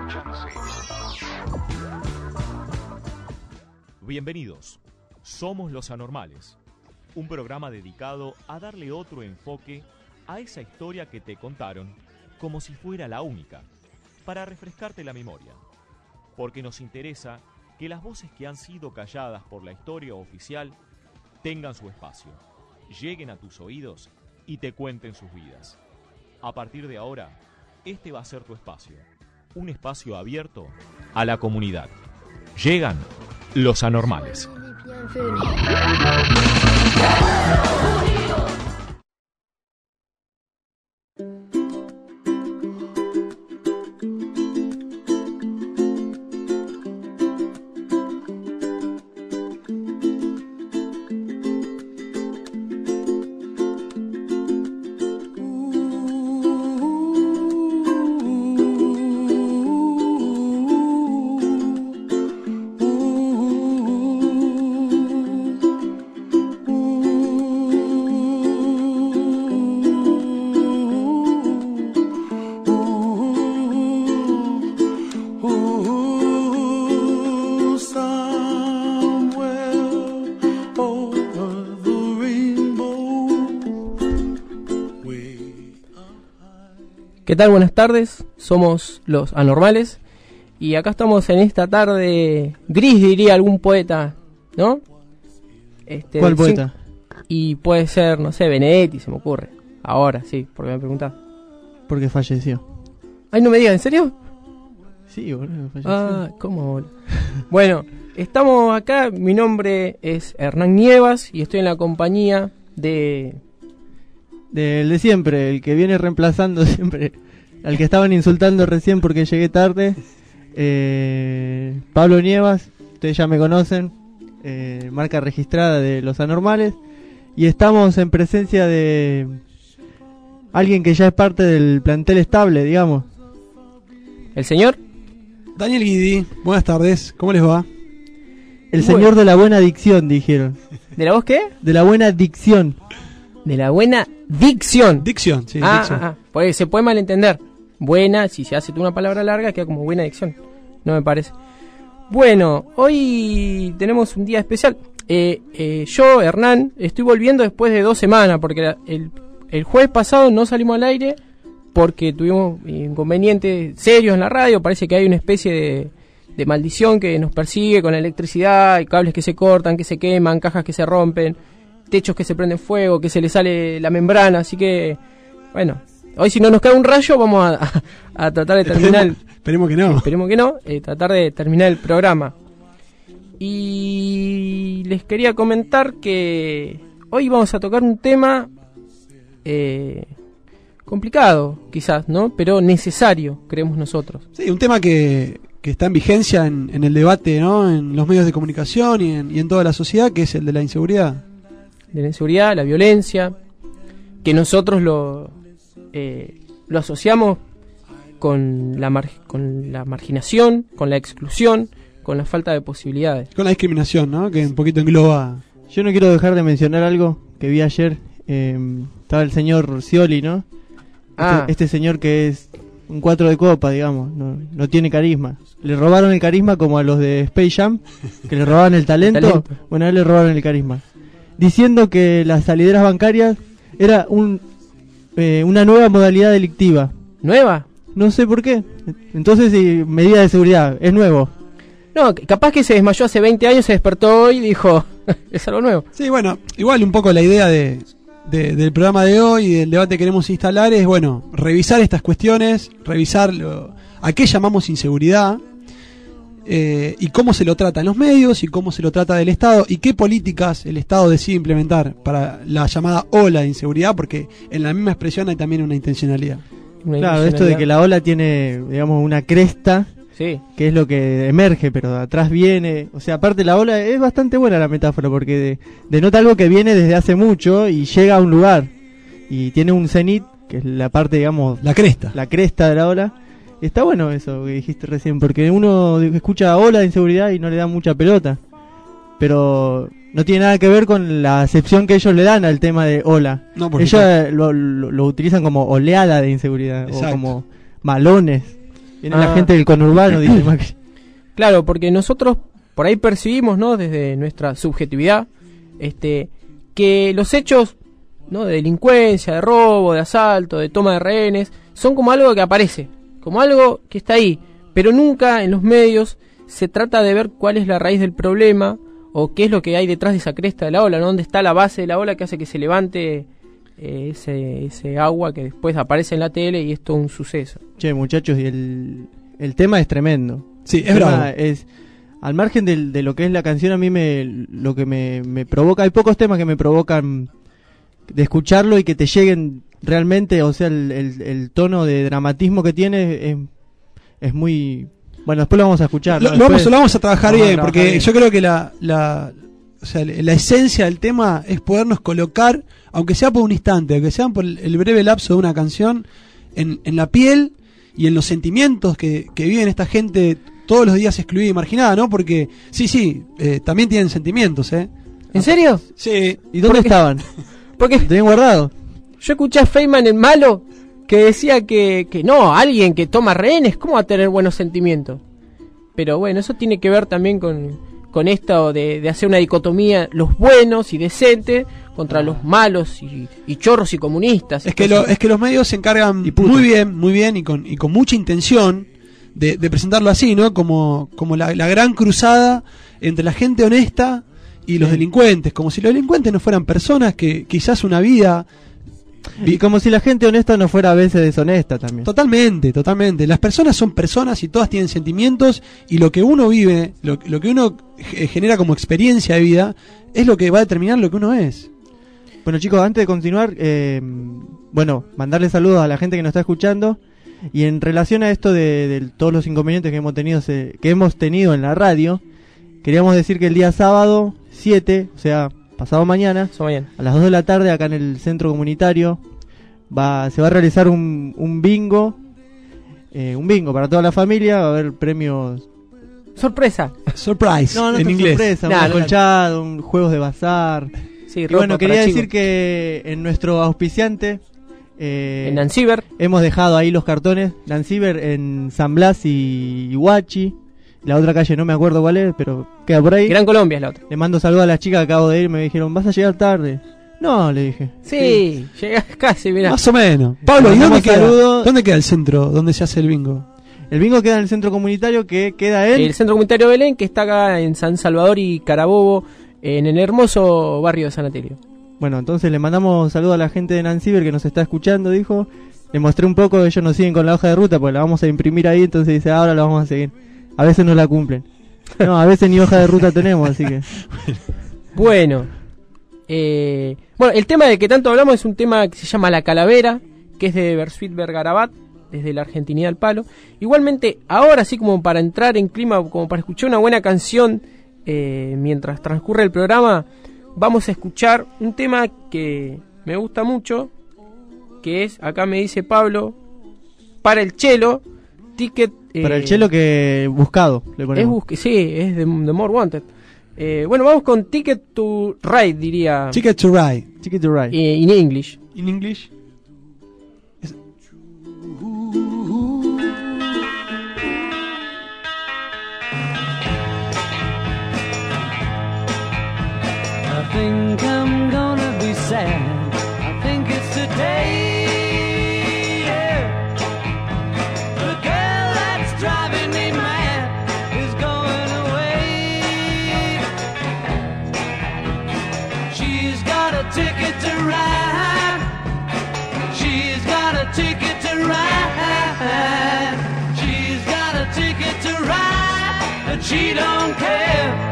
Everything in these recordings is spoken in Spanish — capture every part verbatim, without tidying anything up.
Bienvenidos, somos Los Anormales, un programa dedicado a darle otro enfoque a esa historia que te contaron como si fuera la única, para refrescarte la memoria, porque nos interesa que las voces que han sido calladas por la historia oficial tengan su espacio, lleguen a tus oídos y te cuenten sus vidas. A partir de ahora, este va a ser tu espacio, un espacio abierto a la comunidad. Llegan Los Anormales. ¿Qué tal? Buenas tardes, somos Los Anormales y acá estamos en esta tarde gris, diría algún poeta, ¿no? Este, ¿Cuál poeta? Y puede ser, no sé, Benedetti, se me ocurre. Ahora, sí, porque me preguntás. Porque falleció. Ay, no me digas, ¿en serio? Sí, boludo, falleció. Ah, ¿cómo, boludo? Bueno, estamos acá, mi nombre es Hernán Nievas y estoy en la compañía de... Del de siempre, el que viene reemplazando siempre al que estaban insultando recién porque llegué tarde. Eh, Pablo Nievas, ustedes ya me conocen, eh, marca registrada de Los Anormales. Y estamos en presencia de alguien que ya es parte del plantel estable, digamos. ¿El señor? Daniel Guidi, buenas tardes, ¿cómo les va? El Bueno. señor de la buena dicción, dijeron. ¿De la voz qué? De la buena dicción. De la buena dicción. Dicción, sí, ah, dicción. Ah, ah, pues se puede malentender. Buena, si se hace una palabra larga, queda como buena dicción. No me parece. Bueno, hoy tenemos un día especial. Eh, eh, yo, Hernán, estoy volviendo después de dos semanas, porque el, el jueves pasado no salimos al aire porque tuvimos inconvenientes serios en la radio. Parece que hay una especie de, de maldición que nos persigue con la electricidad, y cables que se cortan, que se queman, cajas que se rompen, techos que se prenden fuego, que se le sale la membrana, así que, bueno, hoy si no nos cae un rayo vamos a, a, a tratar de terminar... Esperemos, esperemos que no. Esperemos que no, eh, tratar de terminar el programa. Y les quería comentar que hoy vamos a tocar un tema eh, complicado, quizás, ¿no? Pero necesario, creemos nosotros. Sí, un tema que, que está en vigencia en, en el debate, ¿no? En los medios de comunicación y en, y en toda la sociedad, que es el de la inseguridad. De la inseguridad, la violencia, que nosotros lo eh, lo asociamos con la mar, con la marginación, con la exclusión, con la falta de posibilidades. Con la discriminación, ¿no? Que un poquito engloba. Yo no quiero dejar de mencionar algo que vi ayer. Eh, estaba el señor Scioli, ¿no? Ah. Este, este señor que es un cuatro de copa, digamos, no, no tiene carisma. Le robaron el carisma como a los de Space Jam, que le robaban el talento. El talento. Bueno, a él le robaron el carisma. Diciendo que las salideras bancarias era un eh, una nueva modalidad delictiva. ¿Nueva? No sé por qué. Entonces, sí, medida de seguridad, es nuevo. No, capaz que se desmayó hace veinte años, se despertó hoy y dijo, es algo nuevo. Sí, bueno, igual un poco la idea de, de, del programa de hoy y del debate que queremos instalar es, bueno, revisar estas cuestiones, revisar lo, a qué llamamos inseguridad, eh, y cómo se lo trata en los medios y cómo se lo trata del Estado y qué políticas el Estado decide implementar para la llamada ola de inseguridad, porque en la misma expresión hay también una intencionalidad. Una Claro, esto de que la ola tiene, digamos, una cresta, sí, que es lo que emerge, pero de atrás viene. O sea, aparte la ola es bastante buena la metáfora, porque de, denota algo que viene desde hace mucho y llega a un lugar. Y tiene un cenit, que es la parte, digamos... La cresta. La cresta de la ola. Está bueno eso que dijiste recién, porque uno escucha ola de inseguridad y no le da mucha pelota. Pero no tiene nada que ver con la acepción que ellos le dan al tema de ola. No, porque ellos lo, lo, lo utilizan como oleada de inseguridad. Exacto. O como malones. Viene Ah. la gente del conurbano, dice Macri. Claro, porque nosotros por ahí percibimos, ¿no? Desde nuestra subjetividad, este, que los hechos, ¿no? De delincuencia, de robo, de asalto, de toma de rehenes, son como algo que aparece, como algo que está ahí, pero nunca en los medios se trata de ver cuál es la raíz del problema o qué es lo que hay detrás de esa cresta de la ola, ¿no? Dónde está la base de la ola que hace que se levante eh, ese, ese agua que después aparece en la tele y es todo un suceso. Che, muchachos, y el, el tema es tremendo. Sí, El es tema bravo. es, al margen del- de lo que es la canción, a mí me lo que me, me provoca, hay pocos temas que me provocan de escucharlo y que te lleguen realmente, o sea, el, el, el tono de dramatismo que tiene es, es muy... Bueno, después lo vamos a escuchar. Lo, ¿no? lo vamos, Después- lo vamos a trabajar vamos a bien, trabajar porque bien. yo creo que la, la, o sea, la esencia del tema es podernos colocar, aunque sea por un instante, aunque sea por el, el breve lapso de una canción, en, en la piel y en los sentimientos que, que viven esta gente todos los días excluida y marginada, ¿no? Porque, sí, sí, eh, también tienen sentimientos, ¿eh? ¿En serio? Sí. ¿Y dónde ¿Por qué? estaban? Porque ¿Lo tenían guardado? yo escuché a Feynman el malo que decía que, que no, alguien que toma rehenes, ¿cómo va a tener buenos sentimientos? Pero bueno, eso tiene que ver también con, con esto de, de hacer una dicotomía, los buenos y decentes contra los malos y, y chorros y comunistas. Es que, lo, es que los medios se encargan Y putos. muy bien, muy bien y con, y con mucha intención de, de presentarlo así, ¿no? Como, como la, la gran cruzada entre la gente honesta y los Sí. delincuentes, como si los delincuentes no fueran personas que quizás una vida... Y como si la gente honesta no fuera a veces deshonesta también. Totalmente, totalmente. Las personas son personas y todas tienen sentimientos y lo que uno vive, lo, lo que uno ge- genera como experiencia de vida, es lo que va a determinar lo que uno es. Bueno, chicos, antes de continuar, eh, bueno, mandarle saludos a la gente que nos está escuchando. Y en relación a esto de, de todos los inconvenientes que hemos tenido se- que hemos tenido en la radio, queríamos decir que el día sábado siete, o sea, pasado mañana, Eso mañana. a las dos de la tarde, acá en el centro comunitario, va se va a realizar un, un bingo, eh, un bingo para toda la familia, va a haber premios, Sorpresa. Surprise, no, no en tan inglés. sorpresa, Nah, un no, acolchado, un juegos de bazar. Sí, Y ropa bueno, quería para decir chicos. que en nuestro auspiciante eh, En Nanciber, hemos dejado ahí los cartones, Nanciber en San Blas y Iguachi. La otra calle no me acuerdo cuál es, pero queda por ahí. Gran Colombia es la otra. Le mando saludos a las chicas que acabo de ir, me dijeron, ¿vas a llegar tarde? No, le dije. Sí, llegas casi, mirá. Más o menos. Pablo, ¿y Mandamos dónde queda? saludos. ¿Dónde queda el centro donde se hace el bingo? El bingo queda en el centro comunitario que queda en... El Centro Comunitario Belén, que está acá en San Salvador y Carabobo, en el hermoso barrio de San Atelio. Bueno, entonces le mandamos saludos a la gente de Nanciber que nos está escuchando, dijo. Le mostré un poco, ellos nos siguen con la hoja de ruta, porque la vamos a imprimir ahí, entonces dice, ahora la vamos a seguir. A veces no la cumplen. No, a veces ni hoja de ruta tenemos, así que... Bueno, eh, bueno, el tema del que tanto hablamos es un tema que se llama La Calavera, que es de Bersuit Vergarabat, desde la Argentinidad al Palo. Igualmente, ahora sí como para entrar en clima, como para escuchar una buena canción eh, mientras transcurre el programa, vamos a escuchar un tema que me gusta mucho, que es, acá me dice Pablo, para el chelo, ticket... eh, Para el chelo que buscado, le es ponemos. busque, sí, es de, de More Wanted. Eh, bueno, vamos con Ticket to Ride, diría. Ticket to Ride. Ticket to Ride. eh, in English. In English. I think I'm gonna be sad. I think it's today. Yeah. The girl that's driving me mad is going away. She's got a ticket to ride. She's got a ticket to ride. She's got a ticket to ride, but she don't care.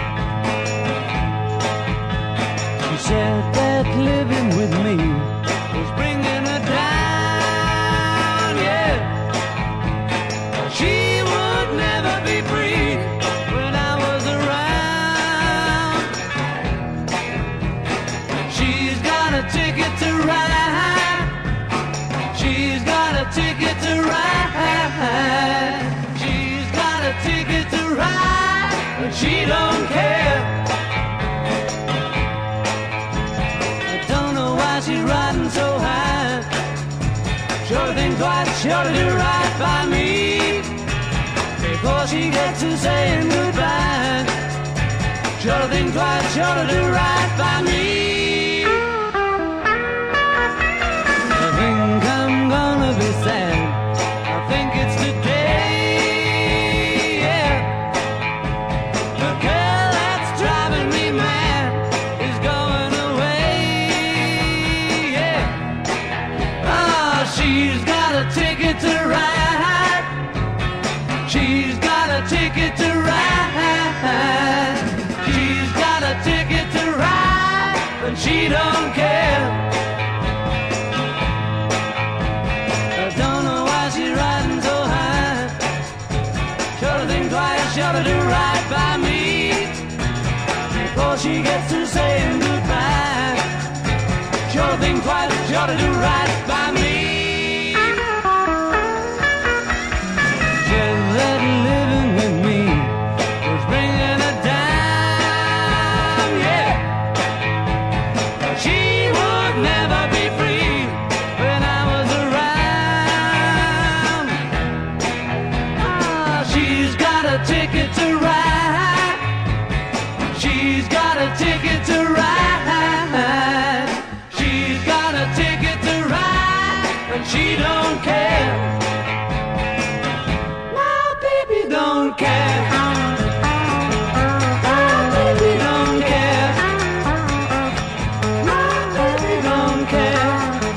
She said that living with me was bringing her down, yeah. She would never be free when I was around. She's got a ticket to ride. She's got a ticket to ride. She's got a ticket to ride, but she don't care. She's riding so high. Sure think twice, sure to do right by me. before she gets to saying goodbye. Sure to think twice, sure to do right by me. I think I'm gonna be sad, I think it's today, yeah. The girl that's driving me mad is going away, yeah. Oh, she's got a ticket to ride, she's got a ticket to ride, she's got a ticket to ride, but she don't care. I don't know why she's riding so high. Sure to think twice, sure to do right by me before she gets to saying goodbye. Sure to think twice, sure to do right by me. Just that living with me was bringing her down, yeah. She would never be free when I was around. Ah, she's got a ticket to ride, she's got a ticket to ride, she's got a ticket to ride, but she don't care. My baby don't care. My baby don't care. My baby don't care.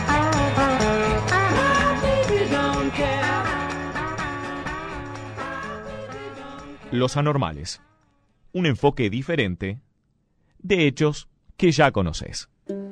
My baby don't care. Los anormales. Un enfoque diferente de hechos que ya conoces.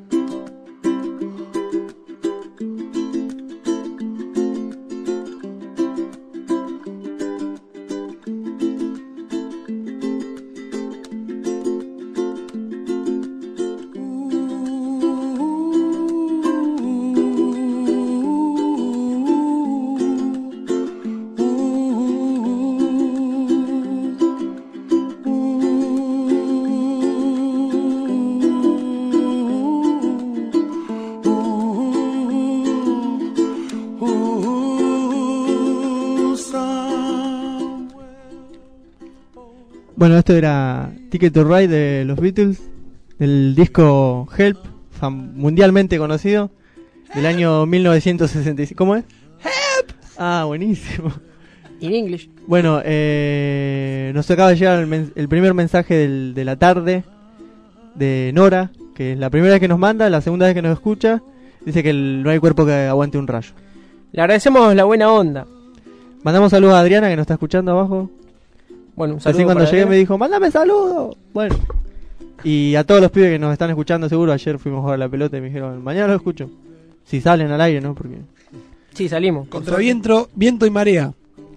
Bueno, esto era Ticket to Ride de los Beatles, del disco Help, fam- mundialmente conocido, del año mil novecientos sesenta y cinco. ¿Cómo es? Help. Ah, buenísimo. In English. Bueno, eh, nos acaba de llegar el, men- el primer mensaje del- de la tarde de Nora, que es la primera vez que nos manda, la segunda vez que nos escucha. Dice que el- no hay cuerpo que aguante un rayo. Le agradecemos la buena onda. Mandamos saludos a Adriana, que nos está escuchando abajo. Bueno, un saludo. Recién cuando para llegué Adriana. me dijo, mándame saludos. Bueno, y a todos los pibes que nos están escuchando, seguro ayer fuimos a jugar a la pelota y me dijeron, mañana lo escucho. Si salen al aire, ¿no? Porque Sí, salimos. Contra viento, viento y marea.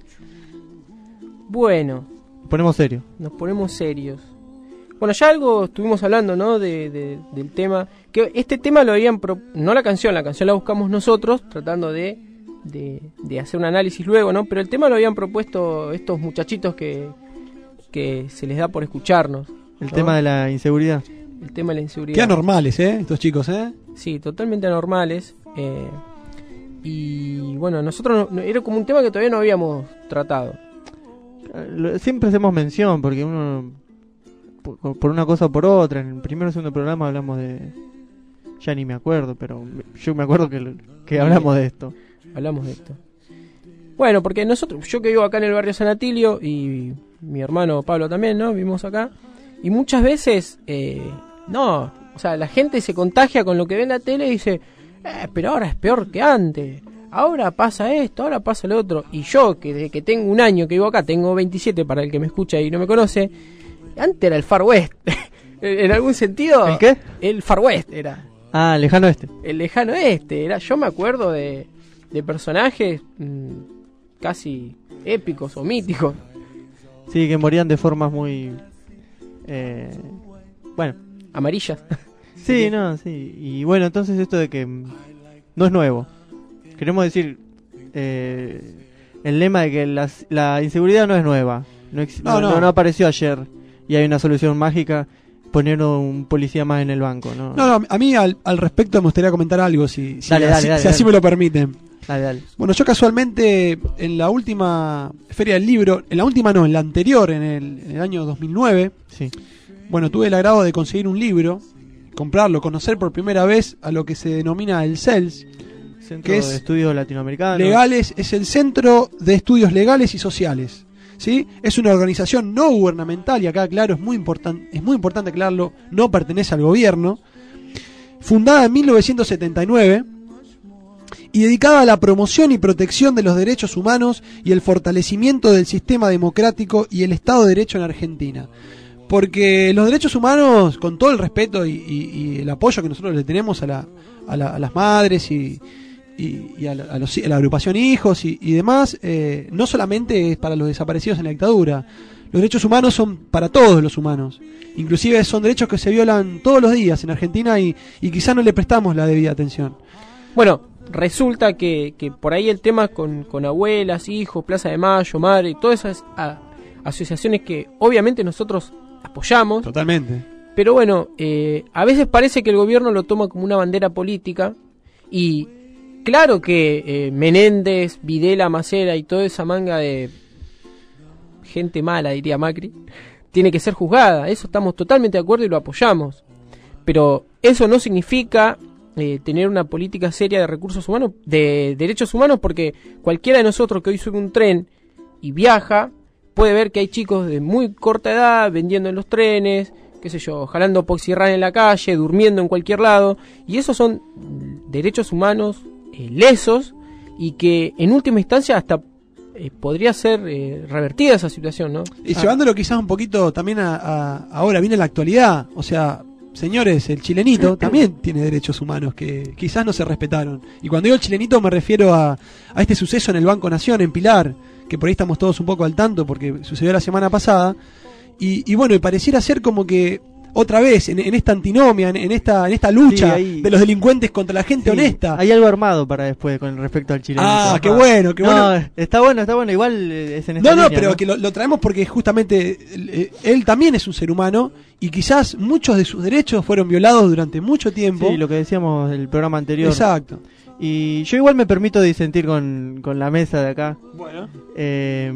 Bueno, ponemos serio. nos ponemos serios. Bueno, ya algo estuvimos hablando, ¿no? De, de- del tema. Que este tema lo habían. Pro- no la canción, la canción la buscamos nosotros, tratando de, de, de hacer un análisis luego, ¿no? Pero el tema lo habían propuesto estos muchachitos que, que se les da por escucharnos. El ¿no? tema de la inseguridad. El tema de la inseguridad. Qué anormales, ¿eh? Estos chicos, ¿eh? Sí, totalmente anormales. Eh, y bueno, nosotros no- no- era como un tema que todavía no habíamos tratado. Eh, lo- Siempre hacemos mención, porque uno, por, por una cosa o por otra, en el primero o segundo programa hablamos de... Ya ni me acuerdo, pero yo me acuerdo que, que hablamos de esto. Hablamos de esto. Bueno, porque nosotros, yo que vivo acá en el barrio San Atilio y mi hermano Pablo también, ¿no? Vivimos acá. Y muchas veces, eh, no, o sea, la gente se contagia con lo que ve en la tele y dice, eh, pero ahora es peor que antes. Ahora pasa esto, ahora pasa lo otro. Y yo, que desde que tengo un año que vivo acá, tengo veintisiete para el que me escucha y no me conoce, antes era el Far West. En algún sentido... ¿El qué? El Far West era. Ah, lejano este. El lejano este. Era, yo me acuerdo de, de personajes mmm, casi épicos o míticos. Sí, que morían de formas muy... Eh, bueno. Amarillas. Sí, no, sí. Y bueno, entonces esto de que mm, no es nuevo. Queremos decir, eh, el lema de que las- la inseguridad no es nueva. No, ex- No, no, no. no- no apareció ayer y hay una solución mágica, poner un policía más en el banco, ¿no? No, no, a mí al, al respecto me gustaría comentar algo, si, si, Dale, así, dale, dale, si así dale. me lo permiten. Dale, dale. Bueno, yo casualmente en la última Feria del Libro, en la última no, en la anterior, en el, en el año dos mil nueve, Sí. bueno, tuve el agrado de conseguir un libro, comprarlo, conocer por primera vez a lo que se denomina el C E L S. Centro ¿Qué es? de Estudios Latinoamericanos. Legales, es el Centro de Estudios Legales y Sociales. ¿Sí? Es una organización no gubernamental, y acá, claro, es muy importante, es muy importante aclararlo, no pertenece al gobierno. Fundada en mil novecientos setenta y nueve y dedicada a la promoción y protección de los derechos humanos y el fortalecimiento del sistema democrático y el Estado de Derecho en Argentina. Porque los derechos humanos, con todo el respeto y, y, y el apoyo que nosotros le tenemos a, la, a, la, a las madres y, y, y a, la, a, los, a la agrupación Hijos y, y demás, eh, no solamente es para los desaparecidos en la dictadura. Los derechos humanos son para todos los humanos. Inclusive son derechos que se violan todos los días en Argentina y, y quizás no le prestamos la debida atención. Bueno, resulta que, que por ahí el tema con, con abuelas, hijos, Plaza de Mayo, Madre, y todas esas a, asociaciones que obviamente nosotros apoyamos, Totalmente. pero bueno, eh, a veces parece que el gobierno lo toma como una bandera política y claro que eh, Menéndez, Videla, Macera y toda esa manga de gente mala, diría Macri, tiene que ser juzgada. Eso estamos totalmente de acuerdo y lo apoyamos. Pero eso no significa eh, tener una política seria de recursos humanos, de derechos humanos, porque cualquiera de nosotros que hoy sube un tren y viaja, puede ver que hay chicos de muy corta edad vendiendo en los trenes, qué sé yo, jalando poxirrán en la calle, durmiendo en cualquier lado, y esos son derechos humanos eh, lesos y que en última instancia hasta eh, podría ser eh, revertida esa situación, ¿no? Y Ah. llevándolo quizás un poquito también a, a- ahora viene la actualidad, o sea, señores, el chilenito también tiene derechos humanos que quizás no se respetaron. Y cuando digo el chilenito me refiero a, a este suceso en el Banco Nación, en Pilar, que por ahí estamos todos un poco al tanto porque sucedió la semana pasada. Y, y bueno, y pareciera ser como que otra vez en, en esta antinomia, en, en esta en esta lucha Sí, ahí- de los delincuentes contra la gente Sí, honesta. Hay algo armado para después con respecto al chileno. Ah, qué bueno, qué No, bueno. está bueno, está bueno. Igual eh, es en esta No, no, línea, pero que lo, lo traemos porque justamente él, eh, él también es un ser humano y quizás muchos de sus derechos fueron violados durante mucho tiempo. Sí, lo que decíamos del programa anterior. Exacto. Y yo igual me permito disentir con, con la mesa de acá. Bueno. Eh,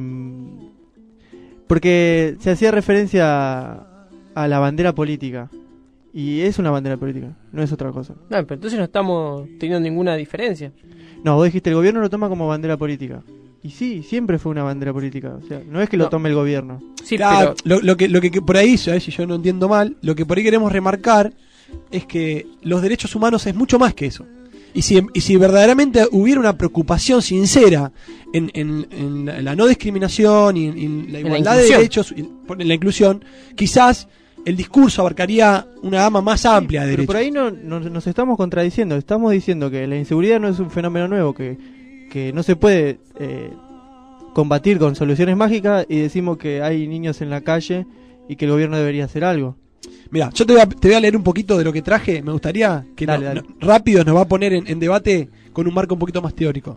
porque se hacía referencia a la bandera política. Y es una bandera política, no es otra cosa. No, pero entonces no estamos teniendo ninguna diferencia. No, vos dijiste, el gobierno lo toma como bandera política. Y sí, siempre fue una bandera política. O sea, no es que lo No. tome el gobierno. Sí, Claro, pero lo, lo que, lo que que por ahí, a ver si yo no entiendo mal, lo que por ahí queremos remarcar es que los derechos humanos es mucho más que eso. Y si, y si verdaderamente hubiera una preocupación sincera en, en- en la, en la no discriminación y en, en la En la igualdad de inclusión. derechos, y en la inclusión, quizás el discurso abarcaría una gama más amplia de Pero derechos. por ahí no, no- nos estamos contradiciendo. Estamos diciendo que la inseguridad no es un fenómeno nuevo, que, que no se puede eh, combatir con soluciones mágicas, y decimos que hay niños en la calle y que el gobierno debería hacer algo. Mira, yo te voy, a, te voy a leer un poquito de lo que traje. Me gustaría que Dale, no- dale. no- rápido nos va a poner en, en debate con un marco un poquito más teórico.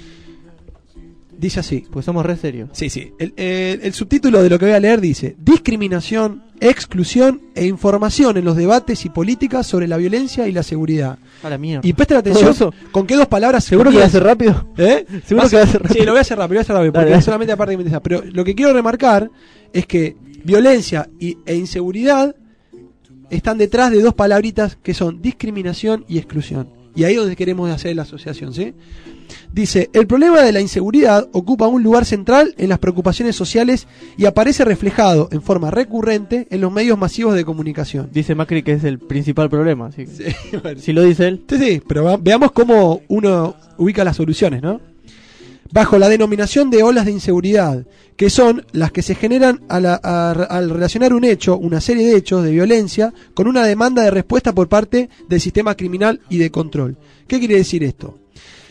Dice así. Pues somos re serios. Sí, sí. El, el- el subtítulo de lo que voy a leer dice: discriminación, exclusión e información en los debates y políticas sobre la violencia y la seguridad. A la mierda. Y presten ¿Todo atención eso? con qué dos palabras. ¿Seguro que va a ser rápido? ¿Eh? ¿Seguro Vas que va a ser rápido? Sí, lo voy a hacer rápido, lo voy a hacer rápido, porque Dale, dale. solamente aparte que me interesa. Pero lo que quiero remarcar es que violencia y, e inseguridad están detrás de dos palabritas que son discriminación y exclusión. Y ahí es donde queremos hacer la asociación, ¿sí? Dice: el problema de la inseguridad ocupa un lugar central en las preocupaciones sociales y aparece reflejado en forma recurrente en los medios masivos de comunicación. Dice Macri que es el principal problema. Así que, Sí, bueno. si lo dice él. Sí, sí, pero va- veamos cómo uno ubica las soluciones, ¿no? Bajo la denominación de olas de inseguridad, que son las que se generan a la- a- al relacionar un hecho, una serie de hechos de violencia, con una demanda de respuesta por parte del sistema criminal y de control. ¿Qué quiere decir esto?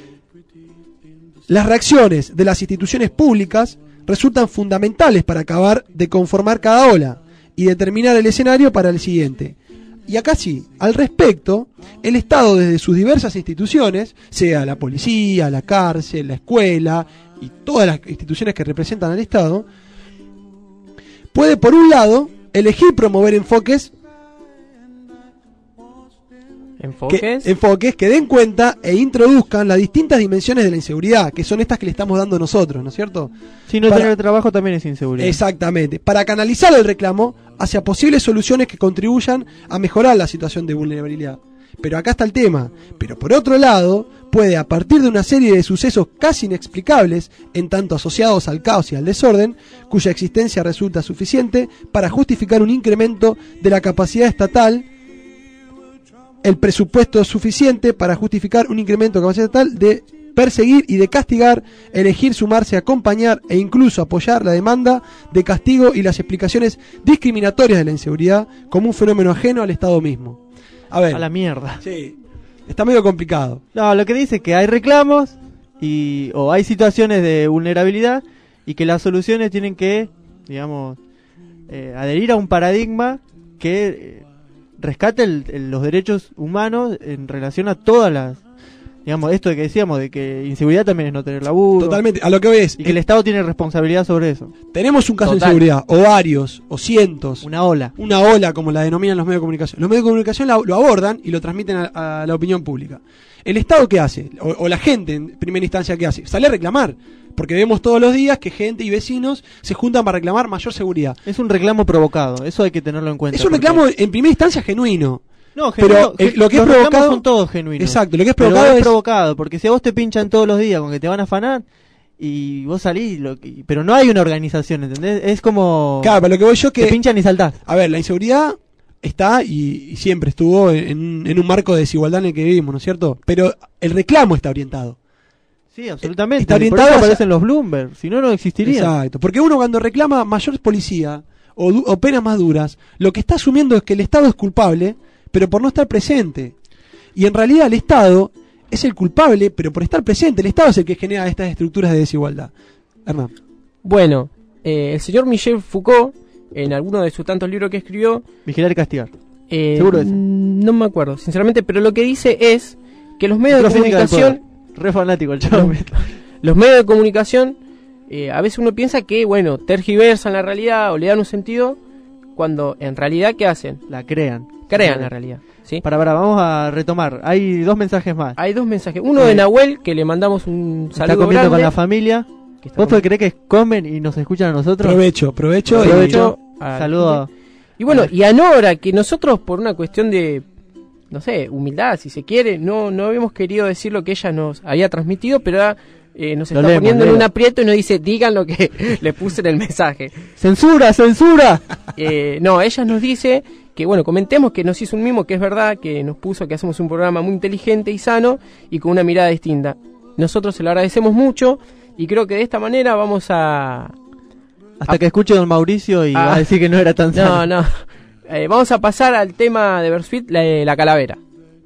Las reacciones de las instituciones públicas resultan fundamentales para acabar de conformar cada ola y determinar el escenario para el siguiente. Y acá sí, al respecto, el Estado desde sus diversas instituciones, sea la policía, la cárcel, la escuela y todas las instituciones que representan al Estado, puede por un lado elegir promover enfoques Enfoques. Que, enfoques que den cuenta e introduzcan las distintas dimensiones de la inseguridad, que son estas que le estamos dando nosotros, ¿no es cierto? Si no Para- tener trabajo también es inseguridad. Exactamente, para canalizar el reclamo hacia posibles soluciones que contribuyan a mejorar la situación de vulnerabilidad. Pero acá está el tema. Pero por otro lado, puede, a partir de una serie de sucesos casi inexplicables, en tanto asociados al caos y al desorden, cuya existencia resulta suficiente para justificar un incremento de la capacidad estatal, el presupuesto suficiente para justificar un incremento de capacidad estatal de perseguir y de castigar, elegir sumarse, acompañar e incluso apoyar la demanda de castigo y las explicaciones discriminatorias de la inseguridad como un fenómeno ajeno al Estado mismo. A ver, A la mierda. sí, está medio complicado. No, lo que dice es que hay reclamos y o hay situaciones de vulnerabilidad y que las soluciones tienen que, digamos, eh, adherir a un paradigma que eh, rescate el- el- los derechos humanos en relación a todas las, digamos, esto de que decíamos, de que inseguridad también es no tener laburo. Totalmente, a lo que voy es, Y que el Estado tiene responsabilidad sobre eso. tenemos un caso Total. de inseguridad, o varios, o cientos, Una ola. una ola, como la denominan los medios de comunicación. Los medios de comunicación la- lo abordan y lo transmiten a, a la opinión pública. ¿El Estado qué hace? O, o la gente, en primera instancia, ¿qué hace? Sale a reclamar. Porque vemos todos los días que gente y vecinos se juntan para reclamar mayor seguridad. Es un reclamo provocado, eso hay que tenerlo en cuenta. Es un porque- reclamo, en primera instancia, genuino. No, pero, genuino, eh, ge- lo que es los reclamos provocado- son todos genuinos. Exacto, lo que es Pero provocado es es... provocado, porque si a vos te pinchan todos los días con que te van a afanar y vos salís, lo que- pero no hay una organización, ¿entendés? Es como Claro, pero lo que voy yo te que... pinchan y saltás. A ver, la inseguridad está y, y siempre estuvo en, en un marco de desigualdad en el que vivimos, ¿no es cierto? Pero el reclamo está orientado. Sí, absolutamente. Está Por eso orientado hacia- aparecen los Bloomberg, si no, no existirían. Exacto, porque uno cuando reclama mayor policía o, du- o penas más duras, lo que está asumiendo es que el Estado es culpable, pero por no estar presente. Y en realidad el Estado es el culpable, pero por estar presente. El Estado es el que genera estas estructuras de desigualdad. Hernán. Bueno, eh, el señor Michel Foucault, en alguno de sus tantos libros que escribió, Vigilar y castigar. eh, Seguro ese. mm, no me acuerdo, sinceramente, pero lo que dice es que los medios de Microfísica del comunicación, poder. Re fanático el chavo. los medios de comunicación, eh, a veces uno piensa que, bueno, tergiversan la realidad o le dan un sentido, cuando en realidad, ¿qué hacen? La crean. Crean la realidad, ¿sí? Para, para, vamos a retomar. Hay dos mensajes más. Hay dos mensajes, uno de Eh, Nahuel, que le mandamos un Está saludo comiendo con grande, la familia. que está ¿Vos con- creés que comen y nos escuchan a nosotros? Provecho, provecho. y- Aprovecho a- Saludo. Y bueno, y a Nora, que nosotros por una cuestión de, no sé, humildad, si se quiere, no no habíamos querido decir lo que ella nos había transmitido, pero ahora, eh, nos Lo está leemos, poniendo en léelo. un aprieto y nos dice, digan lo que le puse en el mensaje. ¡Censura, censura! Eh, no, ella nos dice que, bueno, comentemos que nos hizo un mimo, que es verdad, que nos puso que hacemos un programa muy inteligente y sano y con una mirada distinta. Nosotros se lo agradecemos mucho y creo que de esta manera vamos a... Hasta Ah. que escuche don Mauricio y Ah. va a decir que no era tan No, sano. no. Eh, vamos a pasar al tema de Bersuit, la, la calavera.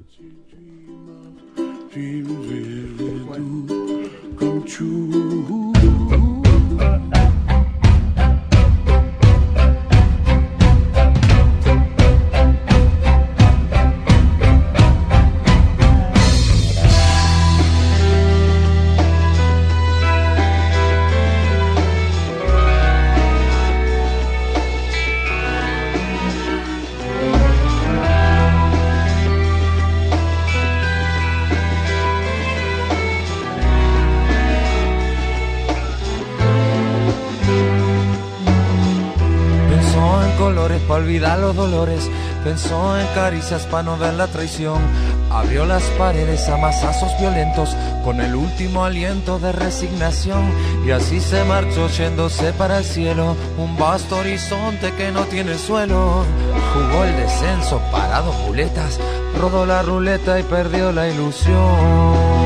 Pensó en colores para olvidar los dolores, pensó en caricias para no ver la traición. Abrió las paredes a mazazos violentos con el último aliento de resignación. Y así se marchó yéndose para el cielo, un vasto horizonte que no tiene suelo. Jugó el descenso, parado muletas, rodó la ruleta y perdió la ilusión.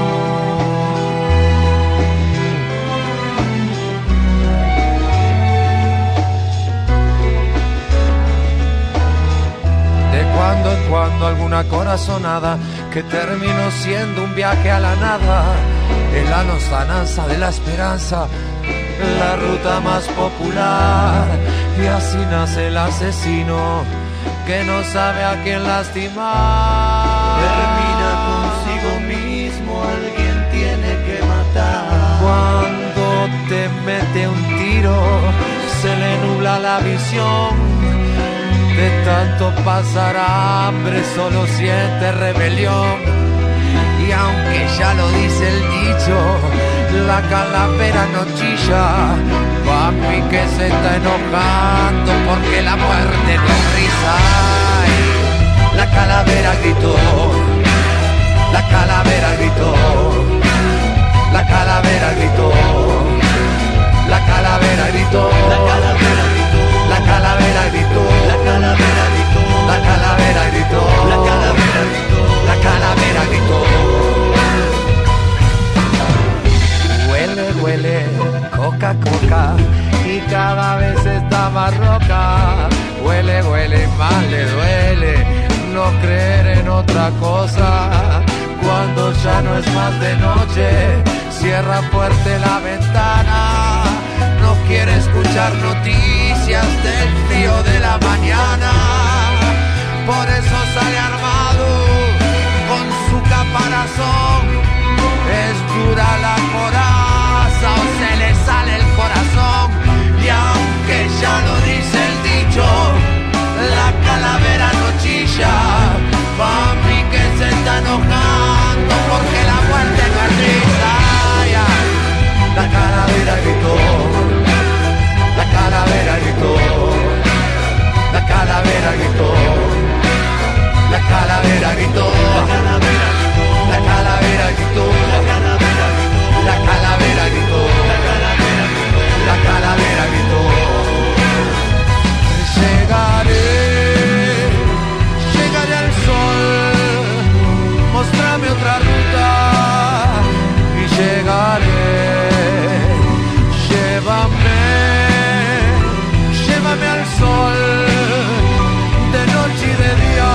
De cuando en cuando alguna corazonada que terminó siendo un viaje a la nada. En la lontananza de la esperanza, la ruta más popular. Y así nace el asesino que no sabe a quién lastimar. Termina consigo mismo, alguien tiene que matar. Cuando te mete un tiro, se le nubla la visión. de tanto pasar hambre solo siente rebelión. Y aunque ya lo dice el dicho, la calavera no chilla, papi que se está enojando porque la muerte no es risa. Ay, la calavera gritó, la calavera gritó, la calavera gritó, la calavera gritó, la calavera gritó, la calavera gritó, la calavera gritó, la calavera gritó, la calavera gritó, la calavera gritó. Huele, huele, coca, coca, y cada vez está más roca. Huele, huele, más le duele no creer en otra cosa. Cuando ya no es más de noche, cierra fuerte la ventana. No quiere escuchar noticias del frío de la mañana. Por eso sale armado con su caparazón. Es dura la coraza o se le sale el corazón. Y aunque ya lo dice el dicho, la calavera no chilla, papi que se está enojando porque la muerte no es risa. Ay, ay. La calavera gritó, la calavera gritó, la calavera gritó, la calavera gritó, la calavera gritó, la calavera gritó, la calavera gritó, la calavera gritó, la calavera gritó. Llegaré, llegaré al sol, mostrame otra ruta y llegaré. Llévame, llévame al sol, de noche y de día.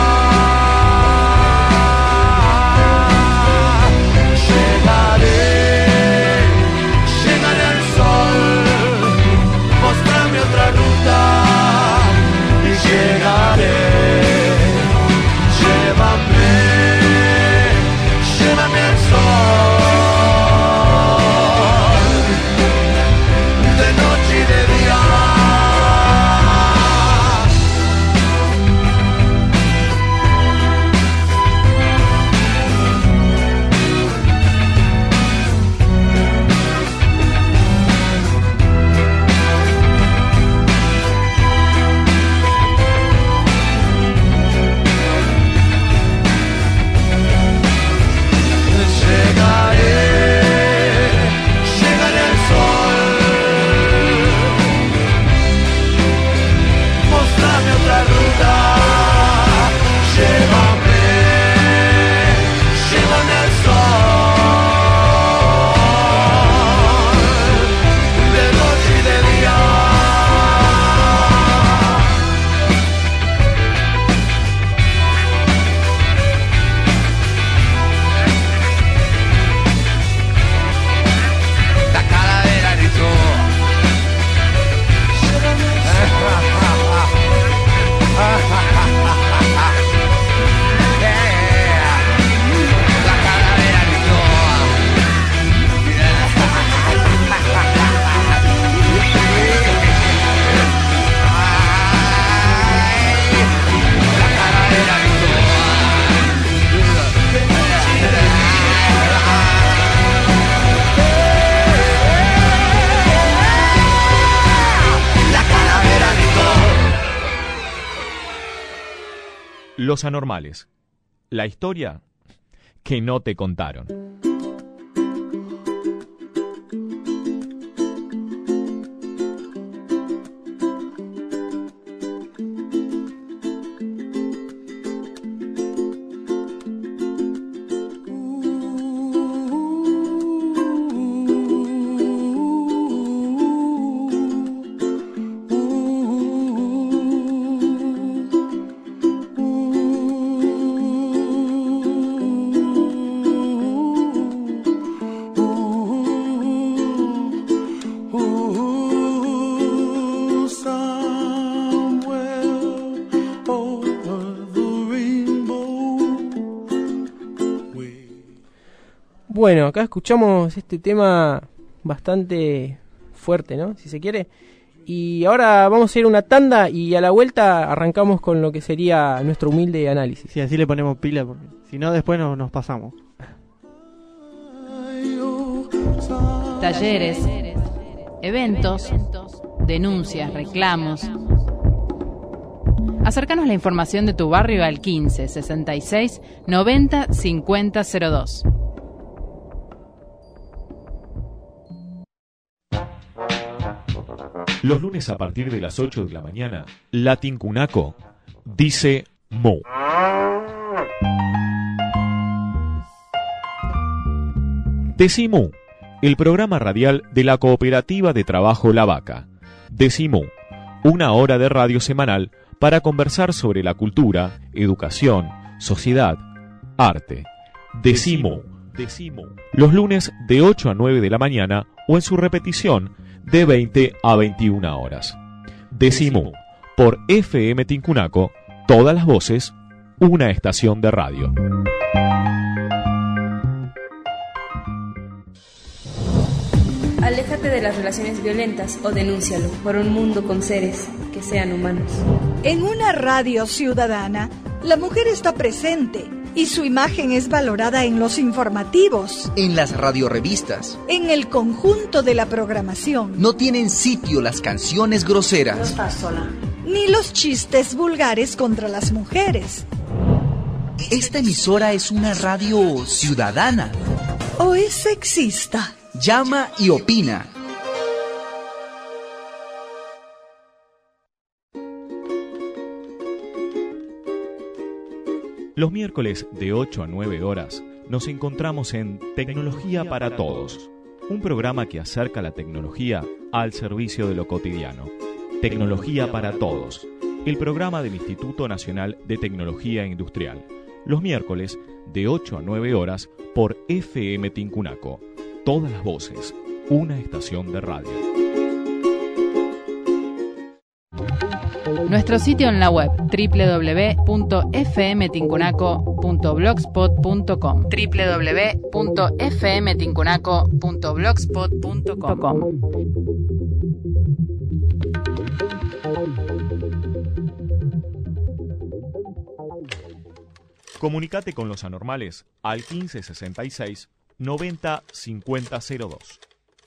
Llegaré, llegaré al sol, mostrame otra ruta y llegaré. Llévame, llévame al sol. Los anormales. La historia que no te contaron. Bueno, acá escuchamos este tema bastante fuerte, ¿no? Si se quiere. y ahora vamos a ir a una tanda y a la vuelta arrancamos con lo que sería nuestro humilde análisis. Sí, así le ponemos pila, porque si no después no, nos pasamos. Talleres, eventos, denuncias, reclamos. Acércanos la información de tu barrio al quince, sesenta y seis, noventa, cincuenta, cero dos. Los lunes a partir de las ocho de la mañana, la Tincunaco dice Mu. Decimú, el programa radial de la Cooperativa de Trabajo La Vaca. Decimú, una hora de radio semanal para conversar sobre la cultura, educación, sociedad, arte. Decimú, Decimú, los lunes de ocho a nueve de la mañana o en su repetición de veinte a veintiuna horas. Decimú, por F M Tincunaco, todas las voces, una estación de radio. Aléjate de las relaciones violentas o denúncialo por un mundo con seres que sean humanos. En una radio ciudadana, la mujer está presente y su imagen es valorada en los informativos, en las radiorevistas, en el conjunto de la programación. No tienen sitio las canciones groseras. No estás sola. Ni los chistes vulgares contra las mujeres. Esta emisora es una radio ciudadana. ¿O es sexista? Llama y opina. Los miércoles de ocho a nueve horas nos encontramos en Tecnología para Todos, un programa que acerca la tecnología al servicio de lo cotidiano. Tecnología para Todos, el programa del Instituto Nacional de Tecnología Industrial. Los miércoles de ocho a nueve horas por F M Tincunaco. Todas las voces, una estación de radio. Nuestro sitio en la web doble u doble u doble u punto f m tincunaco punto blogspot punto com doble u doble u doble u punto f m tincunaco punto blogspot punto com. Comunicate con los anormales al quince sesenta y seis noventa cincuenta cero dos.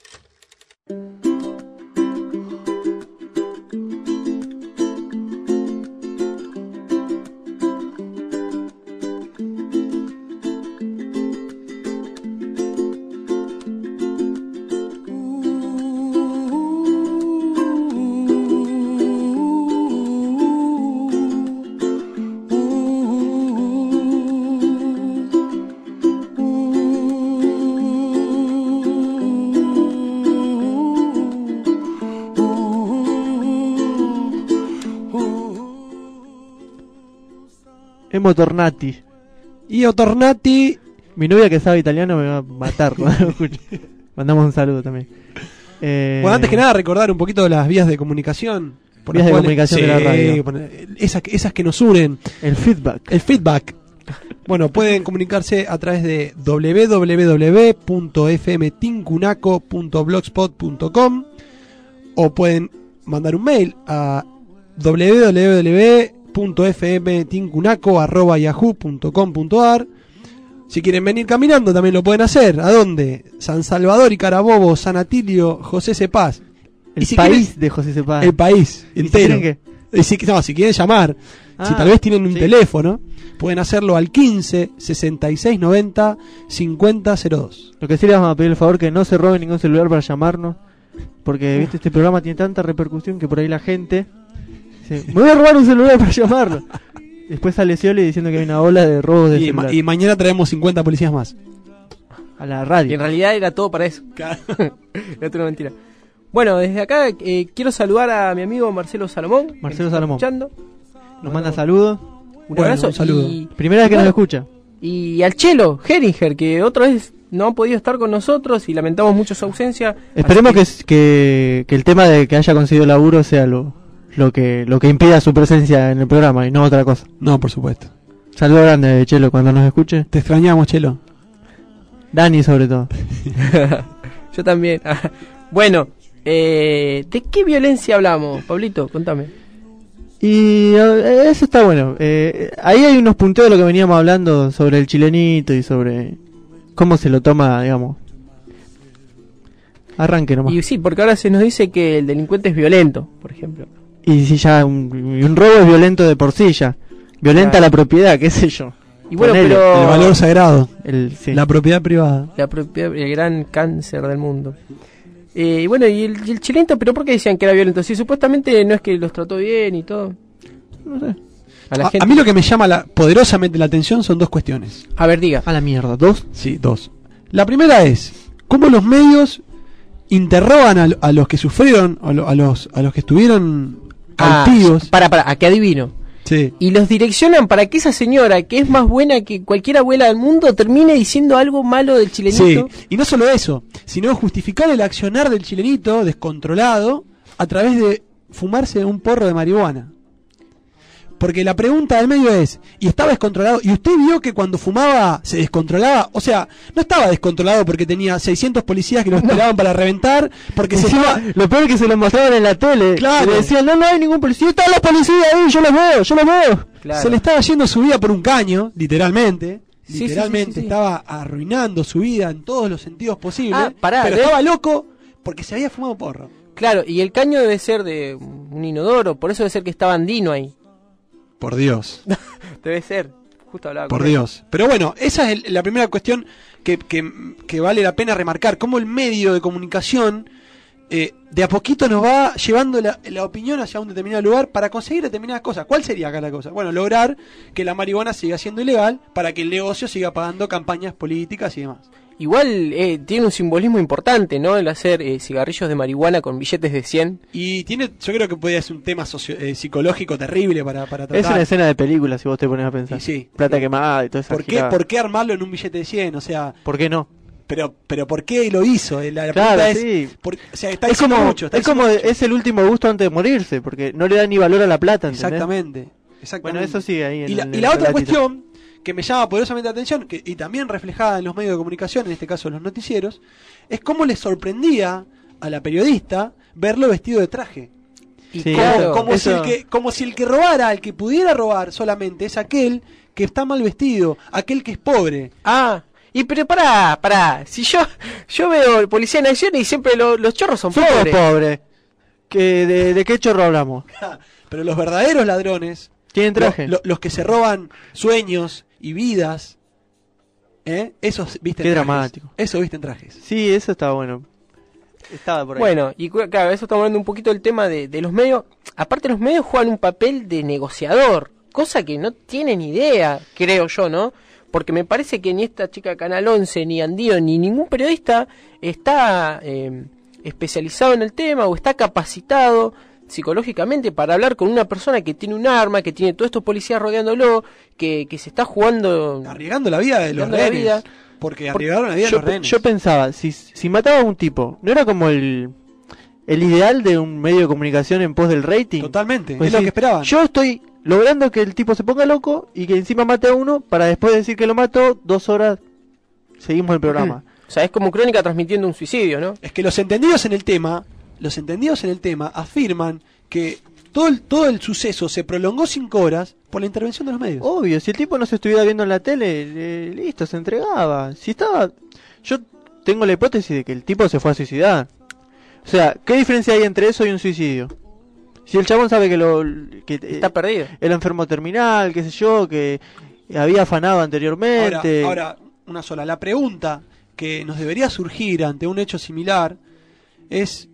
Emo Tornati. Io Tornati. Mi novia que sabe italiano me va a matar cuando lo escuche. Mandamos un saludo también. Eh... Bueno, antes que nada recordar un poquito las vías de comunicación. Por vías de cuales, comunicación sí, de la radio. Esas, esas que nos unen. El feedback. El feedback. Bueno, pueden comunicarse a través de doble u doble u doble u punto f m tincunaco punto blogspot punto com o pueden mandar un mail a doble u doble u doble u punto f m tincunaco arroba yahoo punto com punto a r. Si quieren venir caminando también lo pueden hacer. ¿A dónde? San Salvador y Carabobo, San Atilio, José Cepaz. El si país quieren, de José Cepaz. El país entero. ¿Y si quieren qué? Si, no, si quieren llamar, ah, si tal vez tienen un sí. teléfono, pueden hacerlo al quince sesenta y seis noventa cincuenta cero dos. Lo que sí les vamos a pedir el favor que no se roben ningún celular para llamarnos, porque viste este programa tiene tanta repercusión que por ahí la gente dice, me voy a robar un celular para llamarlo. Después sale Scioli diciendo que hay una ola de robos de y, celular. Ma- y mañana traemos cincuenta policías más a la radio. Y en realidad era todo para eso. Claro. Era una mentira. Bueno, desde acá eh, quiero saludar a mi amigo Marcelo Salomón. Marcelo Salomón. Escuchando. Nos manda saludos. Un bueno, abrazo. Un saludo. Y, Primera vez que bueno, nos escucha. Y al Chelo Heringer, que otra vez no ha podido estar con nosotros y lamentamos mucho su ausencia. Esperemos que... Que, que, que el tema de que haya conseguido laburo sea lo, lo que lo que impida su presencia en el programa y no otra cosa. No, por supuesto. Saludo grande, Chelo, cuando nos escuche. Te extrañamos, Chelo. Dani, sobre todo. Yo también. Bueno, Eh, ¿De qué violencia hablamos, Pablito? Contame. Y eh, eso está bueno. Eh, ahí hay unos punteos de lo que veníamos hablando sobre el chilenito y sobre cómo se lo toma, digamos. Arranque nomás. Y sí, porque ahora se nos dice que el delincuente es violento, por ejemplo. Y si ya un, un robo es violento de por sí ya. Violenta Claro. la propiedad, qué sé yo. Y bueno, Ponele. pero... El valor sagrado. El, sí. La propiedad privada. La propiedad, el gran cáncer del mundo. Eh, y bueno, y el, y el chilenito, ¿pero por qué decían que era violento? Si supuestamente no es que los trató bien y todo. No sé. A la A, gente... a mí lo que me llama la, poderosamente la atención son dos cuestiones. A ver, diga. A la mierda, ¿dos? Sí, dos. La primera es cómo los medios interrogan a, a los que sufrieron, a, lo- a los a los que estuvieron Ah, cautivos. para, para, a que adivino. Sí. Y los direccionan para que esa señora, que es más buena que cualquier abuela del mundo, termine diciendo algo malo del Sí, chilenito. y no solo eso, sino justificar el accionar del chilenito descontrolado a través de fumarse un porro de marihuana. Porque la pregunta del medio es, ¿y estaba descontrolado? ¿Y usted vio que cuando fumaba se descontrolaba? O sea, no estaba descontrolado porque tenía seiscientos policías que lo esperaban para reventar, porque se Encima, estaba... lo peor es que se lo mostraban en la tele. Claro. Y le decían, no, no hay ningún policía. Están los policías ahí, yo los veo, yo los veo. Claro. Se le estaba yendo su vida por un caño, literalmente. Sí, sí, literalmente sí, sí, sí. estaba arruinando su vida en todos los sentidos posibles. Ah, pará, pero de- estaba loco porque se había fumado porro. Claro, y el caño debe ser de un inodoro, por eso debe ser que estaba andino ahí. Por Dios, Debe ser. Justo hablaba por con él. Dios. Pero bueno, esa es el- la primera cuestión que, que, que vale la pena remarcar. Cómo el medio de comunicación eh, de a poquito nos va llevando la, la opinión hacia un determinado lugar para conseguir determinadas cosas. ¿Cuál sería acá la cosa? Bueno, lograr que la marihuana siga siendo ilegal para que el negocio siga pagando campañas políticas y demás. Igual eh, tiene un simbolismo importante, ¿no? El hacer eh, cigarrillos de marihuana con billetes de cien. Y tiene, yo creo que podría ser un tema socio- eh, psicológico terrible para, para tratar. Es una escena de película, si vos te pones a pensar. Y sí. Plata quemada y todo eso. ¿Por qué, ¿Por qué armarlo en un billete de cien? O sea, ¿Por qué no? pero pero ¿por qué lo hizo? La, la Claro, pregunta es, sí. por- o sea, está Es diciendo como, mucho, está es como diciendo mucho. es el último gusto antes de morirse, porque no le da ni valor a la plata, ¿entendés? Exactamente, exactamente. Bueno, eso sigue ahí en Y la, en y el la otra relatito. cuestión que me llama poderosamente la atención, que, y también reflejada en los medios de comunicación, en este caso los noticieros, es cómo le sorprendía a la periodista verlo vestido de traje. Y Sí, Como, claro, como si eso- el que, como si el que robara, el que pudiera robar solamente es aquel que está mal vestido, aquel que es pobre. Ah, y pero pará, pará. Si yo yo veo Policía en Acción y siempre lo- los chorros son Somos pobres. pobres. ¿Que de, ¿De qué chorro hablamos? Pero los verdaderos ladrones, Tienen traje. lo- lo- los que se roban sueños y vidas, ¿eh? Esos visten Qué trajes. dramático. Esos visten trajes. Sí, eso está bueno. Estaba por ahí. Bueno, y cu- claro, eso estamos hablando un poquito del tema de, de los medios. Aparte, los medios juegan un papel de negociador, cosa que no tienen idea, creo yo, ¿no? Porque me parece que ni esta chica de Canal once, ni Andío, ni ningún periodista está eh, especializado en el tema o está capacitado psicológicamente para hablar con una persona que tiene un arma, que tiene todos estos policías rodeándolo, que, que se está jugando... Arriesgando la vida de los Arriesgando la rehenes. vida. Porque Por- arriesgaron la vida de yo, los rehenes. yo pensaba, si, si mataba a un tipo, ¿no era como el, el ideal de un medio de comunicación en pos del rating? Totalmente, Pues es lo sí, que esperaban. Yo estoy logrando que el tipo se ponga loco y que encima mate a uno para después decir que lo mató, dos horas seguimos el programa. O sea, es como Crónica transmitiendo un suicidio, ¿no? Es que los entendidos en el tema, los entendidos en el tema afirman que todo el, todo el suceso se prolongó cinco horas por la intervención de los medios. Obvio, si el tipo no se estuviera viendo en la tele, eh, listo, se entregaba. Si estaba... Yo tengo la hipótesis de que el tipo se fue a suicidar. O sea, ¿qué diferencia hay entre eso y un suicidio? Si el chabón sabe que lo... que eh, Está perdido. era enfermo terminal, qué sé yo, que había afanado Ahora, anteriormente... ahora, una sola. La pregunta que nos debería surgir ante un hecho similar es: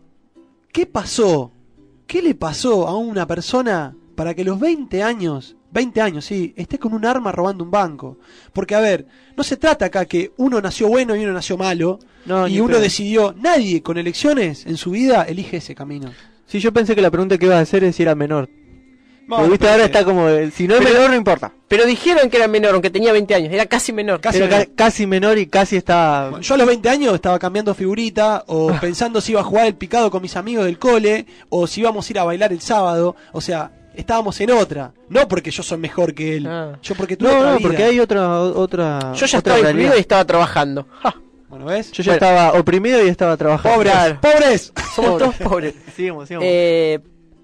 ¿qué pasó? ¿Qué le pasó a una persona para que a los veinte años, veinte años, sí, esté con un arma robando un banco? Porque, a ver, no se trata acá que uno nació bueno y uno nació malo, No, y ni uno pedo. decidió, nadie con elecciones en su vida elige ese camino. Sí, yo pensé que la pregunta que iba a hacer es si era menor. No, Pero me viste, ahora parece- está como... eh, si no es Pero- menor, no importa. Pero dijeron que era menor, aunque tenía veinte años. Era casi menor. Casi Era ca- menor. casi menor y casi está... Yo a los veinte años estaba cambiando figurita, o pensando si iba a jugar el picado con mis amigos del cole, o si íbamos a ir a bailar el sábado. O sea, estábamos en otra. No porque yo soy mejor que él. Ah. Yo porque tuve No, otra no, vida. porque hay otra... otra Yo ya otra estaba incluido realidad. y estaba trabajando. Ja. Bueno, ¿ves? Yo ya bueno. estaba oprimido y estaba trabajando. ¡Pobres! Claro. ¡Pobres! Somos todos pobres. Sigamos, sigamos. Eh,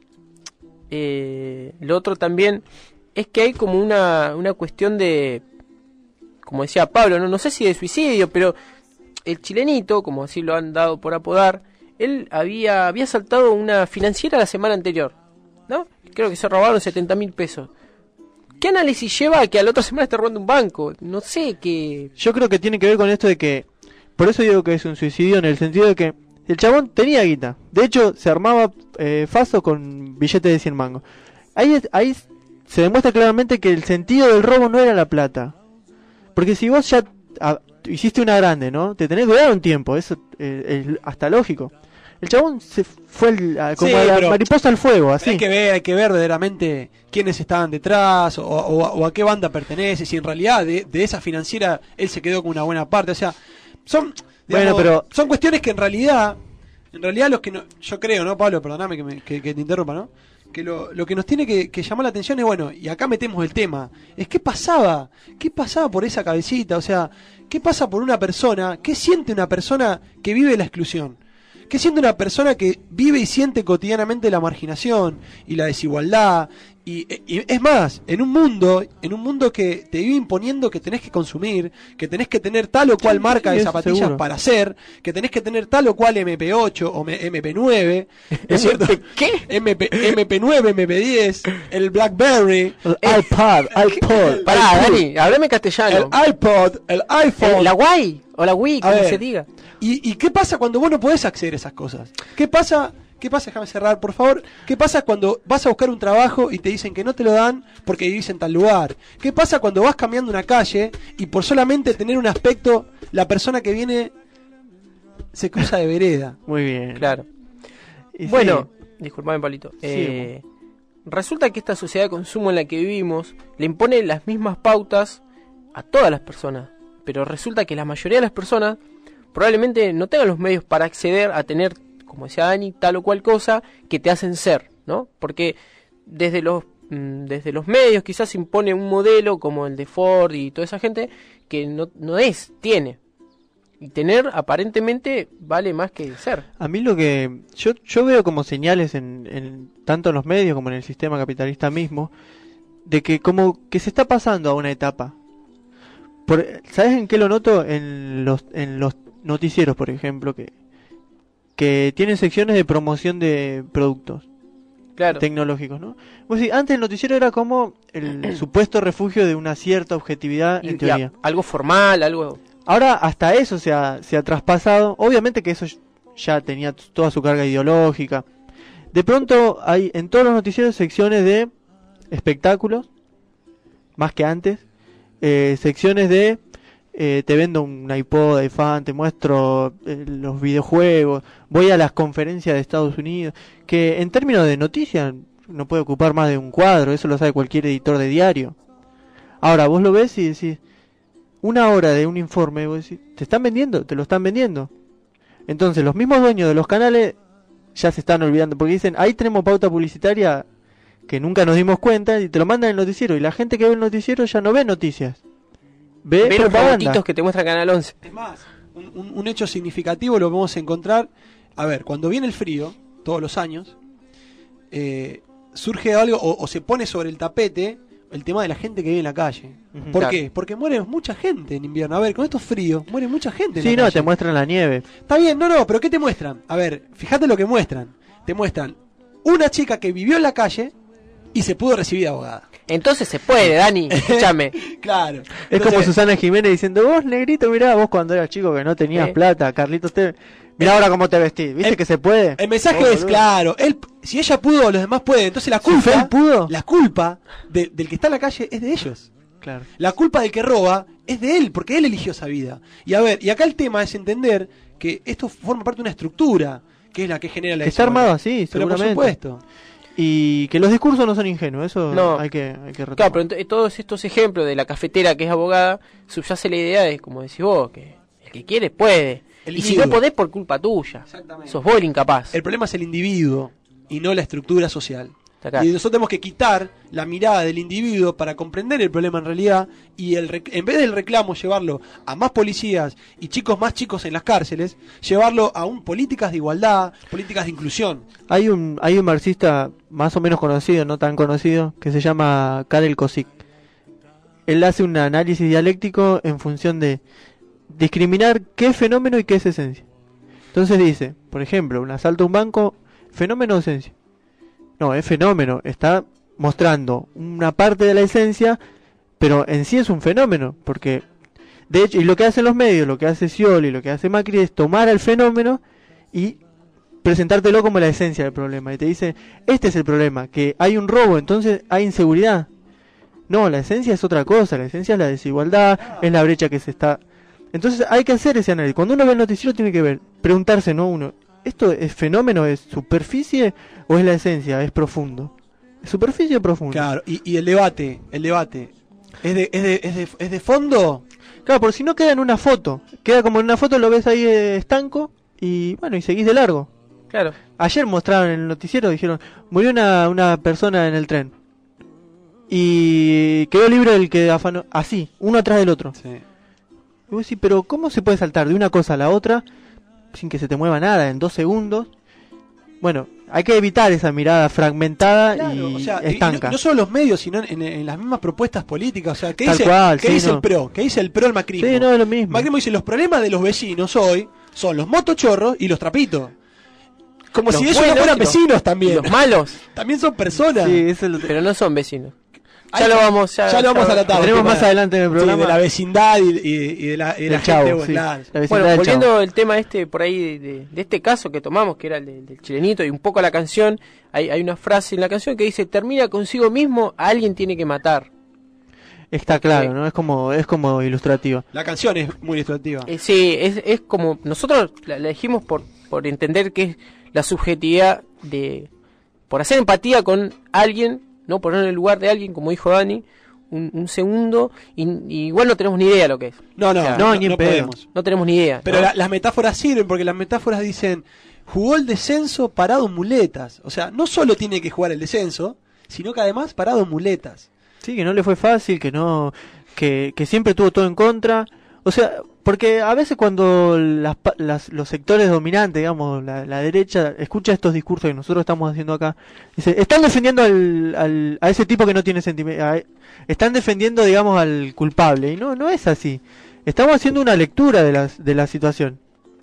eh, lo otro también es que hay como una, una cuestión de, como decía Pablo, no, no sé si de suicidio, pero el chilenito, como así lo han dado por apodar, él había, había saltado una financiera la semana anterior, ¿no? Creo que se robaron setenta mil pesos. ¿Qué análisis lleva a que a la otra semana esté robando un banco? No sé qué... Yo creo que tiene que ver con esto de que... Por eso digo que es un suicidio, en el sentido de que el chabón tenía guita. De hecho, se armaba eh, faso con billetes de cien mangos. Ahí, ahí se demuestra claramente que el sentido del robo no era la plata. Porque si vos ya a, hiciste una grande, ¿no? Te tenés que dar un tiempo, eso eh, es hasta lógico. El chabón se fue el, a, como sí, a la mariposa al fuego, así. Hay que ver, hay que ver verdaderamente quiénes estaban detrás o, o, o a qué banda pertenece. Si en realidad de, de esa financiera él se quedó con una buena parte. O sea, son, digamos, bueno, pero son cuestiones que en realidad, en realidad los que no, yo creo, ¿no, Pablo? Perdóname que, me, que, que te interrumpa, ¿no? Que lo, lo que nos tiene que, que llamar la atención es, bueno, y acá metemos el tema, es qué pasaba, qué pasaba por esa cabecita, o sea, qué pasa por una persona, qué siente una persona que vive la exclusión. ¿Qué siente una persona que vive y siente cotidianamente la marginación y la desigualdad? Y, y es más, en un mundo, en un mundo que te vive imponiendo que tenés que consumir, que tenés que tener tal o cual marca de zapatillas seguro. Para hacer, que tenés que tener tal o cual eme pe ocho o eme pe nueve, ¿es cierto? ¿Qué? eme pe nueve, eme pe diez, el BlackBerry, el iPod, iPod. Pará, Dani, háblame castellano. El iPod, el iPhone. El, la Guay, o la Wii, como se diga. ¿Y, ¿Y qué pasa cuando vos no podés acceder a esas cosas? ¿Qué pasa? ¿Qué pasa? Déjame cerrar, por favor. ¿Qué pasa cuando vas a buscar un trabajo y te dicen que no te lo dan porque vivís en tal lugar? ¿Qué pasa cuando vas cambiando una calle y por solamente tener un aspecto, la persona que viene se cruza de vereda? Muy bien. Claro. Y bueno, sí. Disculpame, Pablito. Eh, sí. Resulta que esta sociedad de consumo en la que vivimos le impone las mismas pautas a todas las personas. Pero resulta que la mayoría de las personas probablemente no tengan los medios para acceder a tener, como decía Dani, tal o cual cosa que te hacen ser, ¿no? Porque desde los mmm, desde los medios quizás se impone un modelo como el de Ford y toda esa gente que no, no es, tiene. Y tener aparentemente vale más que ser. A mí lo que yo yo veo como señales en, en tanto en los medios como en el sistema capitalista mismo de que como que se está pasando a una etapa. Por, ¿sabes en qué lo noto? En los en los noticieros, por ejemplo, que que tienen secciones de promoción de productos claro. tecnológicos, ¿no? Pues sí, antes el noticiero era como el supuesto refugio de una cierta objetividad y, en teoría. Ya, algo formal, algo... Ahora hasta eso se ha, se ha traspasado. Obviamente que eso ya tenía toda su carga ideológica. De pronto hay en todos los noticieros secciones de espectáculos, más que antes, eh, secciones de... Eh, te vendo un iPod, iPhone, te muestro eh, los videojuegos, voy a las conferencias de Estados Unidos, que en términos de noticias no puede ocupar más de un cuadro, eso lo sabe cualquier editor de diario. Ahora vos lo ves y decís, una hora de un informe, vos decís, te están vendiendo, te lo están vendiendo. Entonces los mismos dueños de los canales ya se están olvidando, porque dicen, ahí tenemos pauta publicitaria que nunca nos dimos cuenta y te lo mandan en el noticiero, y la gente que ve el noticiero ya no ve noticias. Ve, ve los robotitos que te muestra Canal once. Es más, un, un, un hecho significativo lo vamos a encontrar. A ver, cuando viene el frío, todos los años, eh, surge algo, o, o se pone sobre el tapete, el tema de la gente que vive en la calle. Uh-huh. ¿Por claro. qué? Porque muere mucha gente en invierno. A ver, con estos fríos, muere mucha gente en sí, la no, calle. Te muestran la nieve. Está bien, no, no, pero ¿qué te muestran? A ver, fíjate lo que muestran. Te muestran una chica que vivió en la calle y se pudo recibir abogada. Entonces se puede, Dani, escúchame. Claro. Es Entonces, como Susana Jiménez diciendo, vos negrito, mirá, vos cuando eras chico que no tenías ¿Eh? plata, Carlitos, te... mirá eh, ahora cómo te vestís, ¿viste el, que se puede? El mensaje oh, es boludo. Claro, él, si ella pudo, los demás pueden. Entonces la culpa, si él pudo, la culpa de, del que está en la calle es de ellos. Claro. La culpa del que roba es de él, porque él eligió esa vida. Y a ver, y acá el tema es entender que esto forma parte de una estructura, que es la que genera la Está armado así, seguramente. Pero por supuesto. Y que los discursos no son ingenuos, eso no. hay que, hay que retomar. Claro, pero ent- todos estos ejemplos de la cafetera que es abogada, subyace la idea de, como decís vos, que el que quiere puede. El y si no podés, por culpa tuya. Sos vos el incapaz. El problema es el individuo y no la estructura social. Y nosotros tenemos que quitar la mirada del individuo para comprender el problema en realidad y el rec- en vez del reclamo llevarlo a más policías y chicos más chicos en las cárceles, llevarlo a un políticas de igualdad, políticas de inclusión. Hay un hay un marxista más o menos conocido, no tan conocido, que se llama Karel Kosik. Él hace un análisis dialéctico en función de discriminar qué es fenómeno y qué es esencia. Entonces dice, por ejemplo, un asalto a un banco, fenómeno o esencia. No, es fenómeno, está mostrando una parte de la esencia, pero en sí es un fenómeno, porque de hecho, y lo que hacen los medios, lo que hace Scioli, lo que hace Macri es tomar el fenómeno y presentártelo como la esencia del problema, y te dice, este es el problema, que hay un robo, entonces hay inseguridad. No, la esencia es otra cosa, la esencia es la desigualdad, es la brecha que se está... Entonces hay que hacer ese análisis. Cuando uno ve el noticiero tiene que ver, preguntarse, ¿no? Uno, ¿esto es fenómeno, es superficie o es la esencia, es profundo? ¿Es superficie o profundo? Claro, y, y el debate, el debate, ¿es de, es, de, es, de, ¿es de fondo? Claro, por si no queda en una foto. Queda como en una foto, lo ves ahí eh, estanco y bueno, y seguís de largo. Claro. Ayer mostraron en el noticiero, dijeron, murió una, una persona en el tren. Y quedó libre el que afanó, así, uno atrás del otro. Sí. Y vos decís, pero ¿cómo se puede saltar de una cosa a la otra sin que se te mueva nada en dos segundos? Bueno, hay que evitar esa mirada fragmentada Claro, y o sea, estanca. Y no, no solo los medios, sino en, en las mismas propuestas políticas. O sea, ¿qué Tal dice, cual, ¿qué sí, dice no. el PRO? ¿Qué dice el PRO el macrismo? Sí, no, es lo mismo. Macrismo dice, los problemas de los vecinos hoy son los motochorros y los trapitos. Como Los si ellos no buenos fueran y los- vecinos también. y los malos. También son personas. Sí, eso es lo- Pero no son vecinos. Ahí Ya lo está. vamos, ya, Ya lo vamos a tratar. Tenemos el tema más adelante en el sí, programa. de la vecindad y, y, y de la, y de la Del Chavo, gente. sí. Claro. La vecindad Bueno, del volviendo Chavo. al tema este por ahí de, de, de este caso que tomamos, que era el de- del chilenito, y un poco la canción, hay, hay una frase en la canción que dice, termina consigo mismo, a alguien tiene que matar. Está claro, ¿no? Es como, es como ilustrativa. La canción es muy ilustrativa. Eh, sí, es, es como, nosotros la, la elegimos por, por entender que es la subjetividad de, por hacer empatía con alguien, no poner en el lugar de alguien, como dijo Dani, un, un segundo, y, y igual no tenemos ni idea lo que es. No, no, O sea, no, no, ni en no pedo. podemos. No tenemos ni idea. Pero ¿no? la- las metáforas sirven porque las metáforas dicen jugó el descenso parado en muletas. O sea, no solo tiene que jugar el descenso, sino que además parado en muletas. Sí, que no le fue fácil, que no, que, que siempre tuvo todo en contra. O sea, porque a veces cuando las, pa- las- los sectores dominantes, digamos, la, la derecha, escucha estos discursos que nosotros estamos haciendo acá, dice, están defendiendo al, al, a ese tipo que no tiene sentimiento, están defendiendo, digamos, al culpable, y no, no es así. Estamos haciendo una lectura de la, de la situación.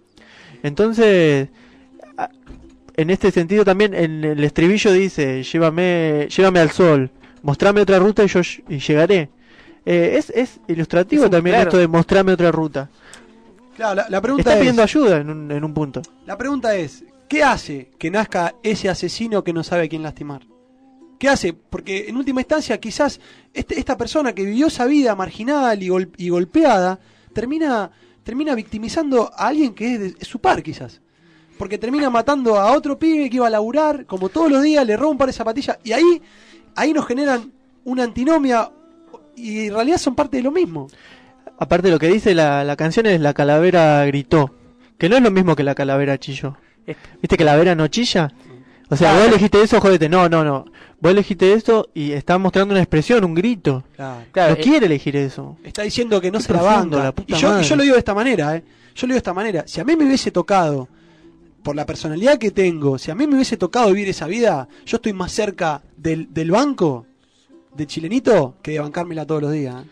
Entonces, a- en este sentido también, en el estribillo dice, llévame, llévame al sol, mostrame otra ruta y yo ll- y llegaré. Eh, es, es ilustrativo Es un- también claro. esto de mostrarme otra ruta. Claro, la, la pregunta Está es, pidiendo ayuda en un, en un punto. la pregunta es, ¿qué hace que nazca ese asesino que no sabe a quién lastimar? ¿Qué hace? Porque en última instancia quizás este, esta persona que vivió esa vida marginal y, gol- y golpeada termina, termina victimizando a alguien que es, de, es su par quizás. Porque termina matando a otro pibe que iba a laburar, como todos los días, le roba un par de zapatillas y ahí, ahí nos generan una antinomia y en realidad son parte de lo mismo. Aparte lo que dice la, la canción es la calavera gritó, que no es lo mismo que la calavera chilló. Es- ¿Viste que la calavera no chilla? O sea, Ah, vos no. elegiste eso, jodete. No, no, no. Vos elegiste eso y está mostrando una expresión, un grito. Claro. Claro, no eh, quiere elegir eso. Está diciendo que no Qué se la profundo, banca. la puta y, yo, y madre. yo lo digo de esta manera, ¿eh? Yo lo digo de esta manera. Si a mí me hubiese tocado, por la personalidad que tengo, si a mí me hubiese tocado vivir esa vida, yo estoy más cerca del, del banco, de Chilenito, que de bancármela todos los días. ¿eh?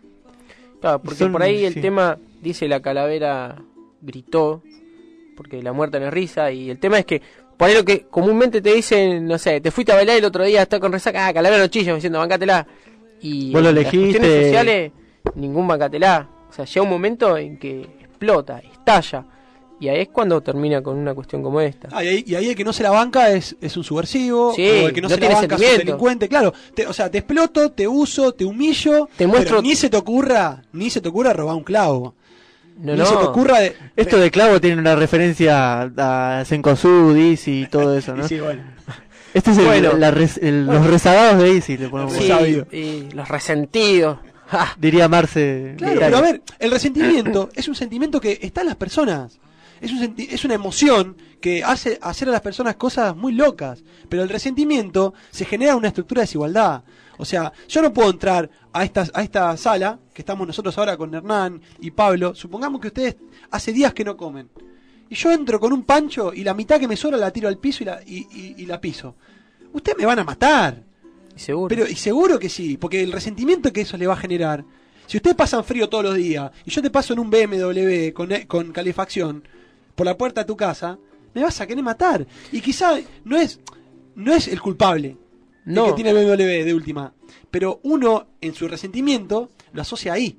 Claro, porque Son- por ahí el sí. tema, dice la calavera gritó, porque la muerta no es risa, y el tema es que, por ahí lo que comúnmente te dicen, no sé, te fuiste a bailar el otro día, está con resaca, ah, calavera no chilla, diciendo, bancátela. Y Vos lo en las elegiste. cuestiones sociales, ningún bancátela. O sea, llega un momento en que explota, estalla, y ahí es cuando termina con una cuestión como esta. Ah, y, ahí, y ahí el que no se la banca es, es un subversivo, Sí, o el que no, no se la tiene banca es un sentimiento. delincuente. Claro, te- o sea, te exploto, te uso, te humillo, Te muestro- pero ni se te ocurra, ni se te ocurra robar un clavo. No, ni no. se te ocurra de... Esto de clavo tiene una referencia a Cencosud, Easy y todo eso, ¿no? Y sí, bueno. Este es el, Bueno. la res- el- los rezagados de Easy, le podemos Sí, sabido. y los resentidos. Ja. diría Marce. Claro, Vitale. pero a ver, el resentimiento es un sentimiento que está en las personas. es, un senti- es una emoción que hace hacer a las personas cosas muy locas. Pero el resentimiento se genera una estructura de desigualdad. O sea, yo no puedo entrar a esta, a esta sala, que estamos nosotros ahora con Hernán y Pablo, supongamos que ustedes hace días que no comen. Y yo entro con un pancho y la mitad que me sobra la tiro al piso y la, y, y, y la piso. Ustedes me van a matar. Seguro. Pero, y seguro que sí, porque el resentimiento que eso le va a generar. Si ustedes pasan frío todos los días y yo te paso en un B M W con, con calefacción por la puerta de tu casa, me vas a querer matar. Y quizá no es, no es el culpable no. el que tiene el B M W de última, pero uno en su resentimiento lo asocia ahí.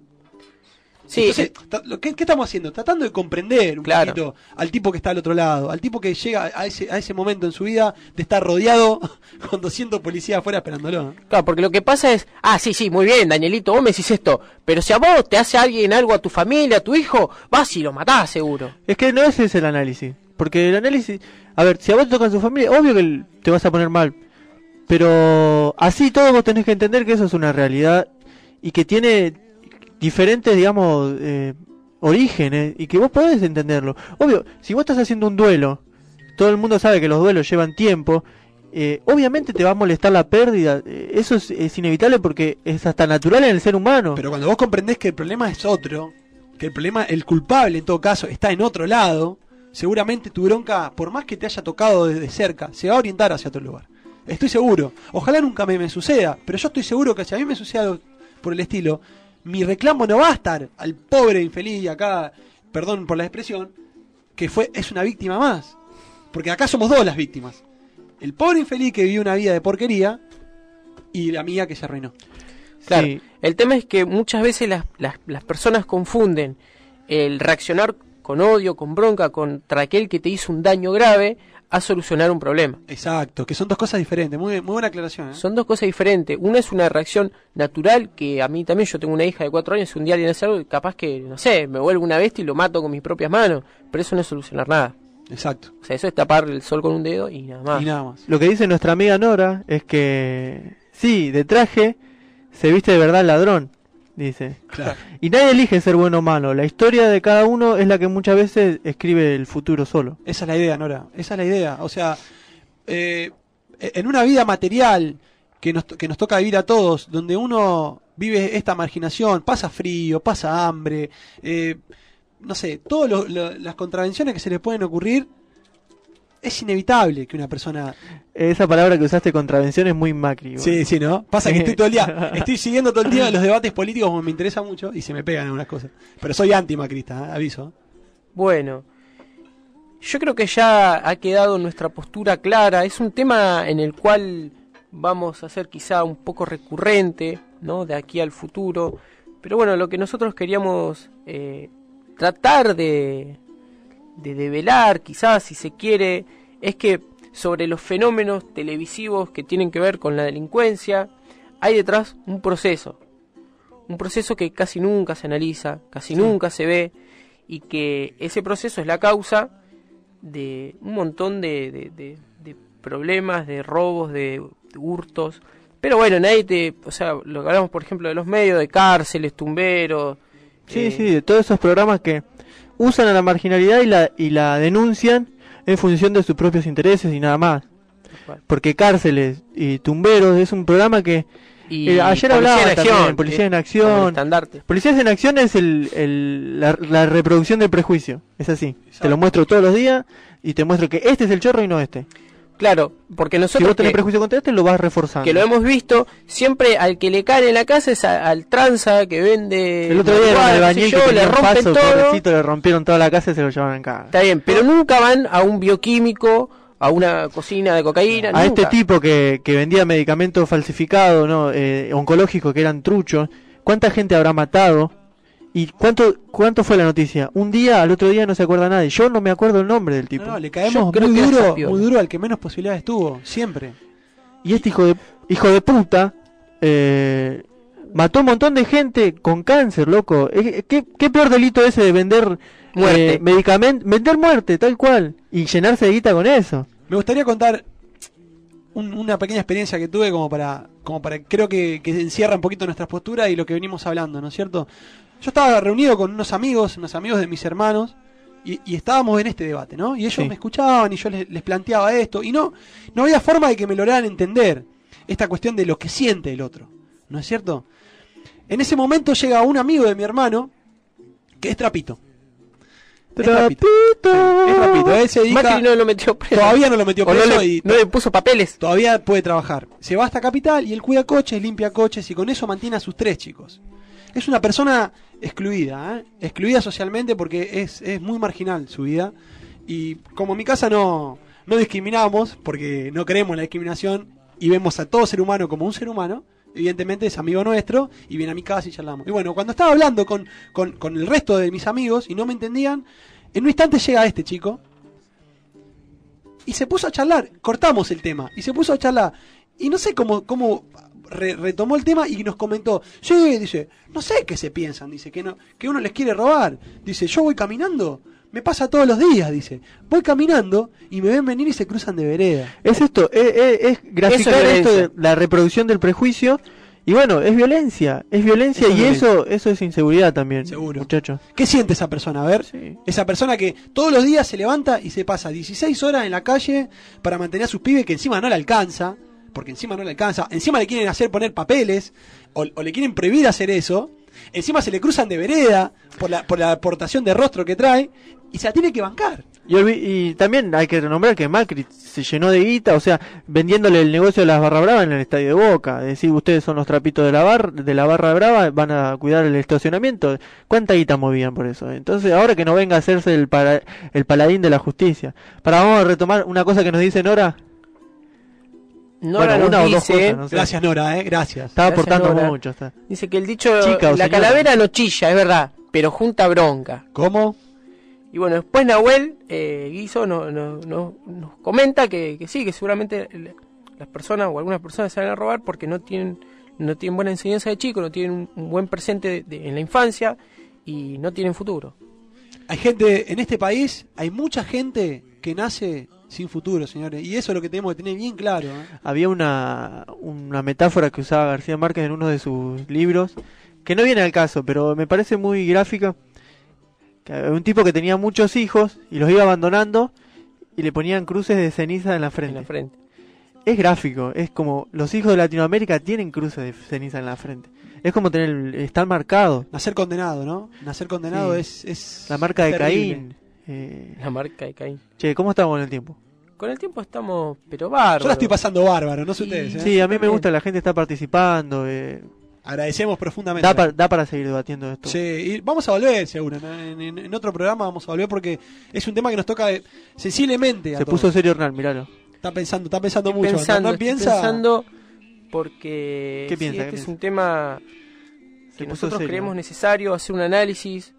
Sí, Entonces, ta- lo- ¿qué, ¿qué estamos haciendo? Tratando de comprender un Claro. poquito al tipo que está al otro lado, al tipo que llega a ese, a ese momento en su vida de estar rodeado con doscientos policías afuera esperándolo. Claro, porque lo que pasa es, ah, sí, sí, muy bien, Danielito, vos me decís esto, pero si a vos te hace alguien algo a tu familia, a tu hijo, vas y lo matás seguro. Es que no ese es el análisis. Porque el análisis... A ver, si a vos te toca en su familia, obvio que el- te vas a poner mal. Pero así todo vos tenés que entender que eso es una realidad y que tiene diferentes, digamos, eh, orígenes y que vos podés entenderlo. Obvio, si vos estás haciendo un duelo, todo el mundo sabe que los duelos llevan tiempo, eh, obviamente te va a molestar la pérdida. eh, Eso es, es inevitable porque es hasta natural en el ser humano. Pero cuando vos comprendés que el problema es otro, que el problema, el culpable en todo caso, está en otro lado, seguramente tu bronca, por más que te haya tocado desde cerca, se va a orientar hacia otro lugar. Estoy seguro. Ojalá nunca me, me suceda, pero yo estoy seguro que si a mí me sucede algo por el estilo, mi reclamo no va a estar al pobre infeliz acá, perdón por la expresión, que fue es una víctima más. Porque acá somos dos las víctimas. El pobre infeliz que vivió una vida de porquería y la mía que se arruinó. Claro, Sí. el tema es que muchas veces las, las, las personas confunden el reaccionar con odio, con bronca contra aquel que te hizo un daño grave a solucionar un problema. Exacto, que son dos cosas diferentes. Muy, muy buena aclaración, ¿eh? Son dos cosas diferentes. Una es una reacción natural, que a mí también, yo tengo una hija de cuatro años, un día le hace algo, capaz que, no sé, me vuelvo una bestia y lo mato con mis propias manos, pero eso no es solucionar nada. Exacto. O sea, eso es tapar el sol con un dedo y nada más. Y nada más. Lo que dice nuestra amiga Nora es que sí, de traje se viste de verdad el ladrón, dice. Claro. Y nadie elige ser bueno o malo. La historia de cada uno es la que muchas veces escribe el futuro solo. Esa es la idea, Nora. Esa es la idea. O sea, eh, en una vida material que nos, que nos toca vivir a todos, donde uno vive esta marginación, pasa frío, pasa hambre, eh, no sé, todas las contravenciones que se les pueden ocurrir, es inevitable que una persona... Esa palabra que usaste, contravención, es muy Macri. Sí, bueno. sí, ¿no? Pasa que estoy todo el día, estoy siguiendo todo el día los debates políticos como me interesa mucho y se me pegan algunas cosas. Pero soy anti-macrista, ¿eh? Aviso. Bueno, yo creo que ya ha quedado nuestra postura clara. Es un tema en el cual vamos a ser quizá un poco recurrente, ¿no? De aquí al futuro. Pero bueno, lo que nosotros queríamos eh, tratar de, de develar, quizás si se quiere, es que sobre los fenómenos televisivos que tienen que ver con la delincuencia, hay detrás un proceso. Un proceso que casi nunca se analiza, casi Sí. nunca se ve, y que ese proceso es la causa de un montón de, de, de, de problemas, de robos, de, de hurtos. Pero bueno, nadie te... O sea, lo que hablamos, por ejemplo, de los medios, de cárceles, tumberos... Sí, eh, sí, de todos esos programas que usan a la marginalidad y la, y la denuncian en función de sus propios intereses y nada más. Porque Cárceles y Tumberos es un programa que... Y eh, ayer Policía hablaba en también, Acción, Policía que en es Acción. como el estandarte. Policías en Acción es el, el, la, la reproducción del prejuicio. Es así. Te lo muestro todos los días y te muestro que este es el chorro y no este. Claro, porque Si nosotros vos tenés que, prejuicio contra este, lo vas reforzando. que lo hemos visto, siempre al que le cae en la casa es a- al tranza que vende... El otro día era marihuana, el qué sé albañil yo, que tenía le un rompen paso, todo. pobrecito, le rompieron toda la casa y se lo llevaron en casa. Está bien, pero nunca van a un bioquímico, a una cocina de cocaína. A nunca. este tipo que, que vendía medicamentos falsificados, ¿no? Eh, oncológicos que eran truchos. ¿Cuánta gente habrá matado? ¿Y cuánto cuánto fue la noticia? Un día, al otro día no se acuerda nadie. Yo no me acuerdo el nombre del tipo. No, no, le Yo caemos creo muy que era duro, Zapiola. muy duro al que menos posibilidades tuvo, siempre. Y este hijo de hijo de puta eh, mató un montón de gente con cáncer, loco. Eh, ¿Qué, qué peor delito ese de vender Muerte. eh, medicamentos, vender muerte, tal cual, y llenarse de guita con eso? Me gustaría contar un- una pequeña experiencia que tuve como para, como para creo que, que encierra un poquito nuestras posturas y lo que venimos hablando, ¿no es cierto? Yo estaba reunido con unos amigos, unos amigos de mis hermanos, Y, y estábamos en este debate, ¿no? Y ellos Sí. me escuchaban y yo les, les planteaba esto. Y no, no había forma de que me lograran entender esta cuestión de lo que siente el otro. ¿No es cierto? En ese momento llega un amigo de mi hermano que es trapito. Es trapito. Es trapito. Él se dedica... Macri no lo metió preso. Todavía no lo metió O no preso le- y no le puso papeles. todavía puede trabajar. Se va hasta Capital y él cuida coches, limpia coches y con eso mantiene a sus tres chicos. Es una persona excluida, ¿eh? excluida socialmente porque es, es muy marginal su vida. Y como en mi casa no, no discriminamos, porque no creemos en la discriminación y vemos a todo ser humano como un ser humano, evidentemente es amigo nuestro y viene a mi casa y charlamos. Y bueno, cuando estaba hablando con, con, con el resto de mis amigos y no me entendían, en un instante llega este chico y se puso a charlar. Cortamos el tema y se puso a charlar. Y no sé cómo, cómo re- retomó el tema y nos comentó, sí, dice, no sé qué se piensan, dice, que no, que uno les quiere robar. Dice, yo voy caminando, me pasa todos los días, dice, voy caminando y me ven venir y se cruzan de vereda. Es esto, es, es, es graficar Eso es esto de violencia. la reproducción del prejuicio. Y bueno, es violencia, es violencia Eso es y violencia. eso eso es inseguridad también, Seguro. muchachos. ¿Qué siente esa persona? A ver, Sí. esa persona que todos los días se levanta y se pasa dieciséis horas en la calle para mantener a sus pibes que encima no le alcanza, porque encima no le alcanza, encima le quieren hacer poner papeles o, o le quieren prohibir hacer eso, encima se le cruzan de vereda por la, por la aportación de rostro que trae y se la tiene que bancar. Y, olvi- y también hay que renombrar que Macri se llenó de guita, o sea, vendiéndole el negocio de las barra brava en el estadio de Boca. Decir, ustedes son los trapitos de la bar, de la barra brava, van a cuidar el estacionamiento. ¿Cuánta guita movían por eso? Entonces, ahora que no venga a hacerse el, para, el paladín de la justicia. Para, vamos a retomar una cosa que nos dice Nora. Nora Bueno, nos una o dos dice, cosas, no sé. Gracias Nora, eh, gracias. Estaba Gracias, aportando Nora. mucho. Está. dice que el dicho, Chica o la señora. calavera no chilla, es verdad, pero junta bronca. ¿Cómo? Y bueno, después Nahuel eh, Guiso nos no, no, nos comenta que, que sí, que seguramente el- las personas o algunas personas se van a robar porque no tienen no tienen buena enseñanza de chico, no tienen un, un buen presente de- de- en la infancia y no tienen futuro. Hay gente, en este país, hay mucha gente que nace sin futuro, señores, y eso es lo que tenemos que tener bien claro, ¿eh? Había una, una metáfora que usaba García Márquez en uno de sus libros, que no viene al caso, pero me parece muy gráfica. Que había un tipo que tenía muchos hijos y los iba abandonando y le ponían cruces de ceniza en la frente. En la frente. Es gráfico, es como los hijos de Latinoamérica tienen cruces de ceniza en la frente. Es como tener, el- están marcados. Nacer condenado, ¿no? Nacer condenado Sí. es, es La marca de terrible. Caín. Eh, La marca de Caín. che, ¿cómo estamos en el tiempo? Con el tiempo estamos, pero bárbaros. Yo la estoy pasando bárbaro, no sé Sí. ustedes, ¿eh? Sí, a mí me también. gusta, la gente está participando. Eh, Agradecemos profundamente. da, pa- da para seguir debatiendo esto. Sí, y vamos a volver seguro, ¿no? en, en- en otro programa vamos a volver porque es un tema que nos toca eh, sensiblemente a Se todos. puso serio Hernán, miralo. Está pensando, está pensando Estoy mucho. pensando, ¿no? estoy piensa? pensando porque ¿Qué sí, piensa? este ¿Qué es piensa? un tema Se que puso nosotros serio. creemos necesario hacer un análisis.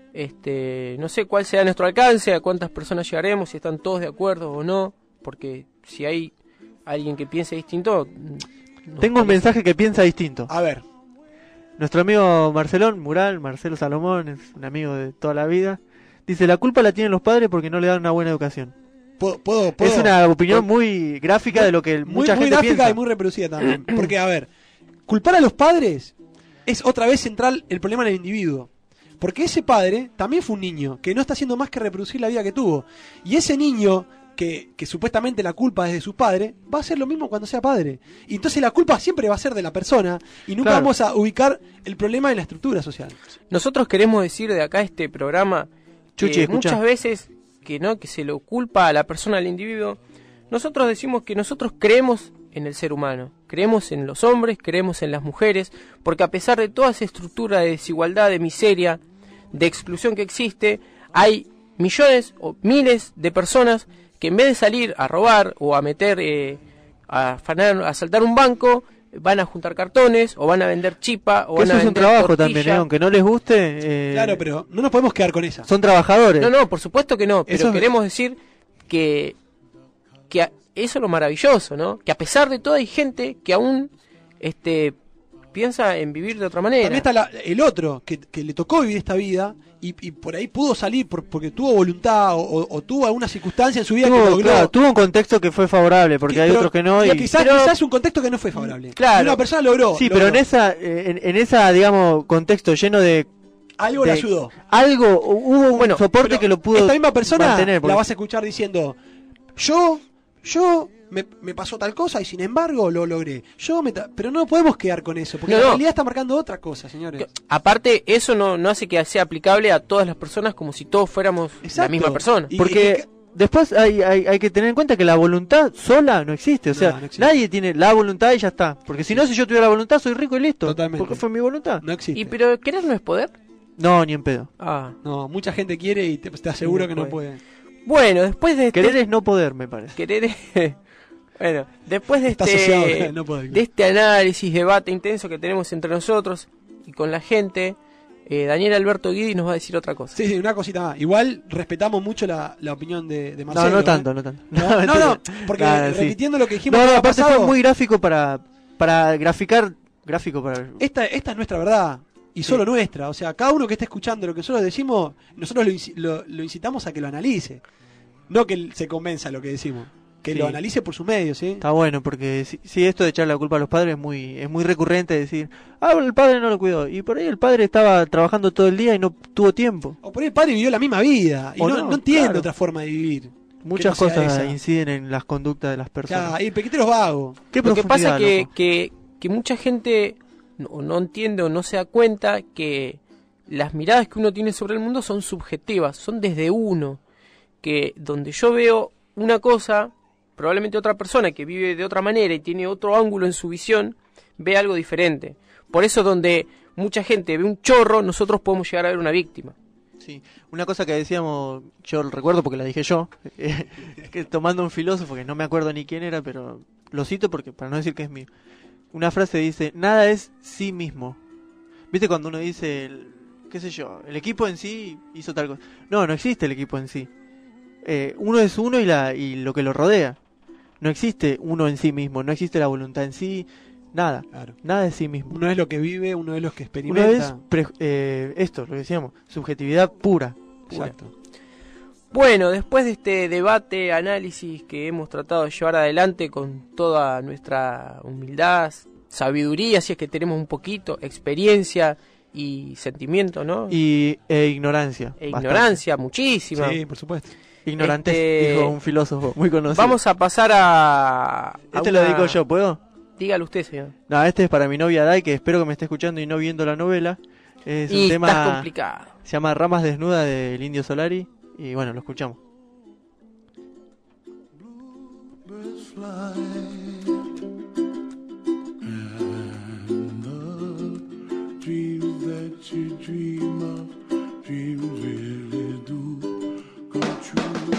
Este, no sé cuál sea nuestro alcance, a cuántas personas llegaremos, si están todos de acuerdo o no, porque si hay alguien que piense distinto. nos Tengo un parece- mensaje que piensa distinto. A ver, Nuestro amigo Marcelón Mural, Marcelo Salomón, es un amigo de toda la vida. Dice, la culpa la tienen los padres porque no le dan una buena educación. ¿puedo, puedo, puedo? Es una opinión muy gráfica de lo que muy, mucha muy gente gráfica piensa. y muy reproducida también. Porque, a ver, culpar a los padres es otra vez central el problema en el individuo. Porque ese padre también fue un niño que no está haciendo más que reproducir la vida que tuvo. Y ese niño que, que supuestamente la culpa es de su padre, va a hacer lo mismo cuando sea padre. Y entonces la culpa siempre va a ser de la persona y nunca Claro. vamos a ubicar el problema en la estructura social. Nosotros queremos decir de acá este programa que Chuchi, escuchá. muchas veces que no que se lo culpa a la persona, al individuo. Nosotros decimos que nosotros creemos en el ser humano, creemos en los hombres, creemos en las mujeres, porque a pesar de toda esa estructura de desigualdad, de miseria, de exclusión que existe, hay millones o miles de personas que en vez de salir a robar o a meter, eh, a afanar, a asaltar un banco, van a juntar cartones o van a vender chipa o Que van eso a es un vender trabajo tortilla. también, ¿eh? Aunque no les guste. eh, Claro, pero no nos podemos quedar con esa. Son trabajadores. No, no, por supuesto que no, pero Eso es- queremos decir que, que a- eso es lo maravilloso, ¿no? Que a pesar de todo hay gente que aún este, piensa en vivir de otra manera. También está la- el otro que, que le tocó vivir esta vida y, y por ahí pudo salir por- porque tuvo voluntad o, o- o tuvo alguna circunstancia en su vida que Tuvo, logró. claro, tuvo un contexto que fue favorable, porque Que- hay pero- otros que no. pero Y, quizás, pero- quizás un contexto que no fue favorable. Claro. Y una persona logró. sí, logró. pero en esa, eh, en, en esa, digamos, contexto lleno de algo de- le ayudó. Algo, hubo un Bueno, soporte Pero que lo pudo esta misma persona mantener, porque- la vas a escuchar diciendo, yo, yo me, me pasó tal cosa y sin embargo lo logré. Yo me ta- pero no podemos quedar con eso, porque No, la no. realidad está marcando otra cosa, señores. Aparte, eso no, no hace que sea aplicable a todas las personas como si todos fuéramos la Exacto. misma persona. Y- Porque después hay, hay, hay que tener en cuenta que la voluntad sola no existe. O sea, No, no existe. nadie tiene la voluntad y ya está. Porque si no, si yo tuviera la voluntad, soy rico y listo. Totalmente. Porque fue mi voluntad. No existe. Y pero querer no es poder. No, ni en pedo. Ah. No, mucha gente quiere y te, te aseguro No que no puede. puede. Bueno, después de este, Querer es no poder, me parece. querer es- bueno, después de Está asociado este a no poder. de este análisis, debate intenso que tenemos entre nosotros y con la gente, eh, Daniel Alberto Guidi nos va a decir otra cosa. Sí, sí, una cosita más. Igual respetamos mucho la, la opinión de, de Marcelo. No, no ¿eh? tanto, no tanto. No, no, mentira. no, porque Claro, sí. repitiendo lo que dijimos No, no, el aparte pasado, fue muy gráfico para, para graficar. Gráfico para. esta, esta es nuestra verdad. Y solo nuestra. O sea, cada uno que esté escuchando lo que nosotros decimos, nosotros lo, inci- lo- lo incitamos a que lo analice. No que él se convenza de lo que decimos. Que Sí. lo analice por sus medios, ¿sí? Está bueno, porque si, si esto de echar la culpa a los padres es muy es muy recurrente decir, ah, el padre no lo cuidó. Y por ahí el padre estaba trabajando todo el día y no tuvo tiempo. O por ahí el padre vivió la misma vida. Y O no, no, no entiende claro. otra forma de vivir. Muchas que no sea cosas esa. inciden en las conductas de las personas. Ya, y pequeteros vagos. ¿Qué Lo que pasa profundidad, que, loco? que, que mucha gente no, no entiende o no se da cuenta que las miradas que uno tiene sobre el mundo son subjetivas, son desde uno. Que donde yo veo una cosa, probablemente otra persona que vive de otra manera y tiene otro ángulo en su visión, ve algo diferente. Por eso donde mucha gente ve un chorro, nosotros podemos llegar a ver una víctima. Sí, una cosa que decíamos, yo lo recuerdo porque la dije yo, eh, que tomando un filósofo que no me acuerdo ni quién era, pero lo cito porque para no decir que es mío. Una frase dice, nada es sí mismo. ¿Viste cuando uno dice, el- qué sé yo, el equipo en sí hizo tal cosa? No, no existe el equipo en sí. Eh, uno es uno y, la, y lo que lo rodea. No existe uno en sí mismo, no existe la voluntad en sí, nada. Claro. Nada de sí mismo. Uno es lo que vive, uno es lo que Uno experimenta. es pre- eh, esto, lo que decíamos, subjetividad pura. pura. Exacto. Bueno, después de este debate, análisis que hemos tratado de llevar adelante con toda nuestra humildad, sabiduría, si es que tenemos un poquito, experiencia y sentimiento, ¿no? Y e ignorancia. E bastante. ignorancia, muchísima. Sí, por supuesto. Ignorantes, Este, dijo un filósofo muy conocido. Vamos a pasar a... a Este lo una- digo yo, ¿puedo? Dígalo usted, señor. No, este es para mi novia Dai, que espero que me esté escuchando y no viendo la novela. Es y un tema... está complicado. Se llama Ramas Desnudas del Indio Solari. Y bueno, lo escuchamos. Birds fly, and the dreams that you dream of, dreams really do come true.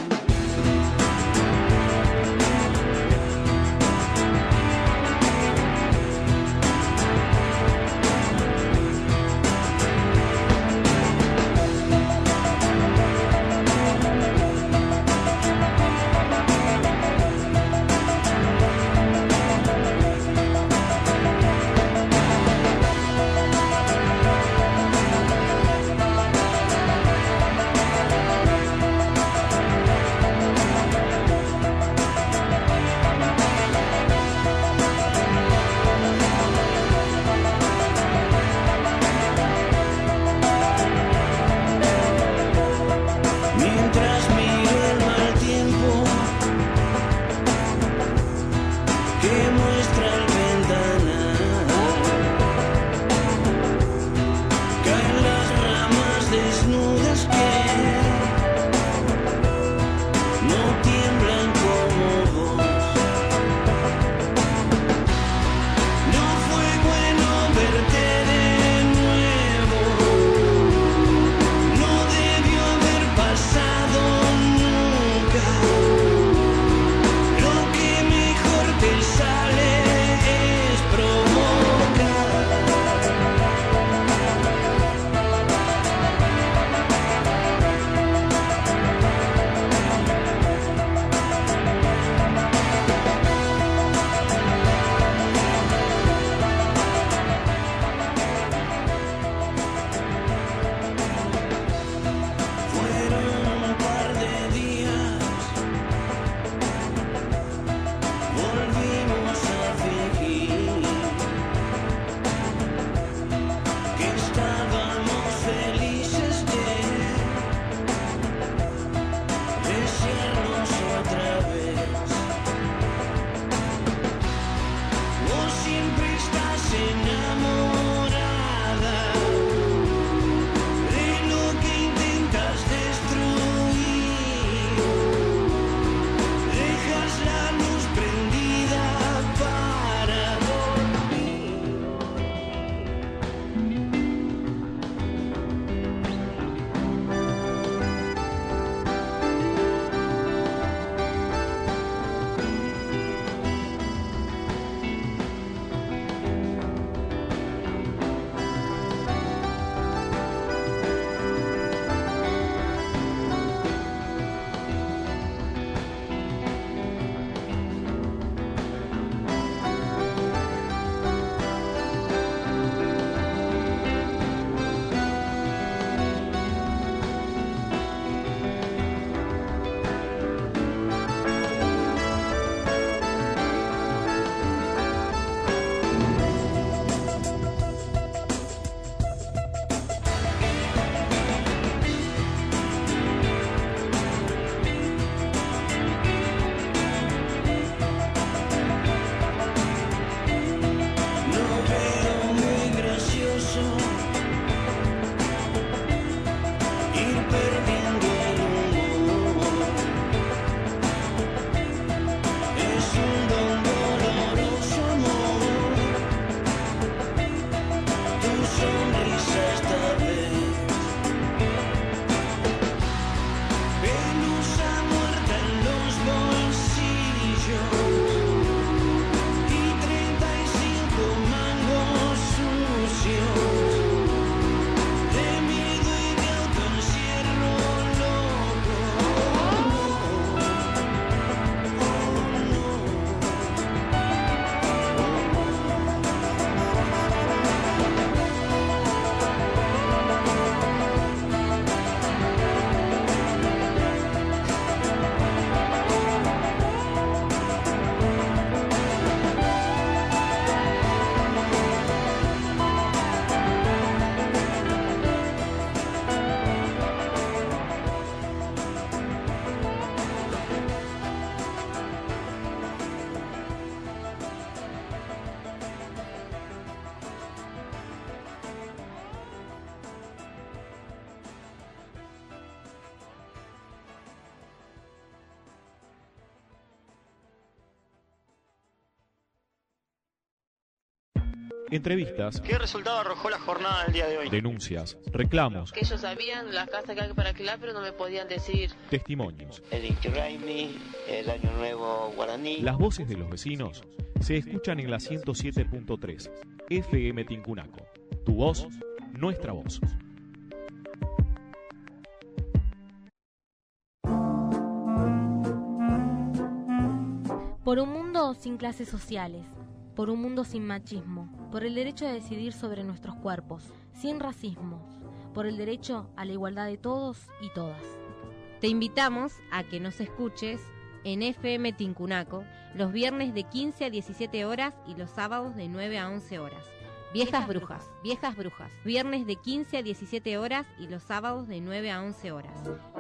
Entrevistas, ¿Qué resultado arrojó la jornada del día de hoy? denuncias, reclamos, Que ellos sabían las casas que hay para alquilar, pero no me podían decir. testimonios. El Inti Raymi, el Año Nuevo Guaraní. Las voces de los vecinos se escuchan en la ciento siete punto tres F M Tincunaco. Tu voz, nuestra voz. Por un mundo sin clases sociales, por un mundo sin machismo, por el derecho a decidir sobre nuestros cuerpos, sin racismo, por el derecho a la igualdad de todos y todas. Te invitamos a que nos escuches en F M Tincunaco los viernes de quince a diecisiete horas y los sábados de nueve a once horas. Viejas Brujas, Viejas Brujas, viernes de quince a diecisiete horas y los sábados de nueve a once horas.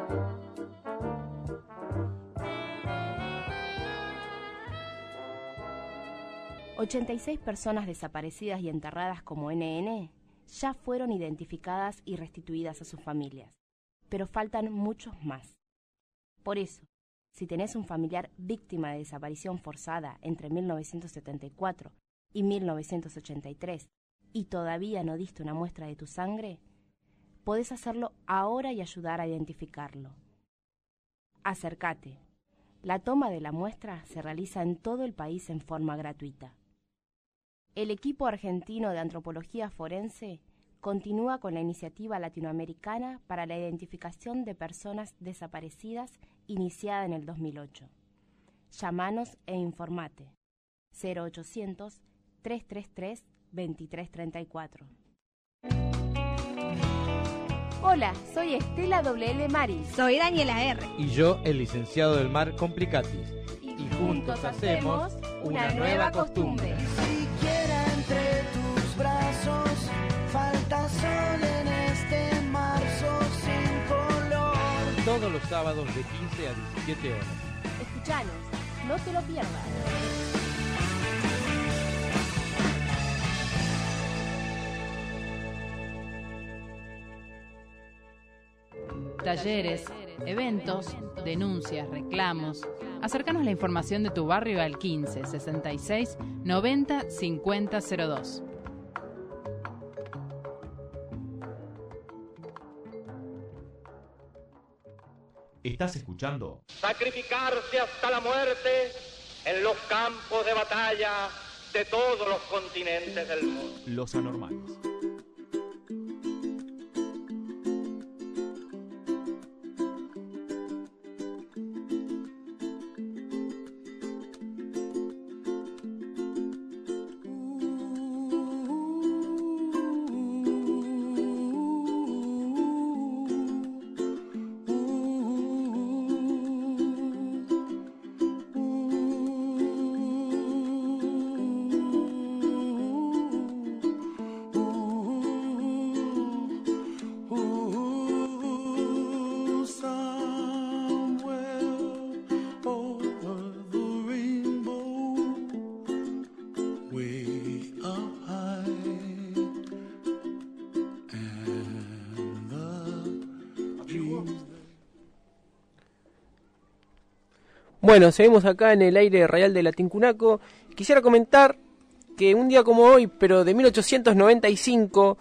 ochenta y seis personas desaparecidas y enterradas como N N ya fueron identificadas y restituidas a sus familias, pero faltan muchos más. Por eso, si tenés un familiar víctima de desaparición forzada entre mil novecientos setenta y cuatro y mil novecientos ochenta y tres y todavía no diste una muestra de tu sangre, podés hacerlo ahora y ayudar a identificarlo. Acércate. La toma de la muestra se realiza en todo el país en forma gratuita. El equipo argentino de antropología forense continúa con la iniciativa latinoamericana para la identificación de personas desaparecidas iniciada en el dos mil ocho. Llámanos e informate. cero ochocientos, trescientos treinta y tres, veintitrés treinta y cuatro. Hola, soy Estela W L Maris. Soy Daniela R. Y yo, el licenciado del mar Complicatis. Y, y juntos hacemos una nueva costumbre. Siquiera entre tus brazos falta sol en este marzo sin color. Todos los sábados de quince a diecisiete horas. Escuchanos, no te lo pierdas. Talleres, eventos, denuncias, reclamos. Acércanos la información de tu barrio al quince, sesenta y seis, noventa, cincuenta cero dos. ¿Estás escuchando? Sacrificarse hasta la muerte en los campos de batalla de todos los continentes del mundo. Los Anormales. Bueno, seguimos acá en el aire radial de la Tincunaco. Quisiera comentar que un día como hoy, pero de mil ochocientos noventa y cinco,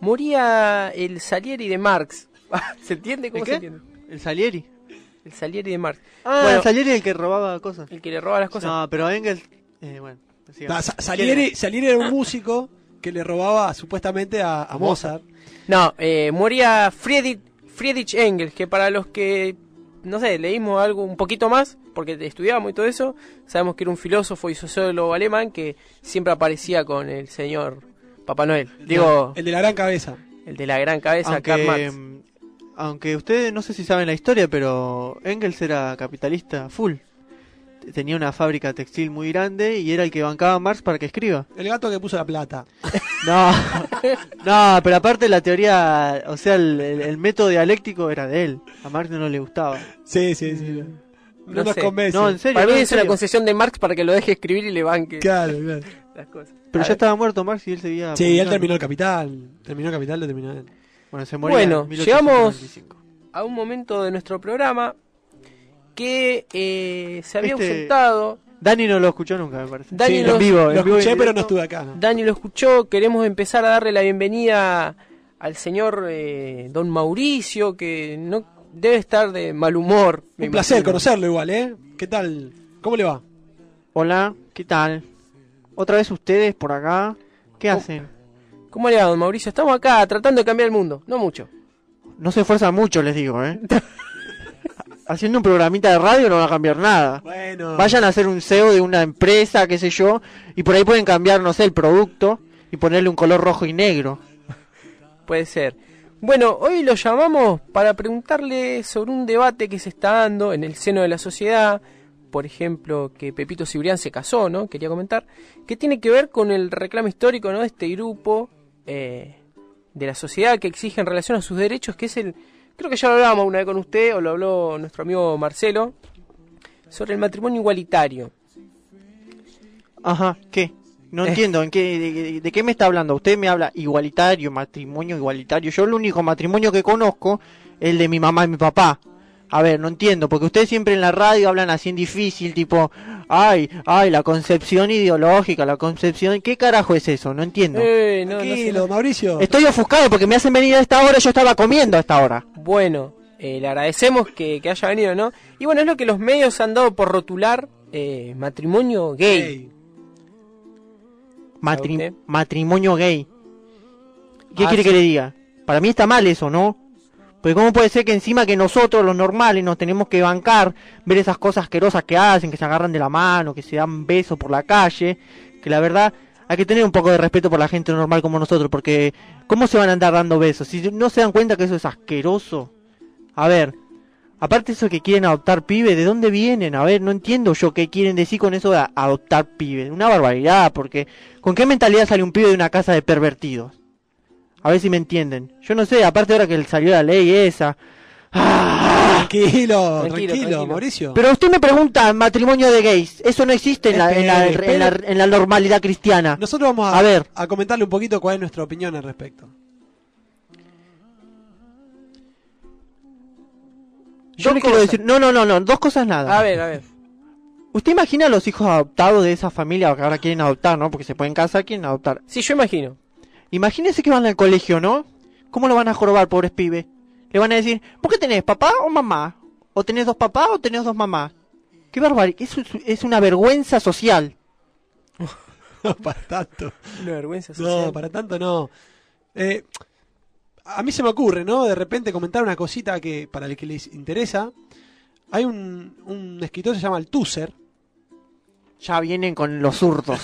moría el Salieri de Marx. ¿Se entiende? ¿Cómo ¿El qué? se entiende? ¿El Salieri? El Salieri de Marx. Ah, bueno, el Salieri el que robaba cosas. El que le robaba las cosas. No, pero Engels, eh, bueno. No, Salieri, Salieri era un músico que le robaba supuestamente a, a Mozart. No, eh, moría Friedrich, Friedrich Engels, que para los que, no sé, leímos algo un poquito más, porque estudiábamos y todo eso, sabemos que era un filósofo y sociólogo alemán que siempre aparecía con el señor Papá Noel. Digo, el de la gran cabeza. El de la gran cabeza, aunque, Karl Marx. Aunque ustedes no sé si saben la historia, pero Engels era capitalista full. Tenía una fábrica textil muy grande y era el que bancaba a Marx para que escriba. El gato que puso la plata. No, no, pero aparte la teoría, o sea, el, el, el método dialéctico era de él. A Marx no le gustaba. Sí, sí, sí. No, No nos sé. convence. No, en serio. Para no, mí en es una serio. concesión de Marx para que lo deje escribir y le banque Claro, claro. las cosas. Pero A ya ver. estaba muerto Marx y él seguía. Sí, él publicando. terminó el Capital. Terminó el Capital, lo terminó él. Bueno, se moría Bueno, en mil ochocientos noventa y cinco. llegamos a un momento de nuestro programa que eh, se había Este- ausentado Dani no lo escuchó nunca, me parece. Dani Sí, lo, lo, en vivo, lo en vivo y escuché, en pero directo. no estuve acá. ¿no? Dani lo escuchó. Queremos empezar a darle la bienvenida al señor eh, Don Mauricio, que no debe estar de mal humor. me Un placer imagino. conocerlo igual, ¿eh? ¿Qué tal? ¿Cómo le va? Hola, ¿qué tal? ¿Otra vez ustedes por acá? ¿Qué ¿Cómo? hacen? ¿Cómo le va, Don Mauricio? Estamos acá tratando de cambiar el mundo, no mucho. No se esfuerzan mucho, les digo, ¿eh? Haciendo un programita de radio no va a cambiar nada. Bueno. Vayan a hacer un S E O de una empresa, qué sé yo, y por ahí pueden cambiar, no sé, el producto y ponerle un color rojo y negro. Puede ser. Bueno, hoy lo llamamos para preguntarle sobre un debate que se está dando en el seno de la sociedad. Por ejemplo, que Pepito Cibrián se casó, ¿no? Quería comentar. Que tiene que ver con el reclamo histórico, ¿no? De este grupo eh, de la sociedad que exige en relación a sus derechos, que es el... Creo que ya lo hablábamos una vez con usted, o lo habló nuestro amigo Marcelo, sobre el matrimonio igualitario. Ajá, ¿qué? No Eh. entiendo, ¿en qué, de, de qué me está hablando? Usted me habla igualitario, matrimonio igualitario. Yo el único matrimonio que conozco es el de mi mamá y mi papá. A ver, no entiendo, porque ustedes siempre en la radio hablan así en difícil, tipo, ay, ay, la concepción ideológica, la concepción... ¿Qué carajo es eso? No entiendo. Eh, no, no sé. Tranquilo, Mauricio. Estoy ofuscado porque me hacen venir a esta hora, yo estaba comiendo a esta hora. Bueno, eh, le agradecemos que, que haya venido, ¿no? Y bueno, es lo que los medios han dado por rotular eh, matrimonio gay. Hey. Matri- usted? matrimonio gay. ¿Qué Ah, quiere sí. que le diga? Para mí está mal eso, ¿no? Porque cómo puede ser que encima que nosotros, los normales, nos tenemos que bancar, ver esas cosas asquerosas que hacen, que se agarran de la mano, que se dan besos por la calle, que la verdad hay que tener un poco de respeto por la gente normal como nosotros, porque ¿cómo se van a andar dando besos? Si no se dan cuenta que eso es asqueroso. A ver, aparte de eso que quieren adoptar pibes, ¿de dónde vienen? A ver, no entiendo yo qué quieren decir con eso de a- adoptar pibes. Una barbaridad, porque ¿con qué mentalidad sale un pibe de una casa de pervertidos? A ver si me entienden. Yo no sé, aparte ahora que salió la ley esa. ¡Ah! Tranquilo, Tranquilo, tranquilo, tranquilo. Mauricio. Pero usted me pregunta, matrimonio de gays. Eso no existe en la, en la, Espere, en la, espere. en la normalidad cristiana. Nosotros vamos a, A ver. a comentarle un poquito cuál es nuestra opinión al respecto. Yo Dos le quiero cosas. decir, no, no, no, no, dos cosas nada. A ver, a ver. ¿Usted imagina a los hijos adoptados de esa familia que ahora quieren adoptar, no? Porque se pueden casar, quieren adoptar. Sí, yo imagino. Imagínense que van al colegio, ¿no? ¿Cómo lo van a jorobar, pobres pibes? Le van a decir, ¿por qué tenés papá o mamá? ¿O tenés dos papás o tenés dos mamás? Qué barbaridad, eso es, es una vergüenza social. No, para tanto. Una vergüenza social. No, para tanto no. Eh, a mí se me ocurre, ¿no? De repente comentar una cosita que para el que les interesa. Hay un, un escritor que se llama Althusser. Ya vienen con los zurdos.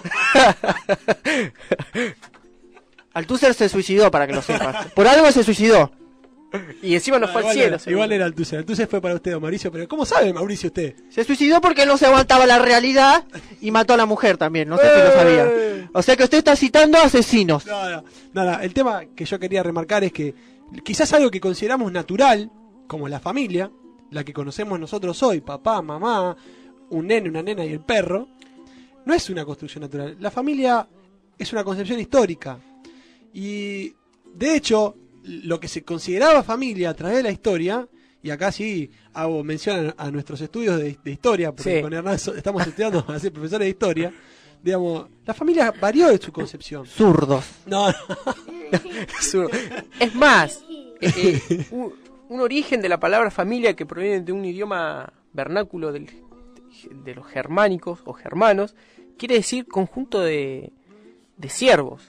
Althusser se suicidó, para que lo sepas. Por algo se suicidó. Y encima nos No, fue al igual cielo. era, seguro. igual era Althusser. Althusser fue para usted, don Mauricio. Pero ¿cómo sabe, Mauricio, usted? Se suicidó porque no se aguantaba la realidad y mató a la mujer también. No sé si lo sabía. O sea que usted está citando asesinos. No, no, nada. El tema que yo quería remarcar es que quizás algo que consideramos natural, como la familia, la que conocemos nosotros hoy, papá, mamá, un nene, una nena y el perro, no es una construcción natural. La familia es una concepción histórica. Y de hecho, lo que se consideraba familia a través de la historia, y acá sí hago mención a, a nuestros estudios de, de historia, porque Sí. con Hernán so- estamos estudiando a ser profesores de historia, digamos, la familia varió de su concepción. Zurdos. No, no. Su- Es más, eh, eh, un, un origen de la palabra familia que proviene de un idioma vernáculo del- de los germánicos o germanos, quiere decir conjunto de, de siervos.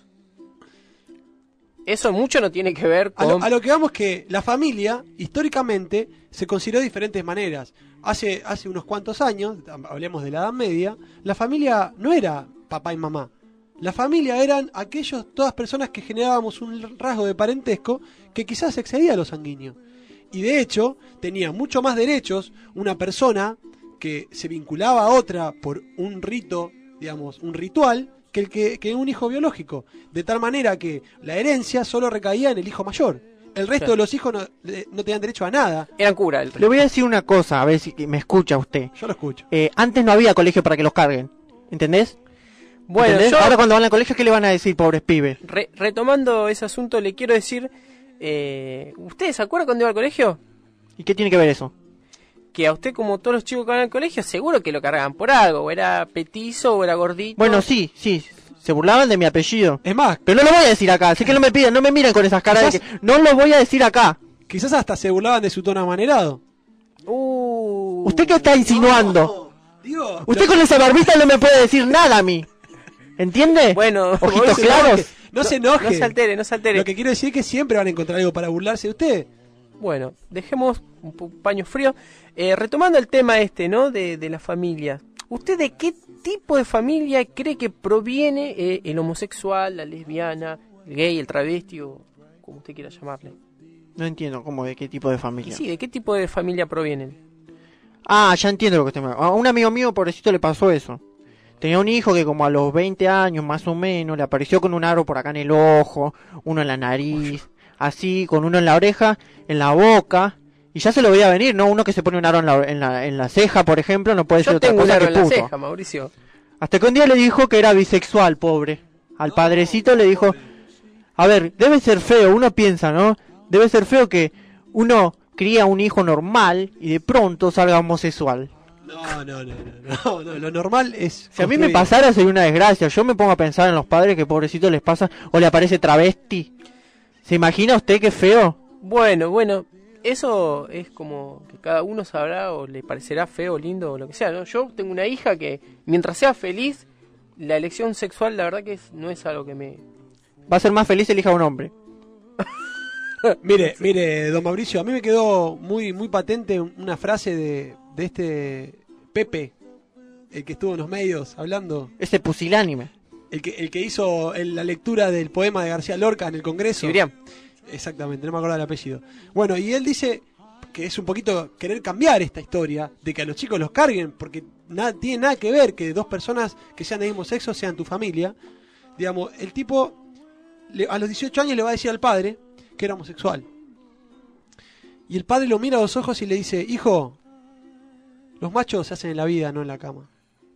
Eso mucho no tiene que ver A con... lo, a lo que vamos que la familia, históricamente, se consideró de diferentes maneras. Hace, hace unos cuantos años, hablemos de la Edad Media, la familia no era papá y mamá. La familia eran aquellos, todas personas que generábamos un rasgo de parentesco que quizás excedía a lo sanguíneo. Y de hecho, tenía mucho más derechos una persona que se vinculaba a otra por un rito, digamos, un ritual, que el que, que un hijo biológico. De tal manera que la herencia solo recaía en el hijo mayor. El resto Claro. de los hijos no, le- no tenían derecho a nada. Eran cura. El... Le voy a decir una cosa, a ver si me escucha usted. Yo lo escucho. Eh, antes no había colegio para que los carguen. ¿Entendés? Bueno, ¿Entendés? yo, Ahora cuando van al colegio, ¿qué le van a decir, pobres pibes? re- retomando ese asunto, le quiero decir... Eh, ¿Ustedes se acuerdan cuando iba al colegio? ¿Y qué tiene que ver eso? que a usted, como todos los chicos que van al colegio, seguro que lo cargaban por algo, o era petizo, o era gordito. Bueno, sí, sí, se burlaban de mi apellido. Es más, pero no lo voy a decir acá, así que no me pidan, no me miren con esas caras de que no lo voy a decir acá. Quizás hasta se burlaban de su tono amanerado. Uh, ¿Usted qué está insinuando? No, digo, Usted con esa barbita no me puede decir nada a mí. ¿Entiende? Bueno, ojitos claros. No se enoje. No se altere, no se altere. Lo que quiero decir es que siempre van a encontrar algo para burlarse de usted. Bueno, dejemos un paño frío. Eh, retomando el tema este, ¿no? De, de la familia. ¿Usted de qué tipo de familia cree que proviene eh, el homosexual, la lesbiana, el gay, el travesti o como usted quiera llamarle? No entiendo cómo, de qué tipo de familia. Sí, ¿de qué tipo de familia provienen? Ah, ya entiendo lo que usted me... A un amigo mío, pobrecito, le pasó eso. Tenía un hijo que como a los veinte años, más o menos, le apareció con un aro por acá en el ojo, uno en la nariz, así, con uno en la oreja, en la boca, y ya se lo veía venir, ¿no? Uno que se pone un aro en la, en la, en la ceja, por ejemplo, no puede Yo ser otra tengo cosa un aro que en puto. la ceja, Mauricio. Hasta que un día le dijo que era bisexual, pobre. Al padrecito le dijo, a ver, debe ser feo, uno piensa, ¿no? Debe ser feo que uno cría un hijo normal y de pronto salga homosexual. No, no, no, no, no, no, lo normal es... Si a mí me pasara sería una desgracia. Yo me pongo a pensar en los padres que pobrecito les pasa o le aparece travesti. ¿Se imagina usted qué feo? Bueno, bueno, eso es como que cada uno sabrá o le parecerá feo, lindo o lo que sea, ¿no? Yo tengo una hija que mientras sea feliz, la elección sexual la verdad que es, no es algo que me... Va a ser más feliz elija un hombre. Mire, mire, don Mauricio, a mí me quedó muy muy patente una frase de, de este Pepe, el que estuvo en los medios hablando. Ese pusilánime. El que, el que hizo el- la lectura del poema de García Lorca en el Congreso. Cibrián. Exactamente, no me acuerdo del apellido. Bueno, y él dice que es un poquito querer cambiar esta historia, de que a los chicos los carguen, porque nada, tiene nada que ver que dos personas que sean del mismo sexo sean tu familia. Digamos, el tipo le- a los dieciocho años le va a decir al padre que era homosexual. Y el padre lo mira a los ojos y le dice, hijo, los machos se hacen en la vida, no en la cama.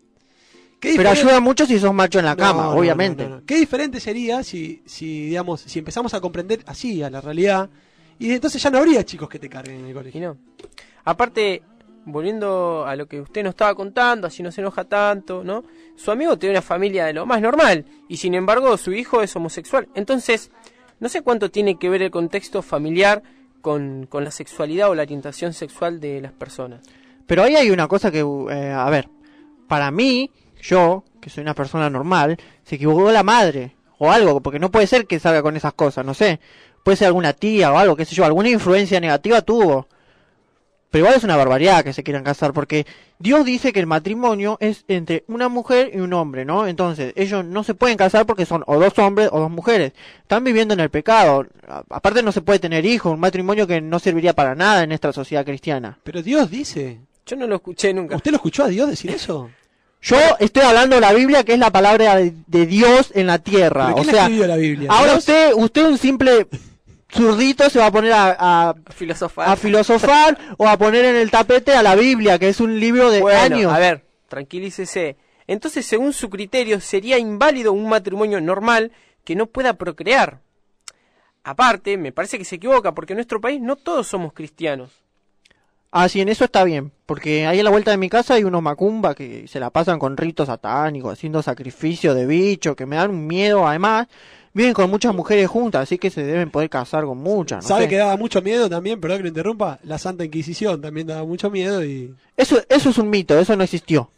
¿Qué Pero diferen- ayuda mucho si sos macho en la No, cama, no, obviamente. no, no, no. ¿Qué diferente sería si, si, digamos, si empezamos a comprender así a la realidad y entonces ya no habría chicos que te carguen en el colegio? Y no. Aparte, volviendo a lo que usted nos estaba contando, así no se enoja tanto, ¿no? Su amigo tiene una familia de lo más normal y sin embargo su hijo es homosexual. Entonces, no sé cuánto tiene que ver el contexto familiar con, con la sexualidad o la orientación sexual de las personas. Pero ahí hay una cosa que, eh, a ver, para mí, yo, que soy una persona normal, se equivocó la madre o algo, porque no puede ser que salga con esas cosas, no sé. Puede ser alguna tía o algo, qué sé yo, alguna influencia negativa tuvo. Pero igual es una barbaridad que se quieran casar, porque Dios dice que el matrimonio es entre una mujer y un hombre, ¿no? Entonces, ellos no se pueden casar porque son o dos hombres o dos mujeres. Están viviendo en el pecado. A- Aparte no se puede tener hijos, un matrimonio que no serviría para nada en nuestra sociedad cristiana. Pero Dios dice... Yo no lo escuché nunca. ¿Usted lo escuchó a Dios decir eso? Yo estoy hablando de la Biblia, que es la palabra de, de Dios en la tierra. ¿Pero O quién sea, escribió la Biblia? ahora ¿Dios? usted, usted un simple zurdito se va a poner a, a, Filosofar. a filosofar o a poner en el tapete a la Biblia, que es un libro de Bueno, años. a ver, tranquilícese. Entonces, según su criterio, sería inválido un matrimonio normal que no pueda procrear. Aparte, me parece que se equivoca, porque en nuestro país no todos somos cristianos. Ah, sí, en eso está bien, porque ahí a la vuelta de mi casa hay unos macumba que se la pasan con ritos satánicos, haciendo sacrificio de bicho, que me dan un miedo. Además, viven con muchas mujeres juntas, así que se deben poder casar con muchas. No ¿Sabe sé. que daba mucho miedo también? Perdón que lo interrumpa. La Santa Inquisición también daba mucho miedo y... Eso, eso es un mito, eso no existió.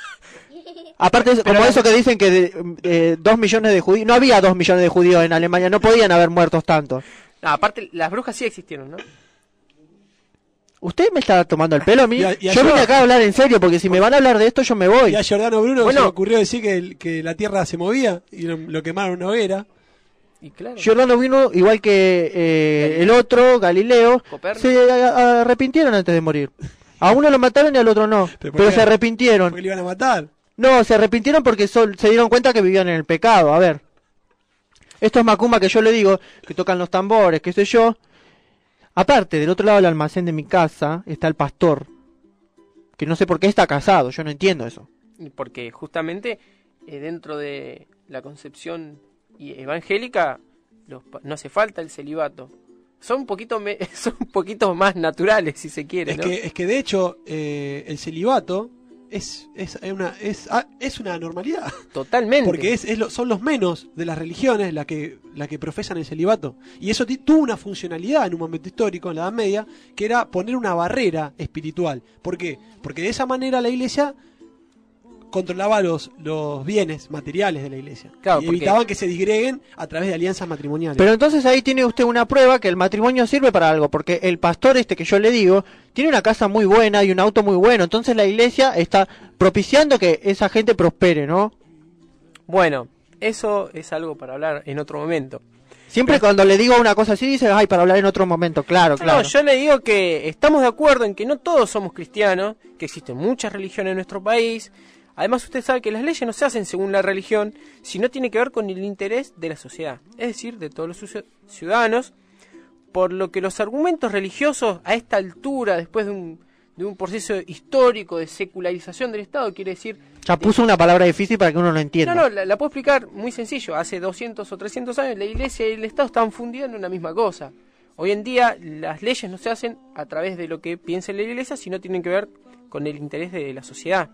Aparte, es Pero- como eso que dicen que de, eh, dos millones de judíos, no había dos millones de judíos en Alemania, no podían haber muertos tantos. No, aparte, las brujas sí existieron, ¿no? ¿Usted me está tomando el pelo a mí? Y a- y a yo yo- vine acá a hablar en serio, porque si me van a hablar de esto yo me voy. Y a Giordano Bruno Bueno. se le ocurrió decir que, el- que la Tierra se movía y lo, lo quemaron en una hoguera. Y claro. Giordano vino igual que eh, el otro, Galileo, Copérnico. se a- a- arrepintieron antes de morir. A uno lo mataron y al otro no, Pero pero, ¿por qué? se arrepintieron. Porque le iban a matar. No, se arrepintieron porque sol- se dieron cuenta que vivían en el pecado. A ver, estos macumba que yo le digo, que tocan los tambores, qué sé yo. Aparte, del otro lado del almacén de mi casa está el pastor, que no sé por qué está casado, yo no entiendo eso. Porque justamente eh, dentro de la concepción y- evangélica los pa- no hace falta el celibato. O son un poquito me, son un poquito más naturales, si se quiere, es ¿no? que es que de hecho eh, el celibato es es una es ah, es una anormalidad. Totalmente. Porque es, es lo, son los menos de las religiones la que la que profesan el celibato, y eso t- tuvo una funcionalidad en un momento histórico en la Edad Media, que era poner una barrera espiritual. ¿Por qué? Porque de esa manera la Iglesia controlaba los, los bienes materiales de la Iglesia, Claro, y porque- evitaban que se disgreguen a través de alianzas matrimoniales. Pero entonces ahí tiene usted una prueba que el matrimonio sirve para algo, porque el pastor este que yo le digo tiene una casa muy buena y un auto muy bueno, entonces la iglesia está propiciando que esa gente prospere, ¿no? Bueno, eso es algo para hablar en otro momento. Siempre cuando le digo una cosa así dice, ay, para hablar en otro momento, claro, claro. No, yo le digo que estamos de acuerdo en que no todos somos cristianos, que existen muchas religiones en nuestro país. Además, usted sabe que las leyes no se hacen según la religión, sino tiene que ver con el interés de la sociedad, es decir, de todos los ciu- ciudadanos, por lo que los argumentos religiosos a esta altura, después de un, de un proceso histórico de secularización del Estado, quiere decir... Ya puso una palabra difícil para que uno lo entienda. No, no, la, la puedo explicar muy sencillo. Hace doscientos o trescientos años la Iglesia y el Estado estaban fundidos en una misma cosa. Hoy en día las leyes no se hacen a través de lo que piensa la Iglesia, sino tienen que ver con el interés de la sociedad.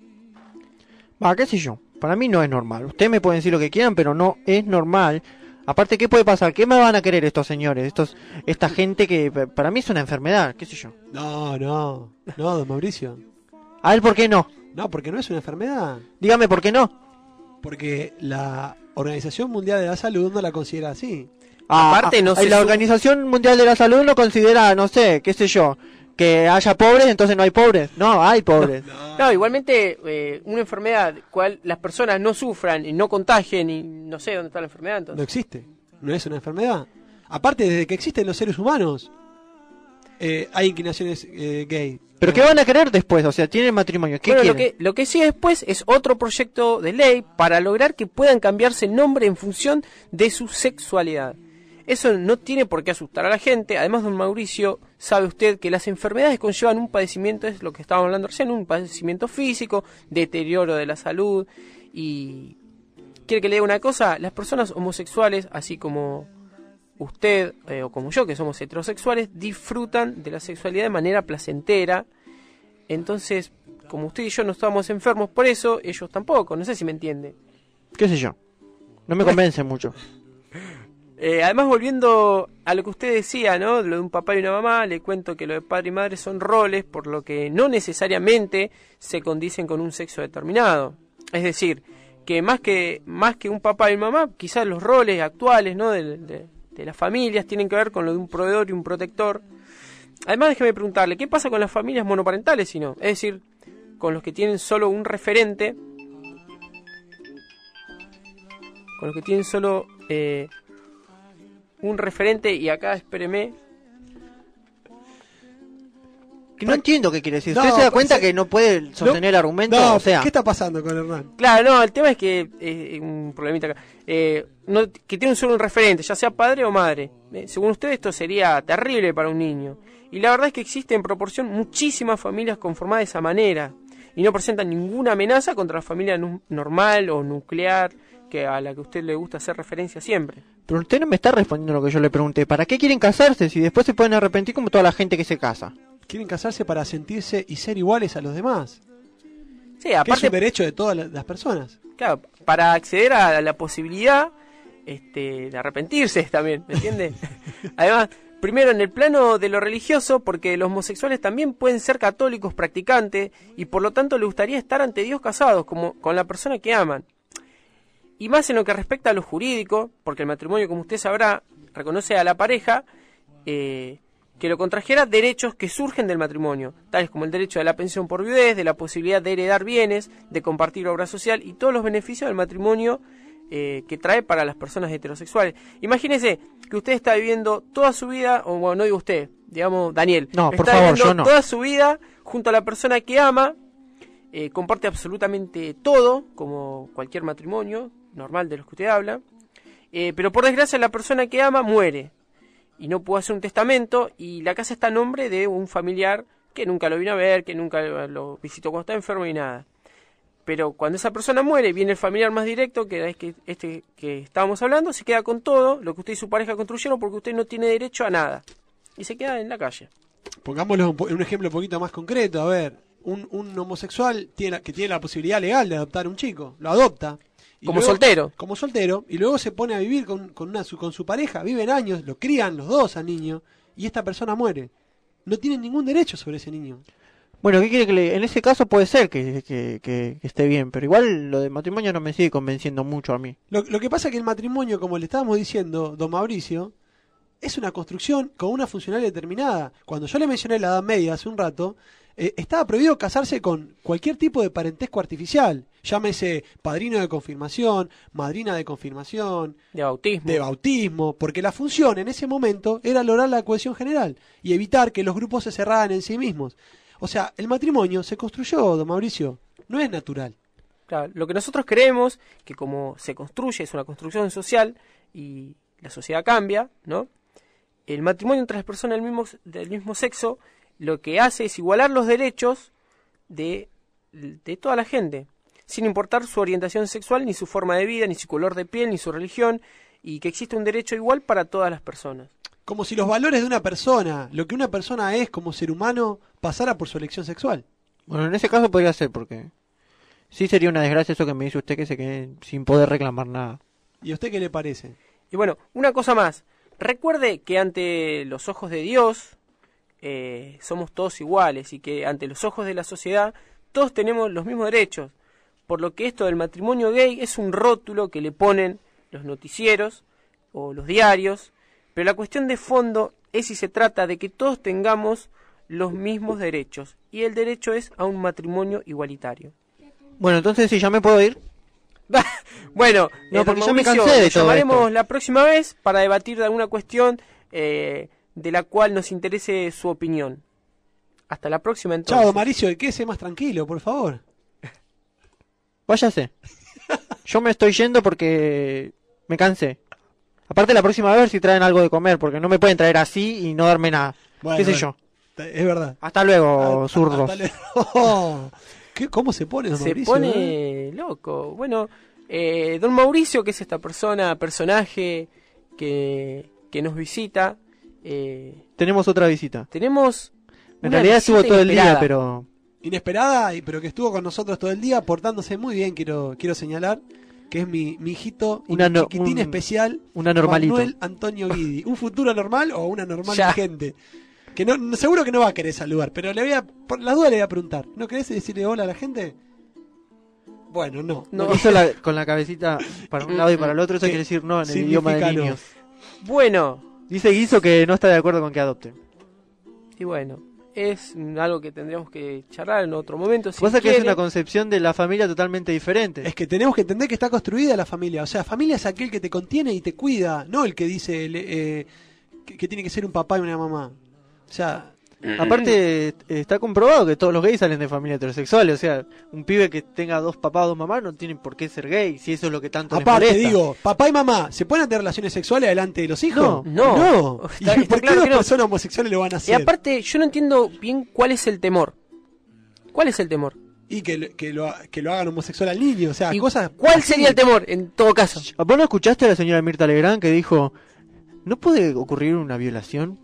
Va, qué sé yo, para mí no es normal. Ustedes me pueden decir lo que quieran, pero no es normal. Aparte, ¿qué puede pasar? ¿Qué me van a querer estos señores? estos Esta gente que p- para mí es una enfermedad, qué sé yo. No, no, no, don Mauricio. A ver, ¿por qué no? No, porque no es una enfermedad. Dígame, ¿por qué no? Porque la Organización Mundial de la Salud no la considera así. Ah, Aparte, no ah, se la su- Organización Mundial de la Salud no considera, no sé, qué sé yo, que haya pobres, entonces no hay pobres. No, hay pobres. No, igualmente eh, una enfermedad cual las personas no sufran y no contagien y no sé dónde está la enfermedad entonces. No existe, no es una enfermedad. Aparte, desde que existen los seres humanos, eh, hay inclinaciones eh, gay. ¿Pero qué van a querer después? O sea, tienen matrimonio. ¿Qué Bueno, lo quieren? que, lo que sí después es otro proyecto de ley para lograr que puedan cambiarse el nombre en función de su sexualidad. Eso no tiene por qué asustar a la gente. Además, don Mauricio, sabe usted que las enfermedades conllevan un padecimiento, es lo que estábamos hablando recién, un padecimiento físico, deterioro de la salud. Y quiere que le diga una cosa, las personas homosexuales, así como usted eh, o como yo, que somos heterosexuales, disfrutan de la sexualidad de manera placentera. Entonces, como usted y yo no estamos enfermos por eso, ellos tampoco. No sé si me entiende. ¿Qué sé yo? No me convence mucho. Eh, además, volviendo a lo que usted decía, ¿no? Lo de un papá y una mamá, le cuento que lo de padre y madre son roles, por lo que no necesariamente se condicen con un sexo determinado. Es decir, que más que más que un papá y una mamá, quizás los roles actuales, ¿no? De, de, de las familias tienen que ver con lo de un proveedor y un protector. Además, déjeme preguntarle, ¿qué pasa con las familias monoparentales, si no? Es decir, con los que tienen solo un referente, con los que tienen solo... Eh, un referente, y acá espéreme. Que no entiendo qué quiere decir. No, ¿Usted se da pues, cuenta eh, que no puede sostener el argumento? No, o sea, ¿qué está pasando con Hernán? Claro, no, el tema es que eh, un problemita acá. Eh, no, que tiene solo un referente, ya sea padre o madre. Eh, según usted, esto sería terrible para un niño. Y la verdad es que existen en proporción muchísimas familias conformadas de esa manera y no presentan ninguna amenaza contra la familia nu- normal o nuclear, que a la que a usted le gusta hacer referencia siempre. pero usted no me está respondiendo lo que yo le pregunté. ¿Para qué quieren casarse si después se pueden arrepentir como toda la gente que se casa? Quieren casarse para sentirse y ser iguales a los demás. Sí, Que es aparte, un derecho de todas la- las personas. claro, para acceder a la posibilidad este, de arrepentirse también, ¿me entiende? Además, primero en el plano de lo religioso, porque los homosexuales también pueden ser católicos practicantes y por lo tanto les gustaría estar ante Dios casados como con la persona que aman. Y más en lo que respecta a lo jurídico, porque el matrimonio, como usted sabrá, reconoce a la pareja eh, que lo contrajera derechos que surgen del matrimonio, tales como el derecho de la pensión por viudez, de la posibilidad de heredar bienes, de compartir obra social y todos los beneficios del matrimonio eh, que trae para las personas heterosexuales. Imagínese que usted está viviendo toda su vida, o bueno, no digo usted, digamos Daniel, No, por está favor, viviendo yo no. toda su vida junto a la persona que ama, eh, comparte absolutamente todo, como cualquier matrimonio normal de los que usted habla, eh, pero por desgracia la persona que ama muere y no pudo hacer un testamento y la casa está a nombre de un familiar que nunca lo vino a ver, que nunca lo visitó cuando está enfermo y nada. Pero cuando esa persona muere, viene el familiar más directo, que es que este que estábamos hablando, se queda con todo lo que usted y su pareja construyeron porque usted no tiene derecho a nada. Y se queda en la calle. Pongámoslo un, po- un ejemplo un poquito más concreto. A ver, un, un homosexual tiene, la- que tiene la posibilidad legal de adoptar un chico, lo adopta. y Como luego- soltero. Como soltero, y luego se pone a vivir con, con, una, su, con su pareja, viven años, lo crían los dos al niño, y esta persona muere. No tienen ningún derecho sobre ese niño. Bueno, ¿qué quiere que le... En ese caso puede ser que, que, que- que esté bien, pero igual lo de matrimonio no me sigue convenciendo mucho a mí. Lo, lo que pasa es que el matrimonio, como le estábamos diciendo, don Mauricio, es una construcción con una funcionalidad determinada. Cuando yo le mencioné la Edad Media hace un rato, eh, estaba prohibido casarse con cualquier tipo de parentesco artificial. Llámese padrino de confirmación, madrina de confirmación, De bautismo. de bautismo, porque la función en ese momento era lograr la cohesión general y evitar que los grupos se cerraran en sí mismos. O sea, el matrimonio se construyó, don Mauricio, no es natural. Claro, lo que nosotros creemos, que como se construye, es una construcción social y la sociedad cambia, ¿no? El matrimonio entre las personas del mismo, del mismo sexo lo que hace es igualar los derechos de, de toda la gente, sin importar su orientación sexual, ni su forma de vida, ni su color de piel, ni su religión, y que existe un derecho igual para todas las personas. Como si los valores de una persona, lo que una persona es como ser humano, pasara por su elección sexual. Bueno, en ese caso podría ser, porque sí sería una desgracia eso que me dice usted, que se quede sin poder reclamar nada. ¿Y a usted qué le parece? Y bueno, una cosa más. Recuerde que ante los ojos de Dios eh, somos todos iguales y que ante los ojos de la sociedad todos tenemos los mismos derechos. Por lo que esto del matrimonio gay es un rótulo que le ponen los noticieros o los diarios, pero la cuestión de fondo es si se trata de que todos tengamos los mismos derechos, y el derecho es a un matrimonio igualitario. Bueno, entonces sí, ya me puedo ir. Bueno, No, eh, don porque ya me Mauricio, cansé de le todo llamaremos esto. la próxima vez para debatir de alguna cuestión eh, de la cual nos interese su opinión. Hasta la próxima entonces. Chao, don Mauricio, quédese más tranquilo, por favor. Váyase. Yo me estoy yendo porque me cansé. Aparte, la próxima vez si traen algo de comer, porque no me pueden traer así y no darme nada. Bueno, ¿Qué sé bueno, yo? Es verdad. Hasta luego, zurdos. Hasta luego. ¿Qué- ¿Cómo se pone, don Se Mauricio? pone eh? loco. Bueno, eh, don Mauricio, que es esta persona, personaje que, que nos visita, eh, Tenemos otra visita. tenemos... En una realidad estuvo visita todo el día, inesperada. pero... Inesperada, y pero que estuvo con nosotros todo el día, portándose muy bien, quiero quiero señalar, que es mi, mi hijito y Una mi no- chiquitín un- especial, un anormalito. Manuel Antonio Guidi. ¿Un futuro normal o una normal Ya. vigente? Que no, no- seguro que no va a querer saludar, pero le voy a, por la duda le voy a preguntar. ¿No querés decirle hola a la gente? Bueno, no. No. Hizo la- con la cabecita para un lado y para el otro, eso ¿Qué quiere decir no en el idioma de significa no? niños. Bueno, Dice Guiso que no está de acuerdo con que adopten. y bueno, es mm, algo que tendríamos que charlar en otro momento. Si Pasa que es quiere. una concepción de la familia totalmente diferente. Es que tenemos que entender que está construida la familia. O sea, familia es aquel que te contiene y te cuida, no el que dice le- eh, que, que tiene que ser un papá y una mamá. O sea, Aparte, eh, está comprobado que todos los gays salen de familias heterosexuales. O sea, un pibe que tenga dos papás o dos mamás no tiene por qué ser gay, si eso es lo que tanto les aparte molesta. digo, papá y mamá, ¿se pueden tener relaciones sexuales delante de los hijos? No, no. No. Está- ¿Y está por qué claro dos que no. personas homosexuales lo van a Y hacer? aparte, yo no entiendo bien cuál es el temor. ¿Cuál es el temor? Y que, lo- que, lo, que lo hagan homosexual al niño, o sea, ¿Y cosas... ¿Cuál así. sería el temor en todo caso? ¿Vos no escuchaste a la señora Mirta Legrand que dijo, ¿no puede ocurrir una violación?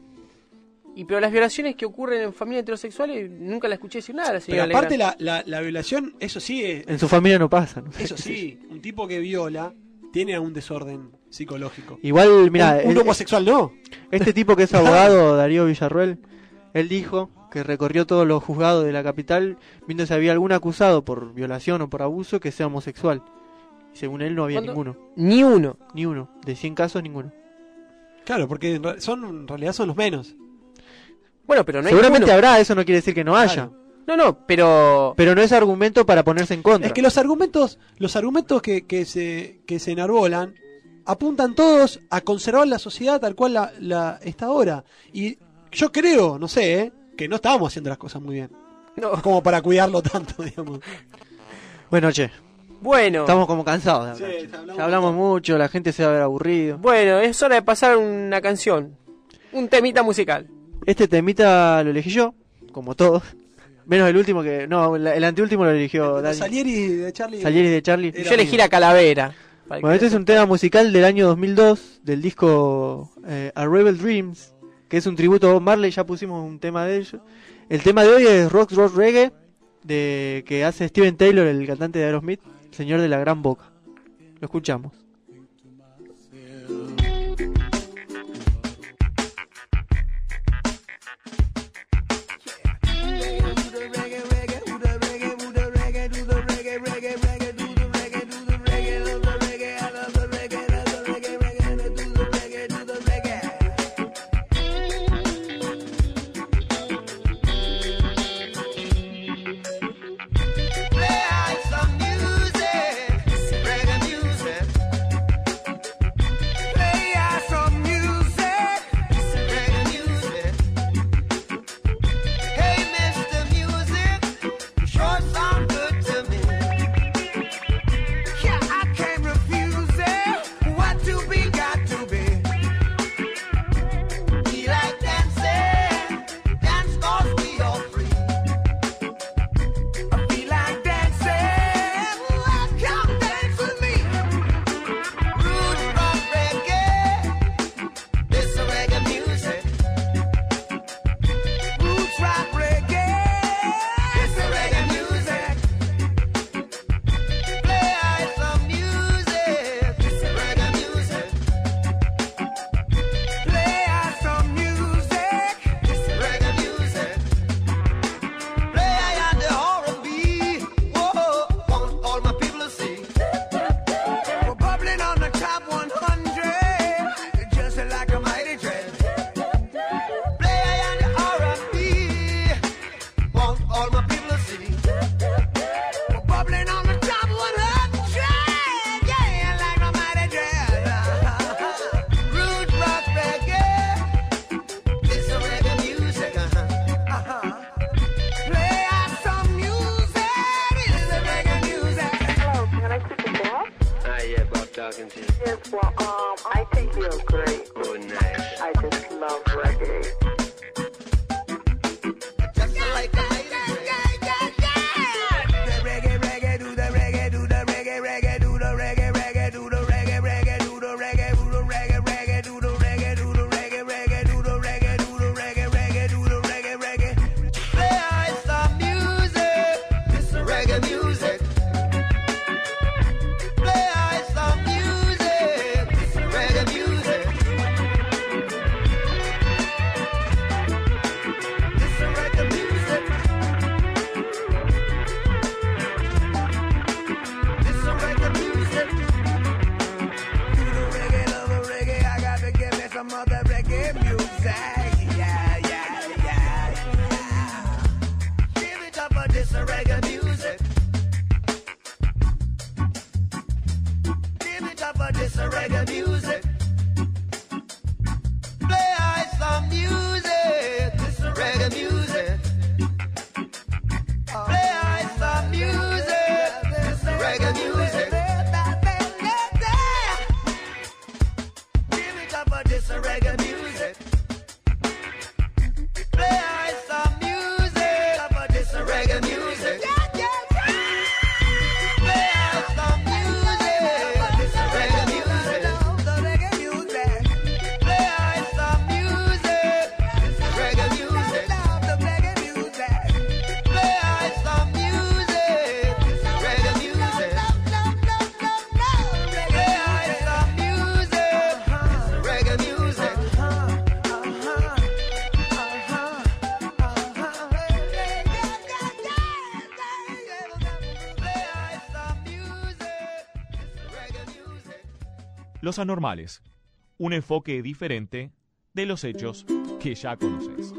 Y pero las violaciones que ocurren en familias heterosexuales nunca la escuché decir nada a la Pero señora aparte Legrand. la, la, la violación, eso sí, es, En su familia no pasa. ¿no? eso sí, un tipo que viola tiene un desorden psicológico. Igual, mira, un, un homosexual no. este tipo que es abogado, Darío Villarruel, él dijo que recorrió todos los juzgados de la capital viendo si había algún acusado por violación o por abuso que sea homosexual. Y según él no había ¿Cuándo? ninguno. Ni uno. Ni uno. De cien casos, ninguno. Claro, porque en, re- son, en realidad son los menos. Bueno, pero no hay Seguramente ninguno. habrá, eso no quiere decir que no haya. Claro. No, no, pero... Pero no es argumento para ponerse en contra. Es que los argumentos, los argumentos que, que se que se enarbolan apuntan todos a conservar la sociedad tal cual la, la está ahora. Y yo creo, no sé, ¿eh? que no estábamos haciendo las cosas muy bien. No. Como para cuidarlo tanto, digamos. Bueno, che, Bueno, estamos como cansados de hablar. Sí, hablamos Ya hablamos mucho, la gente se va a ver aburrido. bueno, es hora de pasar una canción. Un temita musical. Este temita lo elegí yo, como todos. Menos el último que... No, el, el anteúltimo lo eligió Dani. Salieri de Charlie. Salieri de Charlie. Yo elegí la calavera. Bueno, este es un tema musical del año dos mil dos, del disco eh, A Rebel Dreams, que es un tributo a Bob Marley, ya pusimos un tema de ellos. El tema de hoy es Rock Rock Reggae, de que hace Steven Taylor, el cantante de Aerosmith, señor de la gran boca. Lo escuchamos. Los anormales, un enfoque diferente de los hechos que ya conoces.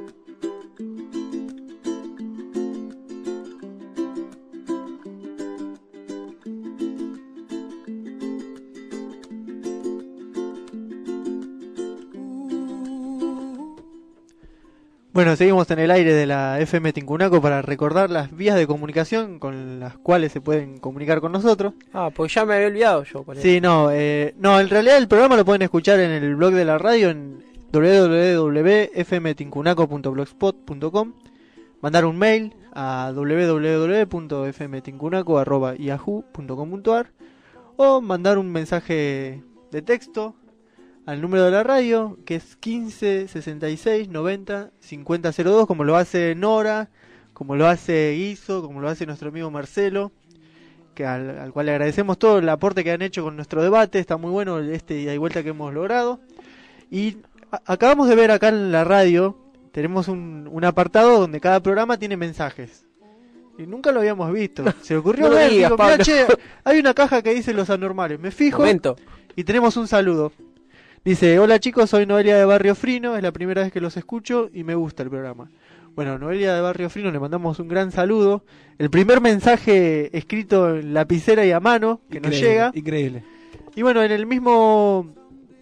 Bueno, seguimos en el aire de la F M Tincunaco para recordar las vías de comunicación con las cuales se pueden comunicar con nosotros. Ah, pues ya me había olvidado yo. Por sí, no, eh, no, en realidad el programa lo pueden escuchar en el blog de la radio en doble u doble u doble u punto f m tincunaco punto blogspot punto com. Mandar un mail a doble u doble u doble u punto f m tincunaco arroba yahoo punto com punto a r o mandar un mensaje de texto al número de la radio, que es quince sesenta y seis noventa cincuenta cero dos, como lo hace Nora, como lo hace Guiso, como lo hace nuestro amigo Marcelo, que al, al cual le agradecemos todo el aporte que han hecho con nuestro debate. Está muy bueno este ida y vuelta que hemos logrado. Y a, acabamos de ver acá en la radio, tenemos un, un apartado donde cada programa tiene mensajes. Y nunca lo habíamos visto. Se le ocurrió No lo ver, digas, digo, Pablo. "Mirá, che, hay una caja que dice los anormales". Me fijo Momento. y tenemos un saludo. Dice: "Hola chicos, soy Noelia de Barrio Frino, es la primera vez que los escucho y me gusta el programa". Bueno, Noelia de Barrio Frino, le mandamos un gran saludo. El primer mensaje escrito en lapicera y a mano que nos Increíble, llega. Increíble. Y bueno, en el mismo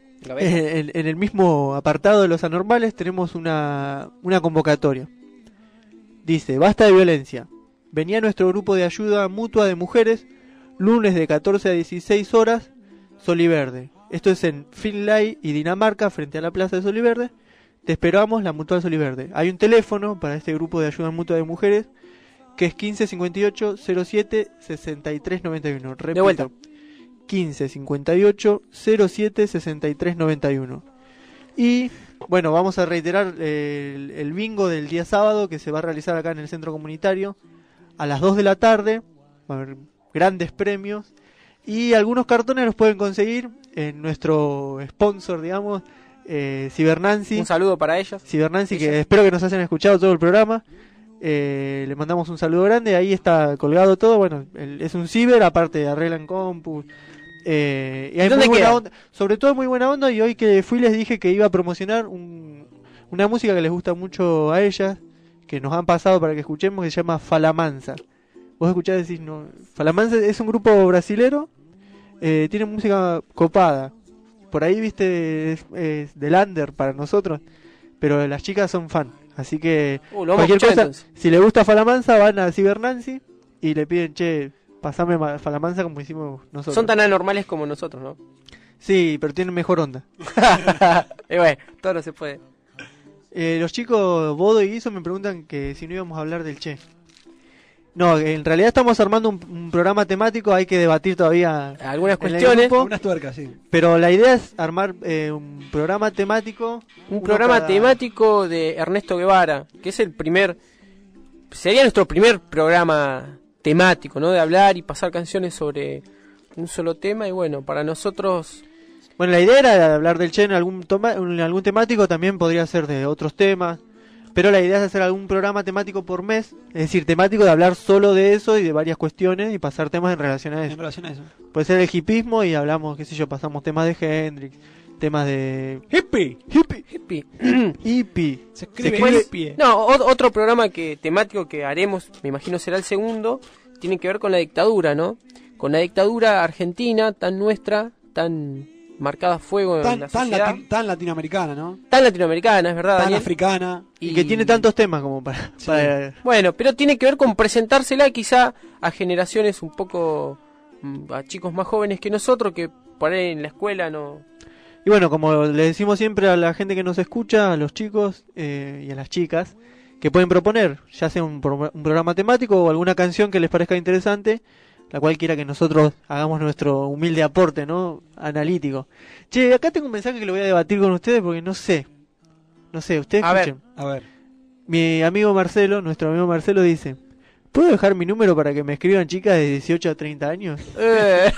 en, en el mismo apartado de los anormales tenemos una, una convocatoria. Dice: "Basta de violencia. Venía nuestro grupo de ayuda mutua de mujeres, lunes de catorce a dieciséis horas, Soliverde. Esto es en Finlay y Dinamarca, frente a la plaza de Soliverde. Te esperamos, la Mutual Soliverde. Hay un teléfono para este grupo de ayuda mutua de mujeres, que es quince cincuenta y ocho cero siete sesenta y tres noventa y uno. Repito, De vuelta. quince cincuenta y ocho cero siete sesenta y tres noventa y uno. Y bueno, vamos a reiterar eh, el, el bingo del día sábado, que se va a realizar acá en el centro comunitario a las dos de la tarde. Va a haber grandes premios y algunos cartones los pueden conseguir en nuestro sponsor, digamos, eh, Cibernancy. Un saludo para ellas. Cibernancy, que espero que nos hayan escuchado todo el programa. Eh, le mandamos un saludo grande. Ahí está colgado todo. Bueno, el- es un ciber, aparte arreglan compu. Eh, y hay ¿Dónde muy buena queda? onda, sobre todo muy buena onda. Y hoy que fui les dije que iba a promocionar un, una música que les gusta mucho a ellas, que nos han pasado para que escuchemos, que se llama Falamansa. Vos escuchás y decís, no, Falamansa es un grupo brasilero, eh, tiene música copada. Por ahí, viste, es, es del under para nosotros, pero las chicas son fan. Así que Uh, lo vamos a cualquier escuchar, cosa, entonces. si le gusta Falamansa, van a Cibernancy y le piden, che, pasame ma- Falamansa como hicimos nosotros. Son tan anormales como nosotros, ¿no? Sí, pero tienen mejor onda. Y bueno, todo no se puede. Eh, los chicos Bodo y Guiso me preguntan que si no íbamos a hablar del Che. No, en realidad estamos armando un, un programa temático, hay que debatir todavía Algunas en el cuestiones. grupo, Unas tuercas, sí. pero la idea es armar eh, un programa temático. Un uno programa cada- temático de Ernesto Guevara, que es el primer, sería nuestro primer programa temático, ¿no? De hablar y pasar canciones sobre un solo tema. Y bueno, para nosotros, Bueno, la idea era hablar del Che en algún, toma- en algún temático, también podría ser de otros temas, pero la idea es hacer algún programa temático por mes, es decir, temático de hablar solo de eso y de varias cuestiones y pasar temas en relación a eso. En relación a eso. Puede ser el hipismo y hablamos, qué sé yo, pasamos temas de Hendrix, temas de... ¡Hippie! Hippie. hippie. Hippie. Se escribe Después- hippie. No, o- otro programa que temático que haremos, me imagino será el segundo, tiene que ver con la dictadura, ¿no? Con la dictadura argentina, tan nuestra, tan marcada a fuego en Tan, la tan, sociedad. lati- tan latinoamericana, ¿no? Tan latinoamericana, es verdad, Tan Daniel. africana. Y que tiene tantos temas como para... para- Bueno, pero tiene que ver con presentársela quizá a generaciones un poco, mm, a chicos más jóvenes que nosotros, que por ahí en la escuela no... Y bueno, como le decimos siempre a la gente que nos escucha, a los chicos eh, y a las chicas, que pueden proponer, ya sea un, pro- un programa temático o alguna canción que les parezca interesante, la cual quiera que nosotros hagamos nuestro humilde aporte, ¿no? Analítico. Che, acá tengo un mensaje que lo voy a debatir con ustedes porque no sé. No sé, ustedes A ver. escuchen. A ver. Mi amigo Marcelo, nuestro amigo Marcelo dice: ¿puedo dejar mi número para que me escriban chicas de dieciocho a treinta años? Eh,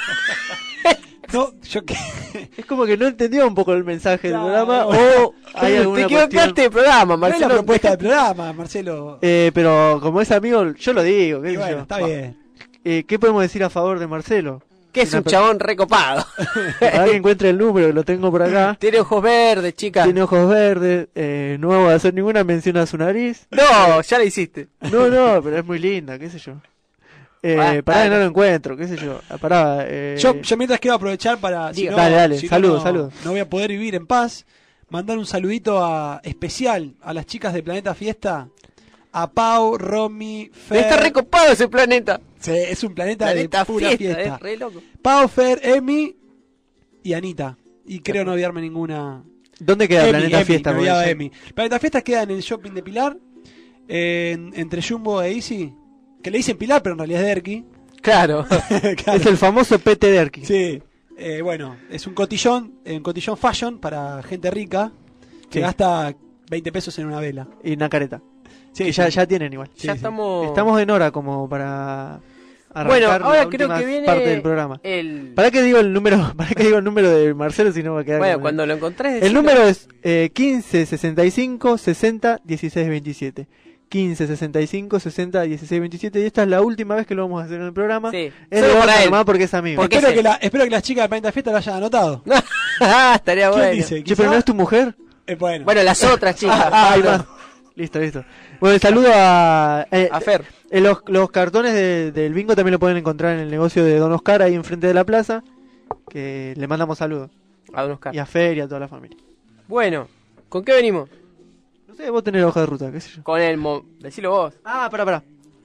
No, yo qué. Es como que no entendió un poco el mensaje del Claro. programa o hay te alguna equivocaste cuestión... de programa, No es la Marcelo. propuesta del programa, Marcelo. Eh, pero como es amigo, yo lo digo, qué Y sé bueno, yo. está bien. Eh, ¿Qué podemos decir a favor de Marcelo? Que es Una un per- chabón recopado. Para que encuentre el número, que lo tengo por acá. Tiene ojos verdes, chica. Tiene ojos verdes, eh, no voy a hacer ninguna mención a su nariz. No, ya la hiciste. No, no, pero es muy linda, qué sé yo. Eh, Ah, pará, dale. no lo encuentro, qué sé yo. Ah, Pará, eh, Yo, yo mientras quiero aprovechar para... si Diga. no- Dale, dale, si no, saludos, no, saludos. No voy a poder vivir en paz. Mandar un saludito a, especial a las chicas de Planeta Fiesta. A Pau, Romy, Fer... Está recopado ese planeta. Sí, es un planeta, Planeta de pura fiesta, fiesta. es re loco. Pau, Fer, Emi y Anita. Y creo no olvidarme ninguna... ¿Dónde queda Emi, Planeta Emi, Fiesta? me Porque olvidaba yo- Emi. Planeta Fiesta queda en el shopping de Pilar. eh, en- entre Jumbo e Easy, que le dicen Pilar, pero en realidad es Derqui. Claro. Es el famoso P T Derqui. Sí. Eh, bueno, es un cotillón, eh, un cotillón fashion para gente rica que Sí. gasta veinte pesos en una vela. Y una careta. Sí, que ya, sí. ya tienen igual. Ya estamos... Estamos en hora como para arrancar Bueno, ahora la creo última que viene parte del programa. el... ¿Para qué digo el número? ¿Para qué digo el número de Marcelo si no va a quedar? Bueno, como- cuando lo encontrés... El decilo. número es eh, quince sesenta y cinco sesenta dieciséis veintisiete. quince sesenta y cinco sesenta dieciséis veintisiete y esta es la última vez que lo vamos a hacer en el programa. Sí. Es Solo de para Borja él. nomás porque es amigo. Porque Espero sé. que, la, espero que las chicas de Planeta Fiesta lo hayan anotado. Ah, estaría ¿Quién bueno. dice? Che, ¿Quizá? pero no es tu mujer. Eh, bueno. Bueno, las otras chicas. Ah, hay más. Listo, listo. Bueno, saludo a... eh, A Fer. eh, los, los cartones de- del bingo también lo pueden encontrar en el negocio de Don Oscar ahí enfrente de la plaza. Que le mandamos saludos. A Don Oscar. Y a Fer y a toda la familia. Bueno, ¿con qué venimos? No sé, vos tenés la hoja de ruta, qué sé yo. Con el... Mo... Decilo vos. Ah, pará, pará.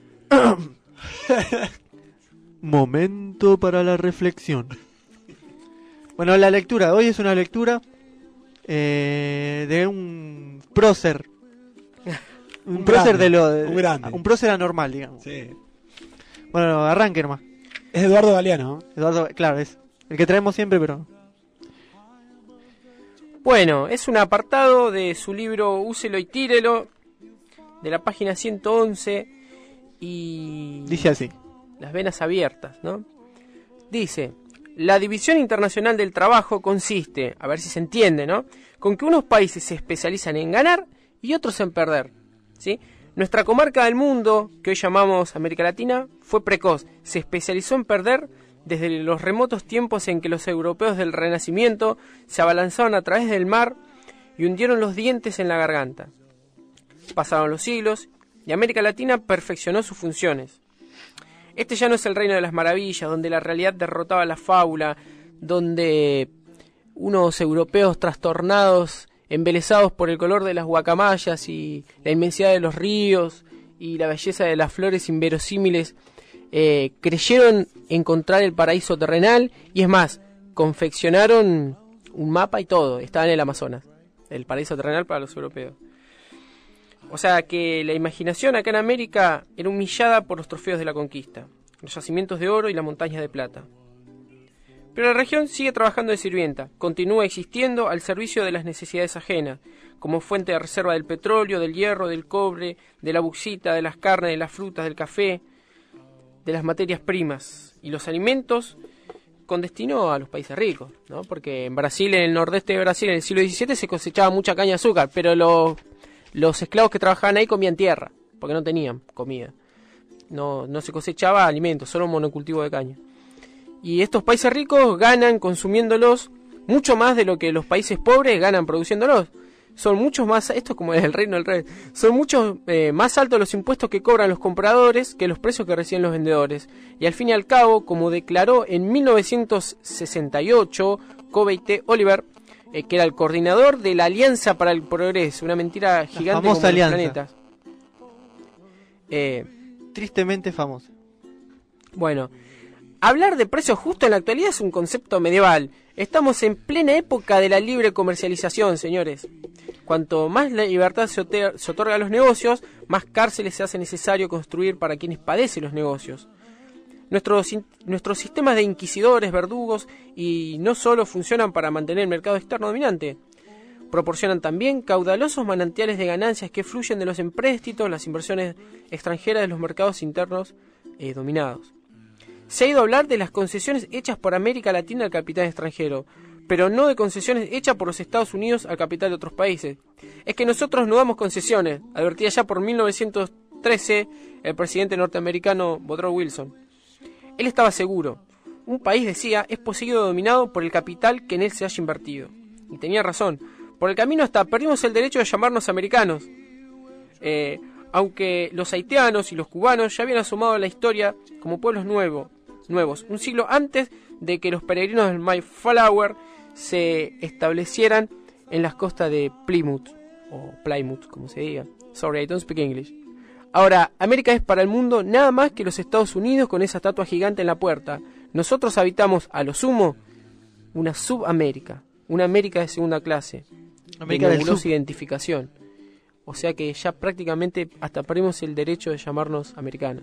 Momento para la reflexión. Bueno, la lectura. Hoy es una lectura eh, de un prócer. Un, Un prócer grande, de lo... de- un grande. Un prócer anormal, digamos. Sí. Bueno, arranque nomás. Es Eduardo Galeano. ¿no? Eduardo, claro, es el que traemos siempre, pero... Bueno, es un apartado de su libro Úselo y tírelo, de la página ciento once, y... Dice así. Las venas abiertas, ¿no? Dice, la División Internacional del Trabajo consiste, a ver si se entiende, ¿no? Con que unos países se especializan en ganar y otros en perder, ¿sí? Nuestra comarca del mundo, que hoy llamamos América Latina, fue precoz, se especializó en perder desde los remotos tiempos en que los europeos del Renacimiento se abalanzaron a través del mar y hundieron los dientes en la garganta. Pasaron los siglos y América Latina perfeccionó sus funciones. Este ya no es el reino de las maravillas, donde la realidad derrotaba la fábula, donde unos europeos trastornados, embelesados por el color de las guacamayas y la inmensidad de los ríos y la belleza de las flores inverosímiles, eh, creyeron encontrar el paraíso terrenal y es más, confeccionaron un mapa y todo, estaba en el Amazonas, el paraíso terrenal para los europeos. O sea que la imaginación acá en América era humillada por los trofeos de la conquista, los yacimientos de oro y las montañas de plata. Pero la región sigue trabajando de sirvienta, continúa existiendo al servicio de las necesidades ajenas, como fuente de reserva del petróleo, del hierro, del cobre, de la bauxita, de las carnes, de las frutas, del café, de las materias primas y los alimentos con destino a los países ricos, ¿no? Porque en Brasil, en el nordeste de Brasil, en el siglo diecisiete se cosechaba mucha caña de azúcar, pero los, los esclavos que trabajaban ahí comían tierra, porque no tenían comida. No, no se cosechaba alimentos, solo monocultivo de caña. Y estos países ricos ganan consumiéndolos mucho más de lo que los países pobres ganan produciéndolos. Son muchos más, esto es como el reino del rey, son muchos eh, más altos los impuestos que cobran los compradores que los precios que reciben los vendedores. Y al fin y al cabo, como declaró en mil novecientos sesenta y ocho Covey T. Oliver, eh, que era el coordinador de la Alianza para el Progreso, una mentira gigante como famosa los alianza. planetas. Eh, Tristemente famoso. Bueno, hablar de precios justos en la actualidad es un concepto medieval. Estamos en plena época de la libre comercialización, señores. Cuanto más la libertad se, ote- se otorga a los negocios, más cárceles se hace necesario construir para quienes padecen los negocios. Nuestros, in- nuestros sistemas de inquisidores, verdugos, y no solo funcionan para mantener el mercado externo dominante, proporcionan también caudalosos manantiales de ganancias que fluyen de los empréstitos, las inversiones extranjeras de los mercados internos eh, dominados. Se ha ido a hablar de las concesiones hechas por América Latina al capital extranjero, pero no de concesiones hechas por los Estados Unidos al capital de otros países. Es que nosotros no damos concesiones, advertía ya por mil novecientos trece el presidente norteamericano Woodrow Wilson. Él estaba seguro. Un país, decía, es poseído o dominado por el capital que en él se haya invertido. Y tenía razón. Por el camino hasta perdimos el derecho de llamarnos americanos. Eh, aunque los haitianos y los cubanos ya habían asomado a la historia como pueblos nuevos, nuevos, un siglo antes de que los peregrinos del Mayflower se establecieran en las costas de Plymouth, o Plymouth, como se diga. Sorry, I don't speak English. Ahora, América es para el mundo nada más que los Estados Unidos con esa estatua gigante en la puerta. Nosotros habitamos, a lo sumo, una subamérica, una América de segunda clase, América de del nebulosa Sur. identificación. O sea que ya prácticamente hasta perdimos el derecho de llamarnos americanos.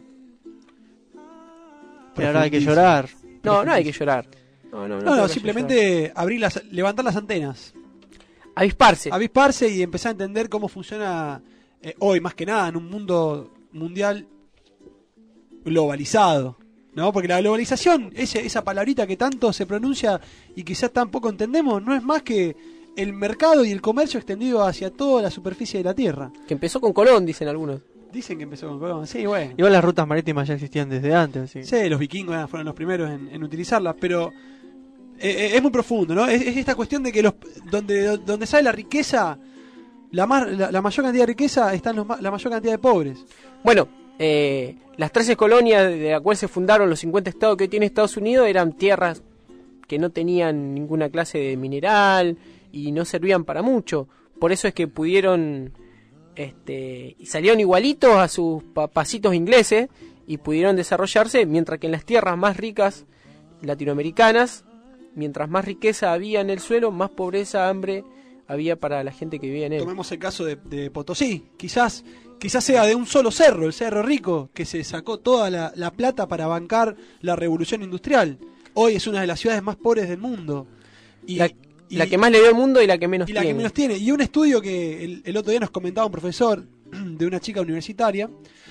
Pero ahora hay que llorar. No, no hay que llorar. No, no, no, No, creo no, que simplemente haya que abrir las, levantar las antenas. llorar. Avisparse. Avisparse y empezar a entender cómo funciona eh, hoy, más que nada, en un mundo mundial globalizado. ¿No? Porque la globalización, ese, esa palabrita que tanto se pronuncia y quizás tampoco entendemos, no es más que el mercado y el comercio extendido hacia toda la superficie de la Tierra. Que empezó con Colón, dicen algunos. Dicen que empezó con Colón, sí, bueno. Igual las rutas marítimas ya existían desde antes. Sí, sí los vikingos eh, fueron los primeros en, en utilizarlas, pero eh, es muy profundo, ¿no? Es, es esta cuestión de que los donde donde sale la riqueza, la, más, la, la mayor cantidad de riqueza está en los, la mayor cantidad de pobres. Bueno, eh, las trece colonias de la cual se fundaron los cincuenta estados que tiene Estados Unidos eran tierras que no tenían ninguna clase de mineral y no servían para mucho. Por eso es que pudieron, este, y salieron igualitos a sus papacitos ingleses y pudieron desarrollarse, mientras que en las tierras más ricas latinoamericanas, mientras más riqueza había en el suelo, más pobreza, hambre había para la gente que vivía en él. Tomemos el caso de, de Potosí, quizás quizás sea de un solo cerro, el Cerro Rico, que se sacó toda la, la plata para bancar la revolución industrial. Hoy es una de las ciudades más pobres del mundo. Y, la, y, la que más le dio al mundo y la que menos y tiene. la que menos tiene. Y un estudio que el, el otro día nos comentaba un profesor de una chica universitaria,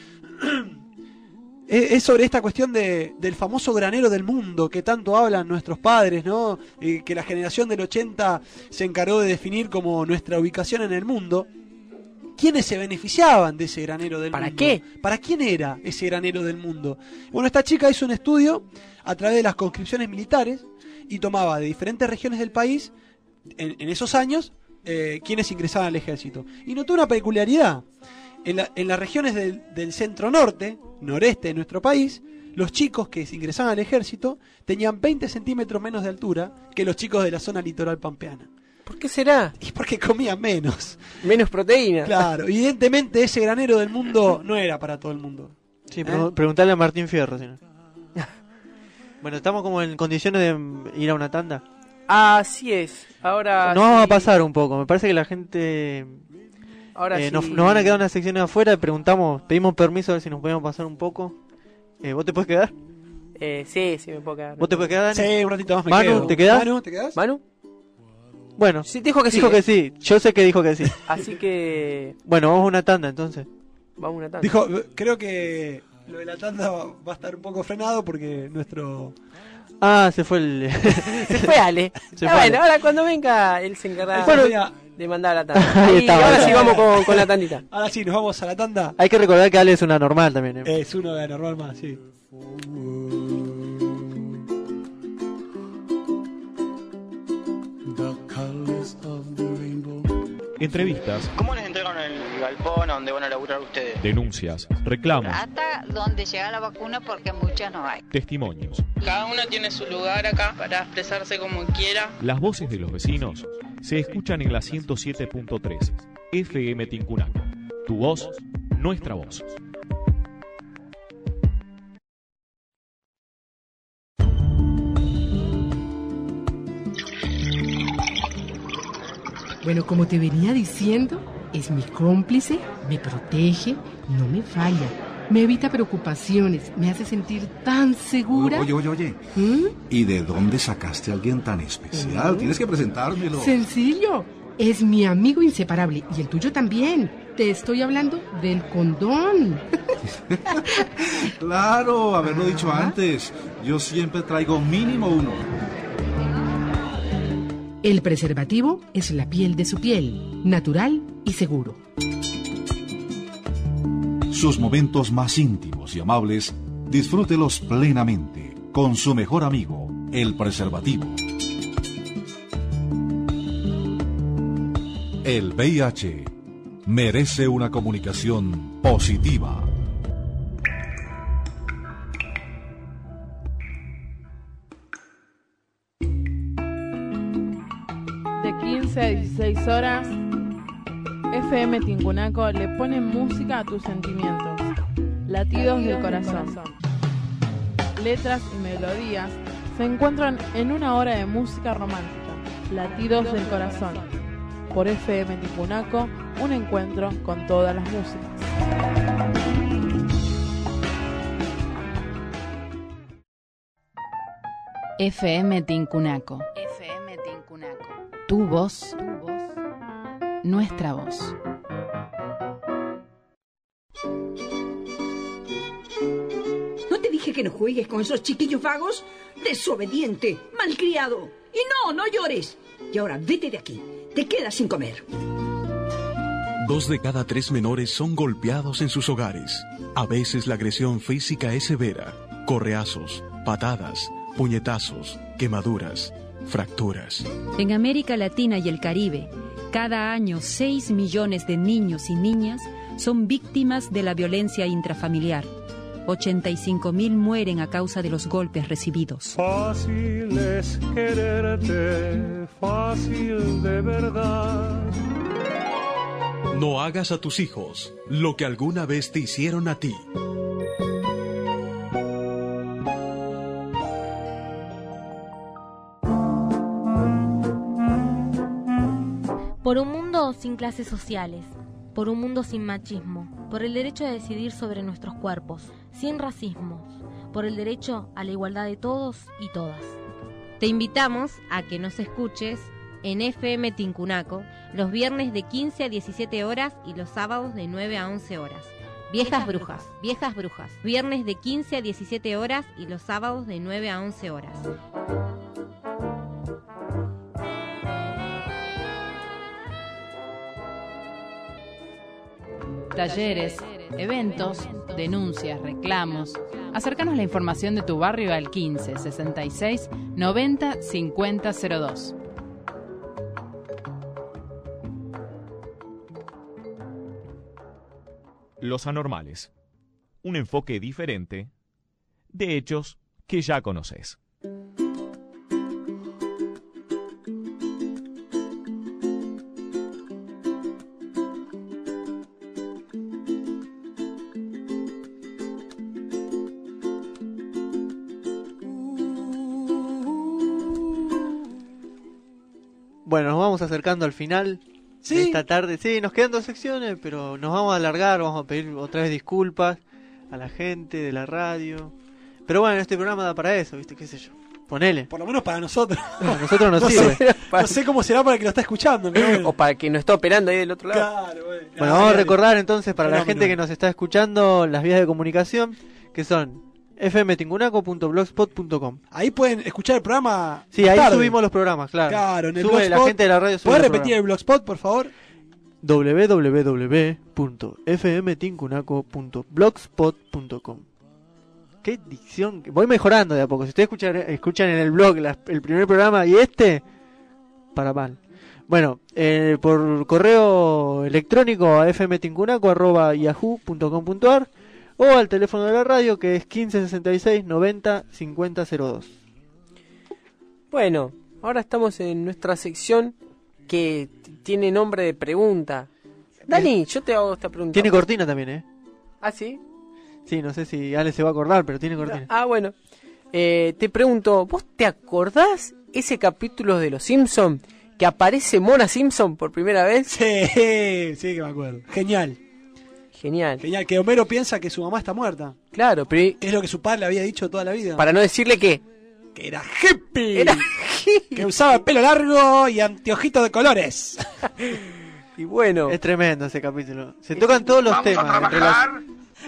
es, es sobre esta cuestión de, del famoso granero del mundo que tanto hablan nuestros padres, ¿no? Eh, que la generación del ochenta se encargó de definir como nuestra ubicación en el mundo. ¿Quiénes se beneficiaban de ese granero del ¿Para mundo? qué? ¿Para quién era ese granero del mundo? Bueno, esta chica hizo un estudio a través de las conscripciones militares y tomaba de diferentes regiones del país, en, en esos años, eh, quienes ingresaban al ejército. Y notó una peculiaridad. En, la, en las regiones del, del centro-norte, noreste de nuestro país, los chicos que ingresaban al ejército tenían veinte centímetros menos de altura que los chicos de la zona litoral pampeana. ¿Por qué será? Y porque comían menos. Menos proteína. Claro, evidentemente ese granero del mundo no era para todo el mundo. Sí, ¿Eh? pre- preguntarle a Martín Fierro. Si no. Bueno, estamos como en condiciones de ir a una tanda. Así es. Ahora Nos sí. vamos a pasar un poco. Me parece que la gente... Ahora eh, sí. nos, nos van a quedar unas secciones afuera. Preguntamos, pedimos permiso a ver si nos podemos pasar un poco. Eh, ¿Vos te puedes quedar? Eh, sí, sí me puedo quedar. ¿Vos te puedes quedar, Dani? Sí, un ratito más me Manu, quedo. ¿te quedás? Manu, ¿te quedás? ¿Manu? Bueno, Sí, dijo que sí. dijo ¿eh? que sí. Yo sé que dijo que sí. Así que Bueno, vamos a una tanda entonces. vamos a una tanda. Dijo, creo que lo de la tanda va va a estar un poco frenado porque nuestro... Ah, se fue el... Se fue Ale. Se Ah, fue bueno, Ale. ahora cuando venga él se encarga Bueno, de mandar a la tanda. Ahí Y está, ahora ahí sí está. vamos con, con la tandita. Ahora sí, nos vamos a la tanda. Hay que recordar que Ale es una normal también. ¿eh? Es uno de normal más, sí. The colors of the rainbow. Entrevistas, ¿Cómo les entregan el galpón a donde van a laburar ustedes? denuncias, reclamos, Hasta donde llega la vacuna porque muchas no hay. testimonios. Cada uno tiene su lugar acá para expresarse como quiera. Las voces de los vecinos se escuchan en la ciento siete punto tres F M Tincunaco. Tu voz, nuestra voz. Bueno, como te venía diciendo, es mi cómplice, me protege, no me falla, me evita preocupaciones, me hace sentir tan segura. Oye, oye, oye. ¿Mm? ¿Y de dónde sacaste a alguien tan especial? ¿Mm? Tienes que presentármelo. Sencillo, es mi amigo inseparable y el tuyo también. Te estoy hablando del condón. Claro, haberlo dicho antes. Yo siempre traigo mínimo uno. El preservativo es la piel de su piel, natural y seguro. Sus momentos más íntimos y amables, disfrútelos plenamente con su mejor amigo, el preservativo. El V I H merece una comunicación positiva. De quince a dieciséis horas, F M Tincunaco le pone música a tus sentimientos. Latidos del corazón. Letras y melodías se encuentran en una hora de música romántica. Latidos del corazón. Por F M Tincunaco un encuentro con todas las músicas. F M Tincunaco. F M Tincunaco. Tu voz, tu voz, nuestra voz. ¿No te dije que no juegues con esos chiquillos vagos? Desobediente, malcriado. Y no, no llores. Y ahora vete de aquí. Te quedas sin comer. Dos de cada tres menores son golpeados en sus hogares. A veces la agresión física es severa. Correazos, patadas, puñetazos, quemaduras, fracturas. En América Latina y el Caribe, cada año seis millones de niños y niñas son víctimas de la violencia intrafamiliar. ochenta y cinco mil mueren a causa de los golpes recibidos. Fácil es quererte, fácil de verdad. No hagas a tus hijos lo que alguna vez te hicieron a ti. Por un mundo sin clases sociales, por un mundo sin machismo, por el derecho a decidir sobre nuestros cuerpos, sin racismos, por el derecho a la igualdad de todos y todas. Te invitamos a que nos escuches en F M Tincunaco los viernes de quince a diecisiete horas y los sábados de nueve a once horas. Viejas brujas, viejas brujas. Viernes de quince a diecisiete horas y los sábados de nueve a once horas. Talleres, eventos, denuncias, reclamos. Acércanos la información de tu barrio al quince, sesenta y seis, noventa, cincuenta cero dos. Los anormales. Un enfoque diferente de hechos que ya conoces. Bueno, nos vamos acercando al final ¿Sí? de esta tarde. Sí, nos quedan dos secciones, pero nos vamos a alargar, vamos a pedir otra vez disculpas a la gente de la radio. Pero bueno, este programa da para eso, ¿viste? ¿Qué sé yo? Ponele. Por lo menos para nosotros. Para nosotros nos no sirve. Sé, no sé cómo será para el que lo está escuchando. Pero bueno. O para quien nos está operando ahí del otro lado. Claro, bueno. Bueno, vamos a recordar entonces para la gente que nos está escuchando las vías de comunicación, que son f m tincunaco punto blogspot punto com. Ahí pueden escuchar el programa. Sí, ahí tarde. subimos los programas, claro. Claro, en el Sube blogspot. La gente de la radio. ¿Puedes repetir el blogspot, por favor? w w w punto f m tincunaco punto blogspot punto com. Qué dicción. Voy mejorando de a poco. Si ustedes escuchan, escuchan en el blog la, el primer programa y este, para mal. Bueno, eh, por correo electrónico a f m tincunaco arroba yahoo punto com punto a r o al teléfono de la radio que es quince, sesenta y seis, noventa, cincuenta cero dos. Bueno, ahora estamos en nuestra sección que t- tiene nombre de pregunta. Dani, yo te hago esta pregunta. Tiene cortina también, ¿eh? ¿Ah, sí? Sí, no sé si Ale se va a acordar, pero tiene cortina. Ah, bueno. Eh, te pregunto, ¿vos te acordás ese capítulo de Los Simpson que aparece Mona Simpson por primera vez? Sí, sí que me acuerdo. Genial. Genial. Genial, que Homero piensa que su mamá está muerta. Claro, pero... Es lo que su padre le había dicho toda la vida. Para no decirle que... Que era hippie. Era hippie. Que usaba pelo largo y anteojitos de colores. Y bueno... Es tremendo ese capítulo. Se tocan todos los temas en, rela-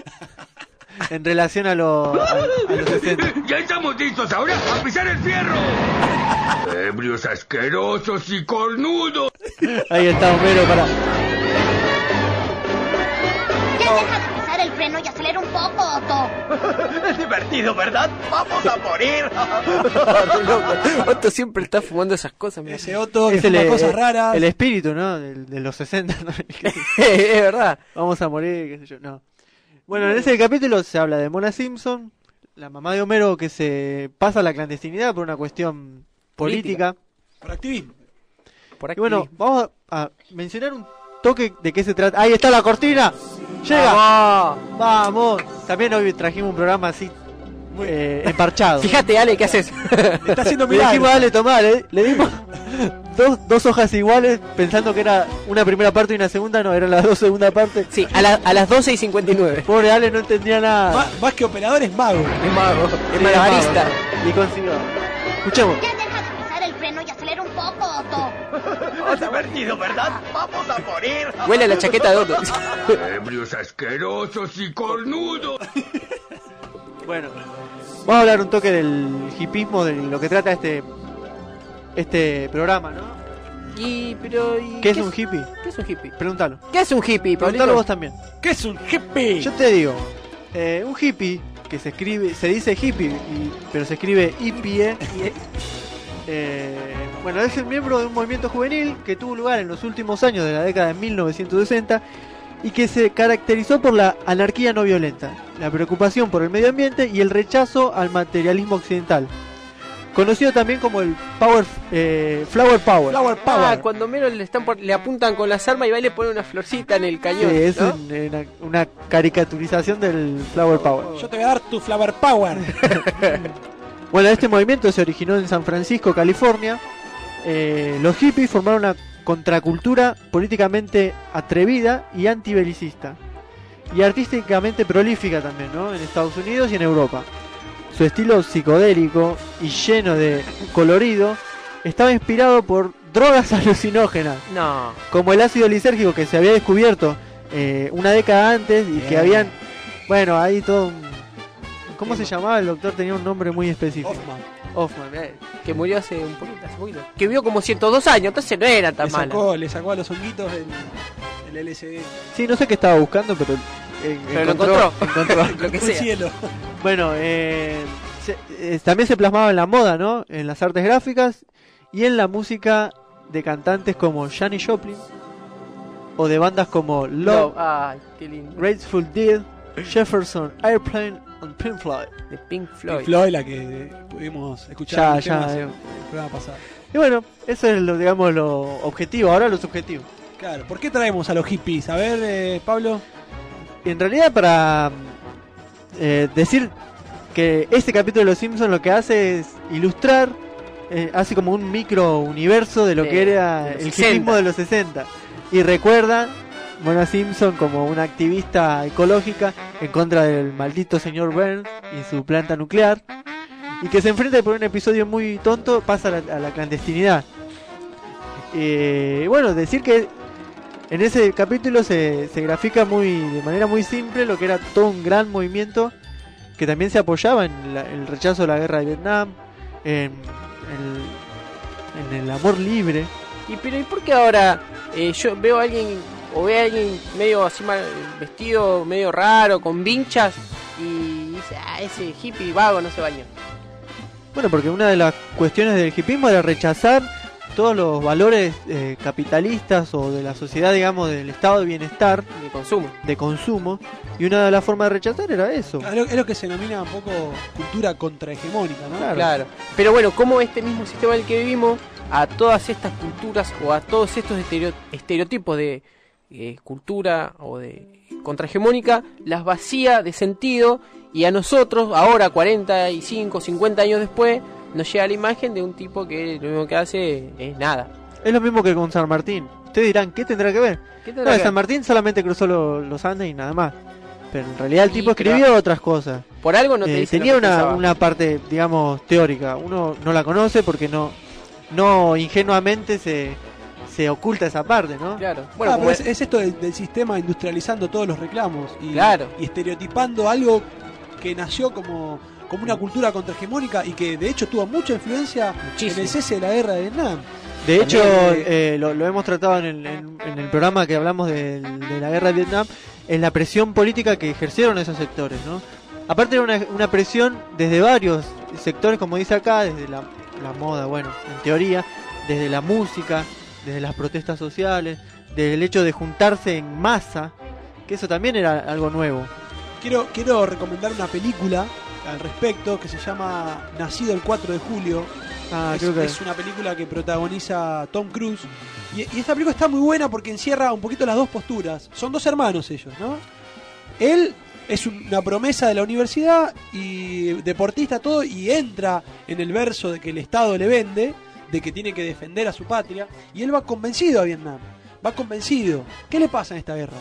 en relación a, lo, a, a los sesenta. ¡Ya estamos listos ahora a pisar el fierro! ¡Ebrios asquerosos y cornudos! Ahí está Homero para... Ya deja de pisar el freno y acelera un poco, Otto. Es divertido, ¿verdad? ¡Vamos a morir! Otto siempre está fumando esas cosas. Mira. Ese Otto que Es el, fuma el- cosas raras. el espíritu, ¿no? De, de los sesenta. ¿no? Es verdad. Vamos a morir, qué sé yo. No. Bueno, en ese capítulo se habla de Mona Simpson, la mamá de Homero que se pasa a la clandestinidad por una cuestión política. Por activismo. Por Y bueno, vamos a, a mencionar un toque de qué se trata. ¡Ahí está la cortina! ¡Llega! ¡Vamos! ¡Vamos! También hoy trajimos un programa así eh, emparchado. Fíjate, Ale, ¿qué haces? Está haciendo Le dijimos, milagros. dale, tomá, le, le dimos dos, dos hojas iguales, pensando que era una primera parte y una segunda, no, eran las dos segunda parte. Sí, a, la, a las doce y cincuenta y nueve. Pobre Ale no entendía nada. Más, más que operador es mago. Es mago, es Sí, malabarista. mago. Y consiguió. Escuchemos. Ya deja de pisar el freno y acelera un poco, Otto. Has divertido, ¿verdad? Vamos a morir. Huele a la chaqueta de Otto. Ebrios asquerosos y cornudos. Bueno, vamos a hablar un toque del hipismo, de lo que trata este este programa, ¿no? Y, pero, y, ¿Qué es un hippie? ¿Qué es un hippie? Pregúntalo. ¿Qué es un hippie, Preguntalo Pablito? vos también. ¿Qué es un hippie? Yo te digo, eh, un hippie, que se escribe, se dice hippie, y- pero se escribe hippie. Eh, bueno, es el miembro de un movimiento juvenil que tuvo lugar en los últimos años de la década de mil novecientos sesenta y que se caracterizó por la anarquía no violenta, la preocupación por el medio ambiente y el rechazo al materialismo occidental. Conocido también como el power, eh, flower power. Flower power. Ah, cuando menos le, están por- le apuntan con las armas y va y le pone una florcita en el cañón. Sí, es ¿no? un- una, una caricaturización del flower power. Yo te voy a dar tu flower power. Bueno, este movimiento se originó en San Francisco, California. Eh, los hippies formaron una contracultura políticamente atrevida y antibelicista. Y artísticamente prolífica también, ¿no? En Estados Unidos y en Europa. Su estilo psicodélico y lleno de colorido estaba inspirado por drogas alucinógenas, No. como el ácido lisérgico que se había descubierto eh, una década antes y que Bien. habían, bueno, ahí todo un... ¿Cómo se llamaba? El doctor tenía un nombre muy específico. Hoffman. Hoffman, eh. Que murió hace un poquito, hace poquito. Que vivió como ciento dos años, entonces no era tan Le mala. sacó, le sacó a los honguitos el, el L S D. Sí, no sé qué estaba buscando, pero, eh, Pero lo encontró, encontró. encontró. Lo que El sea. cielo. Bueno, eh, se- eh, también se plasmaba en la moda, ¿no? En las artes gráficas y en la música de cantantes como Janis Joplin o de bandas como No, Love, ay, qué lindo. Grateful Dead, Jefferson Airplane y Pink Floyd. De Pink Floyd. Pink Floyd, la que pudimos escuchar Ya, en los ya, temas eh. en el programa pasado. Y bueno, eso es lo, digamos, lo objetivo. Ahora lo subjetivo. Claro, ¿por qué traemos a los hippies? A ver, eh, Pablo. En realidad, para eh, decir que este capítulo de Los Simpsons lo que hace es ilustrar, eh, hace como un micro universo de lo De- que era de los el sesenta. hipismo de los sesenta. Y recuerda Mona Simpson como una activista ecológica en contra del maldito señor Burns y su planta nuclear. Y que se enfrenta por un episodio muy tonto, pasa a la, a la clandestinidad. Eh, bueno, decir que en ese capítulo se, se grafica muy de manera muy simple lo que era todo un gran movimiento que también se apoyaba en la- el rechazo a la guerra de Vietnam, en, en el, en el amor libre. Y pero ¿y por qué ahora eh, yo veo a alguien o veo a alguien medio así mal vestido, medio raro, con vinchas y dice, ah, ese hippie vago no se baña? Bueno, porque una de las cuestiones del hipismo era rechazar todos los valores eh, capitalistas o de la sociedad, digamos, del estado de bienestar, De consumo. de consumo, y una de las formas de rechazar era eso. Es lo, es lo que se denomina un poco cultura contrahegemónica, ¿no? Claro. Claro. Pero bueno, como este mismo sistema en el que vivimos, a todas estas culturas o a todos estos estereo- estereotipos de eh, cultura o de contrahegemónica, las vacía de sentido y a nosotros, ahora cuarenta y cinco, cincuenta años después, nos llega la imagen de un tipo que lo único que hace es nada. Es lo mismo que con San Martín. Ustedes dirán, ¿qué tendrá que ver? ¿Qué No, tendrá que San ver? Martín solamente cruzó lo- los Andes y nada más. Pero en realidad el Y, tipo pero- escribió otras cosas. Por algo no te Eh, dicen tenía lo que una, pensaba. una parte, digamos, teórica. Uno no la conoce porque no, no ingenuamente se, se oculta esa parte, ¿no? Claro. Bueno, Bueno, como es, es esto del, del sistema industrializando todos los reclamos y, Claro. y estereotipando algo que nació como, como una cultura contrahegemónica y que de hecho tuvo mucha influencia Muchísimo. en el cese de la guerra de Vietnam. De hecho, También, eh, lo, lo hemos tratado en el, en- en el programa que hablamos del- de, la guerra de Vietnam, en la presión política que ejercieron esos sectores, ¿no? Aparte era una, una presión desde varios sectores, como dice acá, desde la, la moda, bueno, en teoría, desde la música, desde las protestas sociales, desde el hecho de juntarse en masa, que eso también era algo nuevo. Quiero, quiero recomendar una película al respecto que se llama Nacido el cuatro de julio. Ah, es, creo que- es una película que protagoniza Tom Cruise. Y, y esta película está muy buena porque encierra un poquito las dos posturas. Son dos hermanos ellos, ¿no? Él es un- una promesa de la universidad y deportista todo y entra en el verso de que el Estado le vende de que tiene que defender a su patria, y él va convencido a Vietnam, va convencido. ¿Qué le pasa en esta guerra?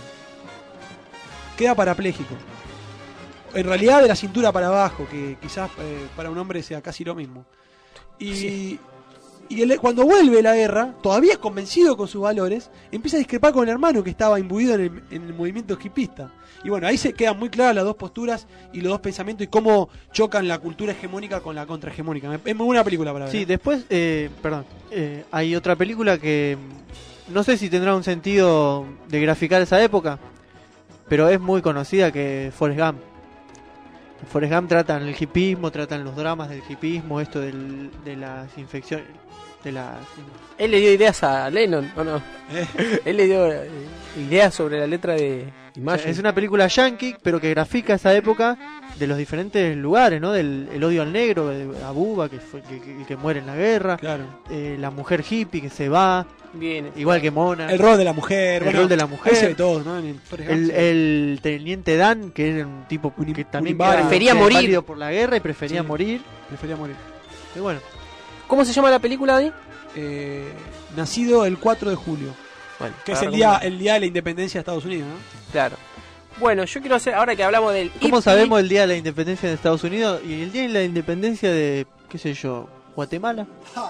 Queda parapléjico. En realidad de la cintura para abajo, que quizás eh, para un hombre sea casi lo mismo. Y, sí. y él, cuando vuelve la guerra, todavía es convencido con sus valores, empieza a discrepar con el hermano que estaba imbuido en el, en el movimiento hipista. Y bueno, ahí se quedan muy claras las dos posturas y los dos pensamientos y cómo chocan la cultura hegemónica con la contrahegemónica. Es muy buena película para ver. Sí, después, eh, perdón, eh, hay otra película que no sé si tendrá un sentido de graficar esa época, pero es muy conocida, que es Forrest Gump. Forrest Gump tratan el hipismo, tratan los dramas del hipismo, esto del, de las infecciones, de las... Él le dio ideas a Lennon, ¿o no? ¿Eh? Él le dio eh, ideas sobre la letra de Imagine. O sea, es una película yankee, pero que grafica esa época de los diferentes lugares, ¿no? Del el odio al negro, de Abuba, que fue que, que, que muere en la guerra, claro. eh, la mujer hippie que se va, bien, igual que Mona, el rol de la mujer, el bueno, rol de la mujer, se ve todo, ¿no? En el, el, el teniente Dan, que era un tipo un, que también un prefería morir por la guerra y prefería sí, morir, prefería morir. Y bueno, ¿cómo se llama la película de? Eh, nacido el cuatro de julio, bueno, que es el día, el día de la independencia de Estados Unidos, ¿no? Claro. Bueno, yo quiero hacer, ahora que hablamos del... ¿Cómo hippie, sabemos el día de la independencia de Estados Unidos y el día de la independencia de, qué sé yo, Guatemala?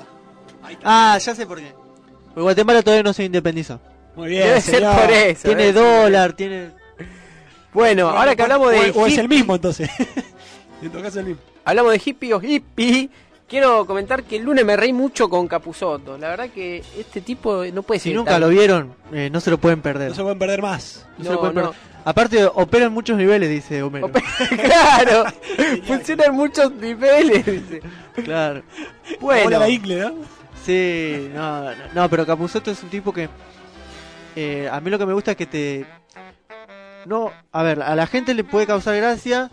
Ah, ya sé por qué. Porque Guatemala todavía no se independizó. Muy bien, debe señor. ser por eso. Tiene dólar, ser. tiene... Bueno, bueno, ahora que hablamos de... O, o es el mismo, entonces. En todo caso es el mismo. Hablamos de hippie o hippie. Quiero comentar que el lunes me reí mucho con Capusotto. La verdad que este tipo no puede ser... Si nunca tan... lo vieron, eh, no se lo pueden perder. No se pueden perder más. No, no, se lo pueden no. perder. Aparte, opera en muchos niveles, dice Homero. Claro, funciona en muchos niveles, dice. Claro. Bueno. La Ingle, ¿no? Sí, no, no, no, pero Capusotto es un tipo que... Eh, a mí lo que me gusta es que te... No, a ver, a la gente le puede causar gracia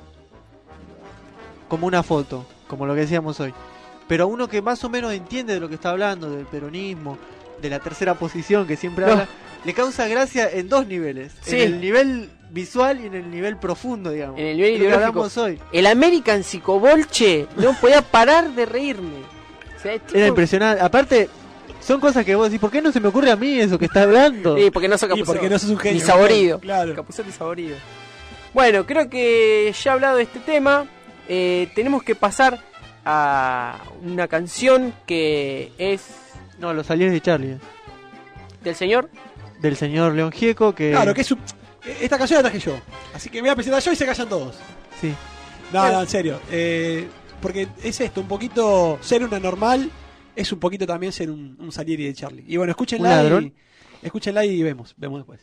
como una foto, como lo que decíamos hoy. Pero a uno que más o menos entiende de lo que está hablando, del peronismo, de la tercera posición que siempre no. habla, le causa gracia en dos niveles. Sí. En el nivel visual y en el nivel profundo, digamos. En el nivel que ideológico. hablamos hoy. El American Psicobolche no podía parar de reírme. O sea, tipo... Era impresionante. Aparte, son cosas que vos decís, ¿por qué no se me ocurre a mí eso que está hablando? Sí, porque no sos Capusotto. Y porque no sos un genio. Ni saborido. Claro. Capusotto y saborido. Bueno, creo que ya he hablado de este tema. Eh, tenemos que pasar a una canción que es... No, Los Aliens de Charlie. ¿Del señor? Del señor León Gieco, que... Claro, que es un... Esta canción la traje yo. Así que me voy a presentar yo y se callan todos. Sí. No, no, en serio. Eh, porque es esto, un poquito... Ser una normal es un poquito también ser un, un Salieri de Charlie. Y bueno, escúchenla y... Escúchenla y vemos. Vemos después.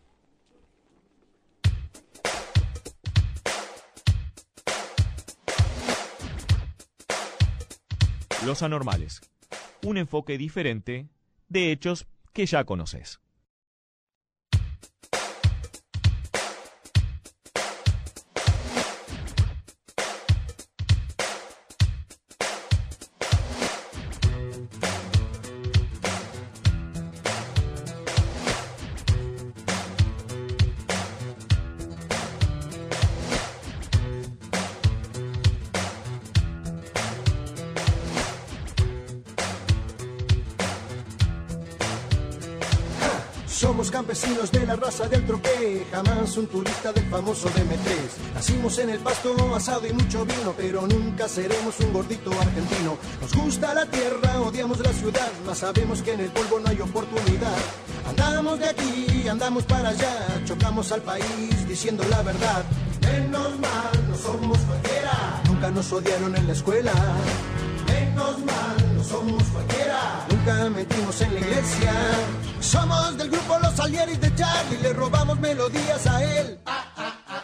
Los Anormales. Un enfoque diferente de hechos que ya conoces. Somos campesinos de la raza del tropé, jamás un turista del famoso D M tres. Nacimos en el pasto, asado y mucho vino, pero nunca seremos un gordito argentino. Nos gusta la tierra, odiamos la ciudad, mas sabemos que en el polvo no hay oportunidad. Andamos de aquí, andamos para allá, chocamos al país diciendo la verdad. Menos mal, no somos cualquiera, nunca nos odiaron en la escuela. Menos mal, no somos cualquiera, nunca metimos en la iglesia. Somos del grupo Los Salieris de Charlie, le robamos melodías a él. Ah, ah, ah.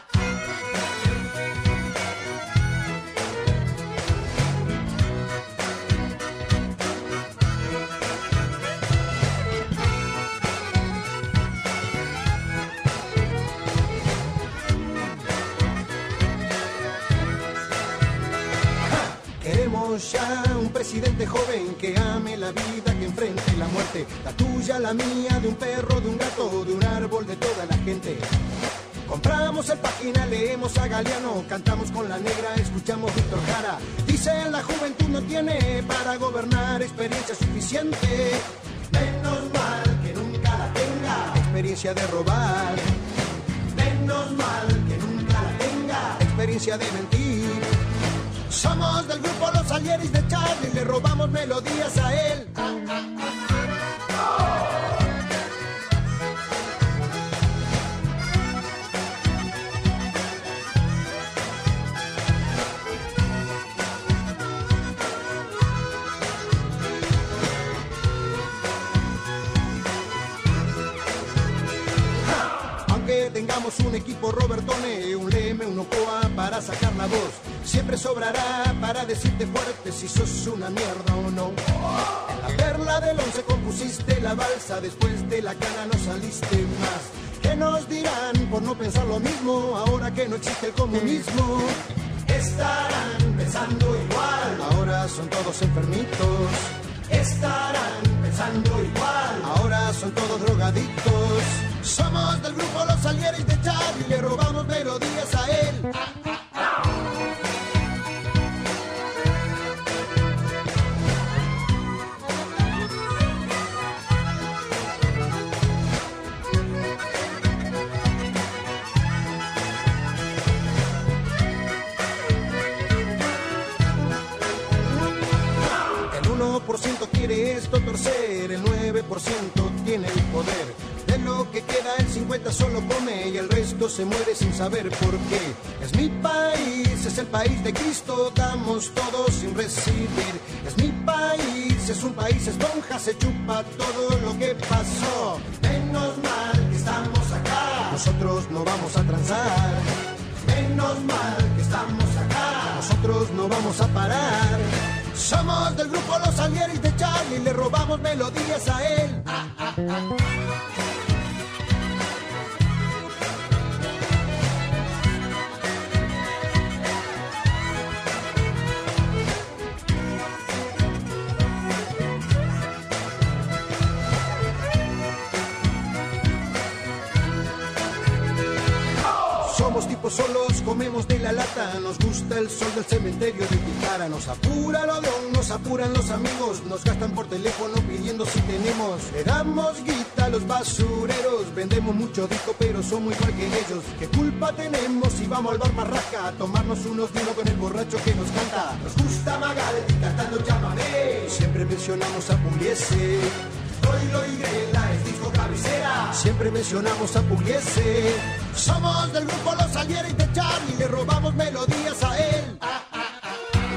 Queremos ya un presidente joven que ame la vida, que enfrente la muerte, la tuya, la mía, de un perro, de un gato, de un árbol, de toda la gente. Compramos el Página, leemos a Galeano, cantamos con la negra, escuchamos Víctor Jara. Dicen la juventud no tiene para gobernar experiencia suficiente. Menos mal que nunca la tenga, experiencia de robar. Menos mal que nunca la tenga, experiencia de mentir. Somos del grupo Los Salieris de Charlie, le robamos melodías a él. Ah, ah, ah. Tengamos un equipo Robertone, un Leme, un Ocoa para sacar la voz. Siempre sobrará para decirte fuerte si sos una mierda o no. En la perla del once compusiste la balsa, después de la cana no saliste más. ¿Qué nos dirán por no pensar lo mismo ahora que no existe el comunismo? Estarán pensando igual, ahora son todos enfermitos. Estarán pensando igual, ahora son todos drogadictos. Somos del grupo Los Salieris de Charlie, le robamos melodías a él. Ah, ah, ah. El uno por ciento quiere esto torcer, el nueve por ciento tiene el poder. De lo que queda el cincuenta solo come y el resto se muere sin saber por qué. Es mi país, es el país de Cristo, damos todos sin recibir. Es mi país, es un país esponja, se chupa todo lo que pasó. Menos mal que estamos acá, nosotros no vamos a transar. Menos mal que estamos acá, nosotros no vamos a parar. Somos del grupo Los Salieris de Charlie, le robamos melodías a él. Ah, ah, ah. Somos tipos solos, comemos de la lata, nos gusta el sol del cementerio de Picara. Nos apura el odón, nos apuran los amigos, nos gastan por teléfono pidiendo si tenemos. Le damos guita a los basureros, vendemos mucho disco pero somos igual que ellos. ¿Qué culpa tenemos si vamos al bar Marrasca a tomarnos unos vinos con el borracho que nos canta? Nos gusta Magaldi cantando Llámame, siempre mencionamos a Pugliese. Troilo y Grela es disco cabecera, siempre mencionamos a Pugliese. Somos del grupo Los Salieris de Charlie, le robamos melodías a él. Ah, ah, ah.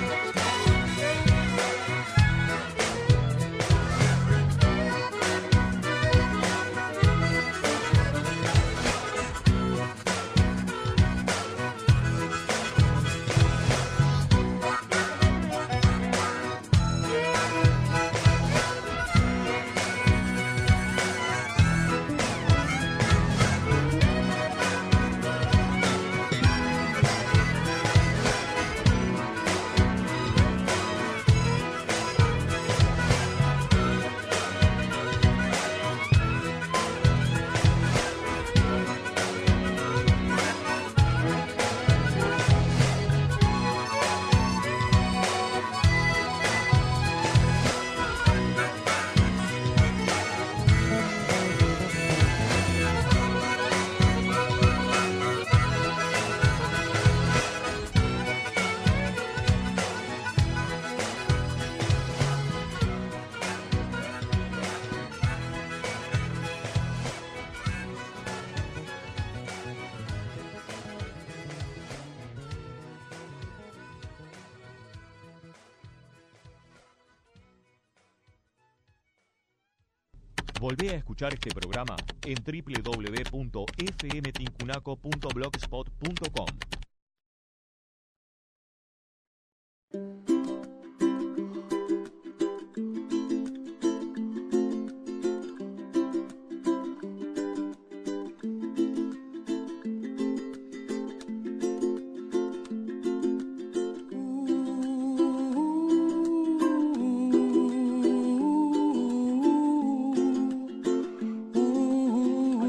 Volvé a escuchar este programa en doble u doble u doble u punto f m tincunaco punto blogspot punto com.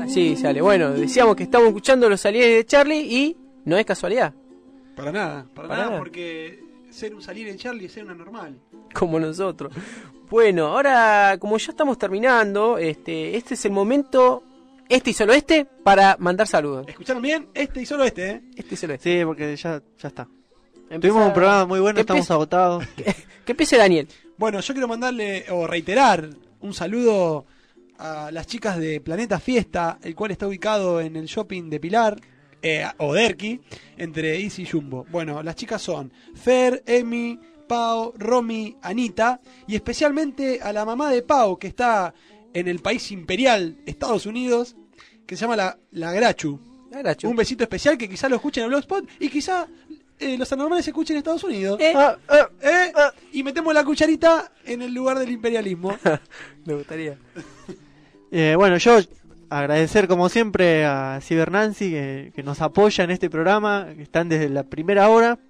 Así sale. Bueno, decíamos que estamos escuchando los salieres de Charlie y no es casualidad. Para nada, para, Para nada, nada. porque ser un salir de Charlie es ser una normal. Como nosotros. Bueno, ahora como ya estamos terminando, este, este es el momento, este y solo este, para mandar saludos. ¿Escucharon bien? Este y solo este, ¿eh? Este y solo este. Sí, porque ya, ya está. Empieza- Tuvimos un programa muy bueno, que estamos empiece- agotados. Que empiece Daniel. Bueno, yo quiero mandarle o reiterar un saludo a las chicas de Planeta Fiesta, el cual está ubicado en el shopping de Pilar, eh, o Derqui, entre Easy y Jumbo. Bueno, las chicas son Fer, Emi, Pau, Romy, Anita, y especialmente a la mamá de Pau, que está en el país imperial, Estados Unidos, que se llama la, la Grachu. La Grachu. Un besito especial que quizá lo escuchen en el Blogspot y quizá eh, los anormales se escuchen en Estados Unidos. Eh, Ah, ah, eh, y metemos la cucharita en el lugar del imperialismo. Me gustaría. Eh, bueno, yo agradecer como siempre a Cyber Nancy que, que nos apoya en este programa, que están desde la primera hora.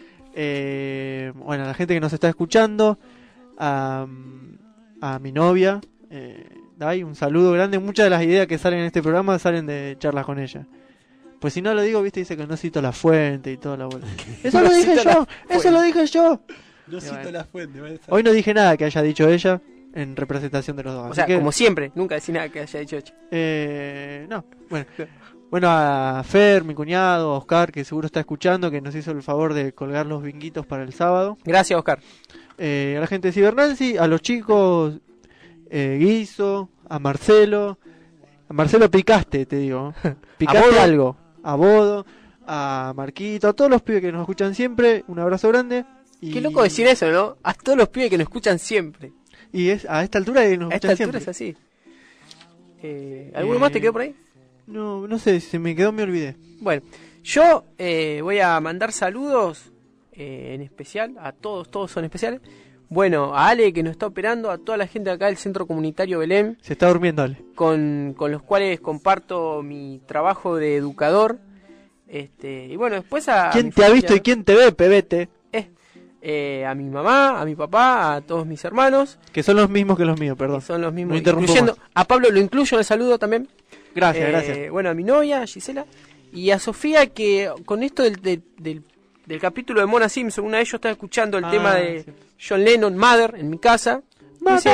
Eh, bueno, a la gente que nos está escuchando, a, a mi novia, eh, Dai, un saludo grande. Muchas de las ideas que salen en este programa salen de charlas con ella. Pues si no lo digo, viste, dice que no cito la fuente y toda la bola. Eso No lo dije cito yo, la eso lo dije yo. No Y cito bueno. la fuente. ¿vale? Hoy no dije nada que haya dicho ella en representación de los dos. O así sea, que- como siempre, nunca decís nada que haya dicho Eche. Eh, no, bueno. Bueno, a Fer, mi cuñado, a Oscar, que seguro está escuchando, que nos hizo el favor de colgar los binguitos para el sábado. Gracias, Oscar. Eh, a la gente de Cibernancy, a los chicos, eh, Guiso, a Marcelo. A Marcelo picaste, te digo. Picaste Bodo. algo. A Bodo, a Marquito, a todos los pibes que nos escuchan siempre. Un abrazo grande. Y, Qué loco decir eso, ¿no? A todos los pibes que nos escuchan siempre. y es a esta altura que nos A esta escuchan altura siempre. es así. Eh, ¿Alguno Eh, más te quedó por ahí? No, no sé, si se me quedó, me olvidé. Bueno, yo eh, voy a mandar saludos eh, en especial, a todos, todos son especiales. Bueno, a Ale que nos está operando, a toda la gente de acá del Centro Comunitario Belén, Se está durmiendo, Ale. con, con los cuales comparto mi trabajo de educador. Este, y bueno, después a... ¿Quién mi te ha familia, visto y quién te ve, pebete? eh, a mi mamá, a mi papá, a todos mis hermanos. Que son los mismos que los míos, perdón. Que son los mismos. No interrumpo Incluyendo, más. a Pablo lo incluyo en el saludo también. Gracias, Eh, gracias. Bueno, a mi novia, Gisela. Y a Sofía, que con esto del, del, del, del capítulo de Mona Simpson, una de ellos estaba escuchando el Ah, tema de sí. John Lennon, Mother, en mi casa. Y dice-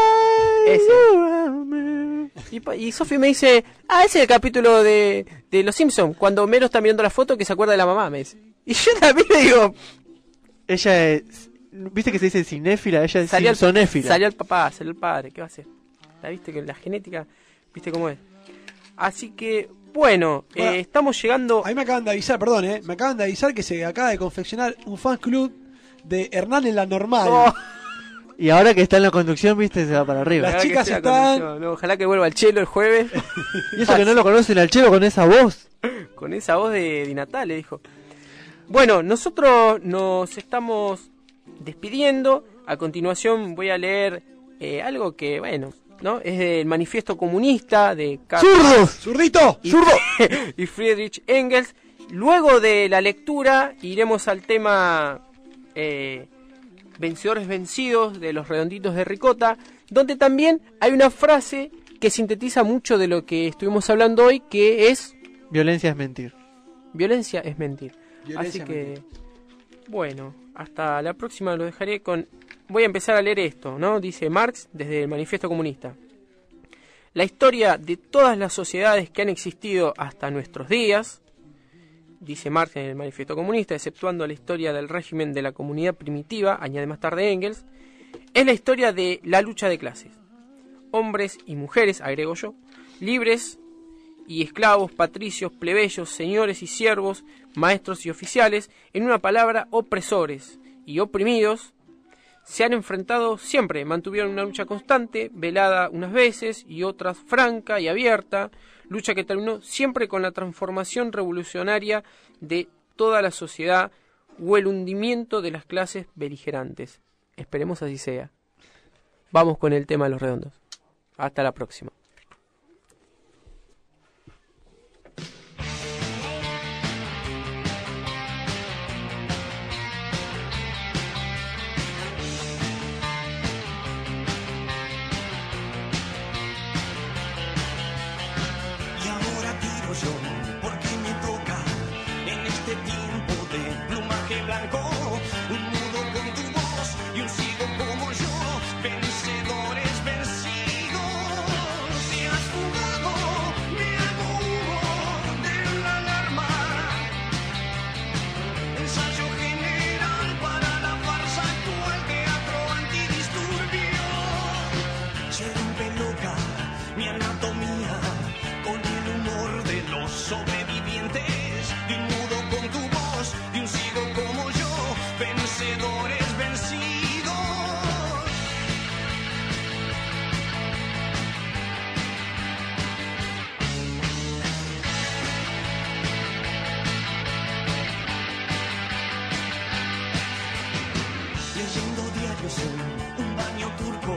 ese. Y, pa- y Sofía me dice, ah, ese es el capítulo de, de Los Simpsons, cuando Homero está mirando la foto que se acuerda de la mamá, me dice. Y yo también le digo, Ella es... ¿Viste que se dice cinéfila? Ella es salió el, simpsonéfila. salió el papá, salió el padre, ¿qué va a hacer? ¿La viste que la genética, viste cómo es? Así que, bueno, Bueno, eh, estamos llegando... Ahí me acaban de avisar, perdón, eh, me acaban de avisar que se acaba de confeccionar un fan club de Hernán en la normal. Oh. Y ahora que está en la conducción, viste, se va para arriba. Las Ojalá que chicas sea están- conducción, no, ojalá que vuelva el Chelo el jueves. Y eso que no lo conocen al Chelo con esa voz. Con esa voz de Di Natale, dijo. Bueno, nosotros nos estamos despidiendo. A continuación voy a leer eh, algo que, bueno, ¿no? Es del Manifiesto Comunista de Karl ¡Zurdos! ¡Zurdito! y, y Friedrich Engels. Luego de la lectura iremos al tema eh, Vencedores Vencidos de los Redonditos de Ricota, donde también hay una frase que sintetiza mucho de lo que estuvimos hablando hoy, que es Violencia es mentir. violencia es mentir. Violencia Así es que, bueno, hasta la próxima lo dejaré con... Voy a empezar a leer esto, ¿no? Dice Marx desde el Manifiesto Comunista. La historia de todas las sociedades que han existido hasta nuestros días, dice Marx en el Manifiesto Comunista, exceptuando la historia del régimen de la comunidad primitiva, añade más tarde Engels, es la historia de la lucha de clases. Hombres y mujeres, agrego yo, libres y esclavos, patricios, plebeyos, señores y siervos, maestros y oficiales, en una palabra, opresores y oprimidos, se han enfrentado siempre, mantuvieron una lucha constante, velada unas veces y otras franca y abierta, lucha que terminó siempre con la transformación revolucionaria de toda la sociedad o el hundimiento de las clases beligerantes. Esperemos así sea. Vamos con el tema de los redondos. Hasta la próxima. bañándose, un baño turco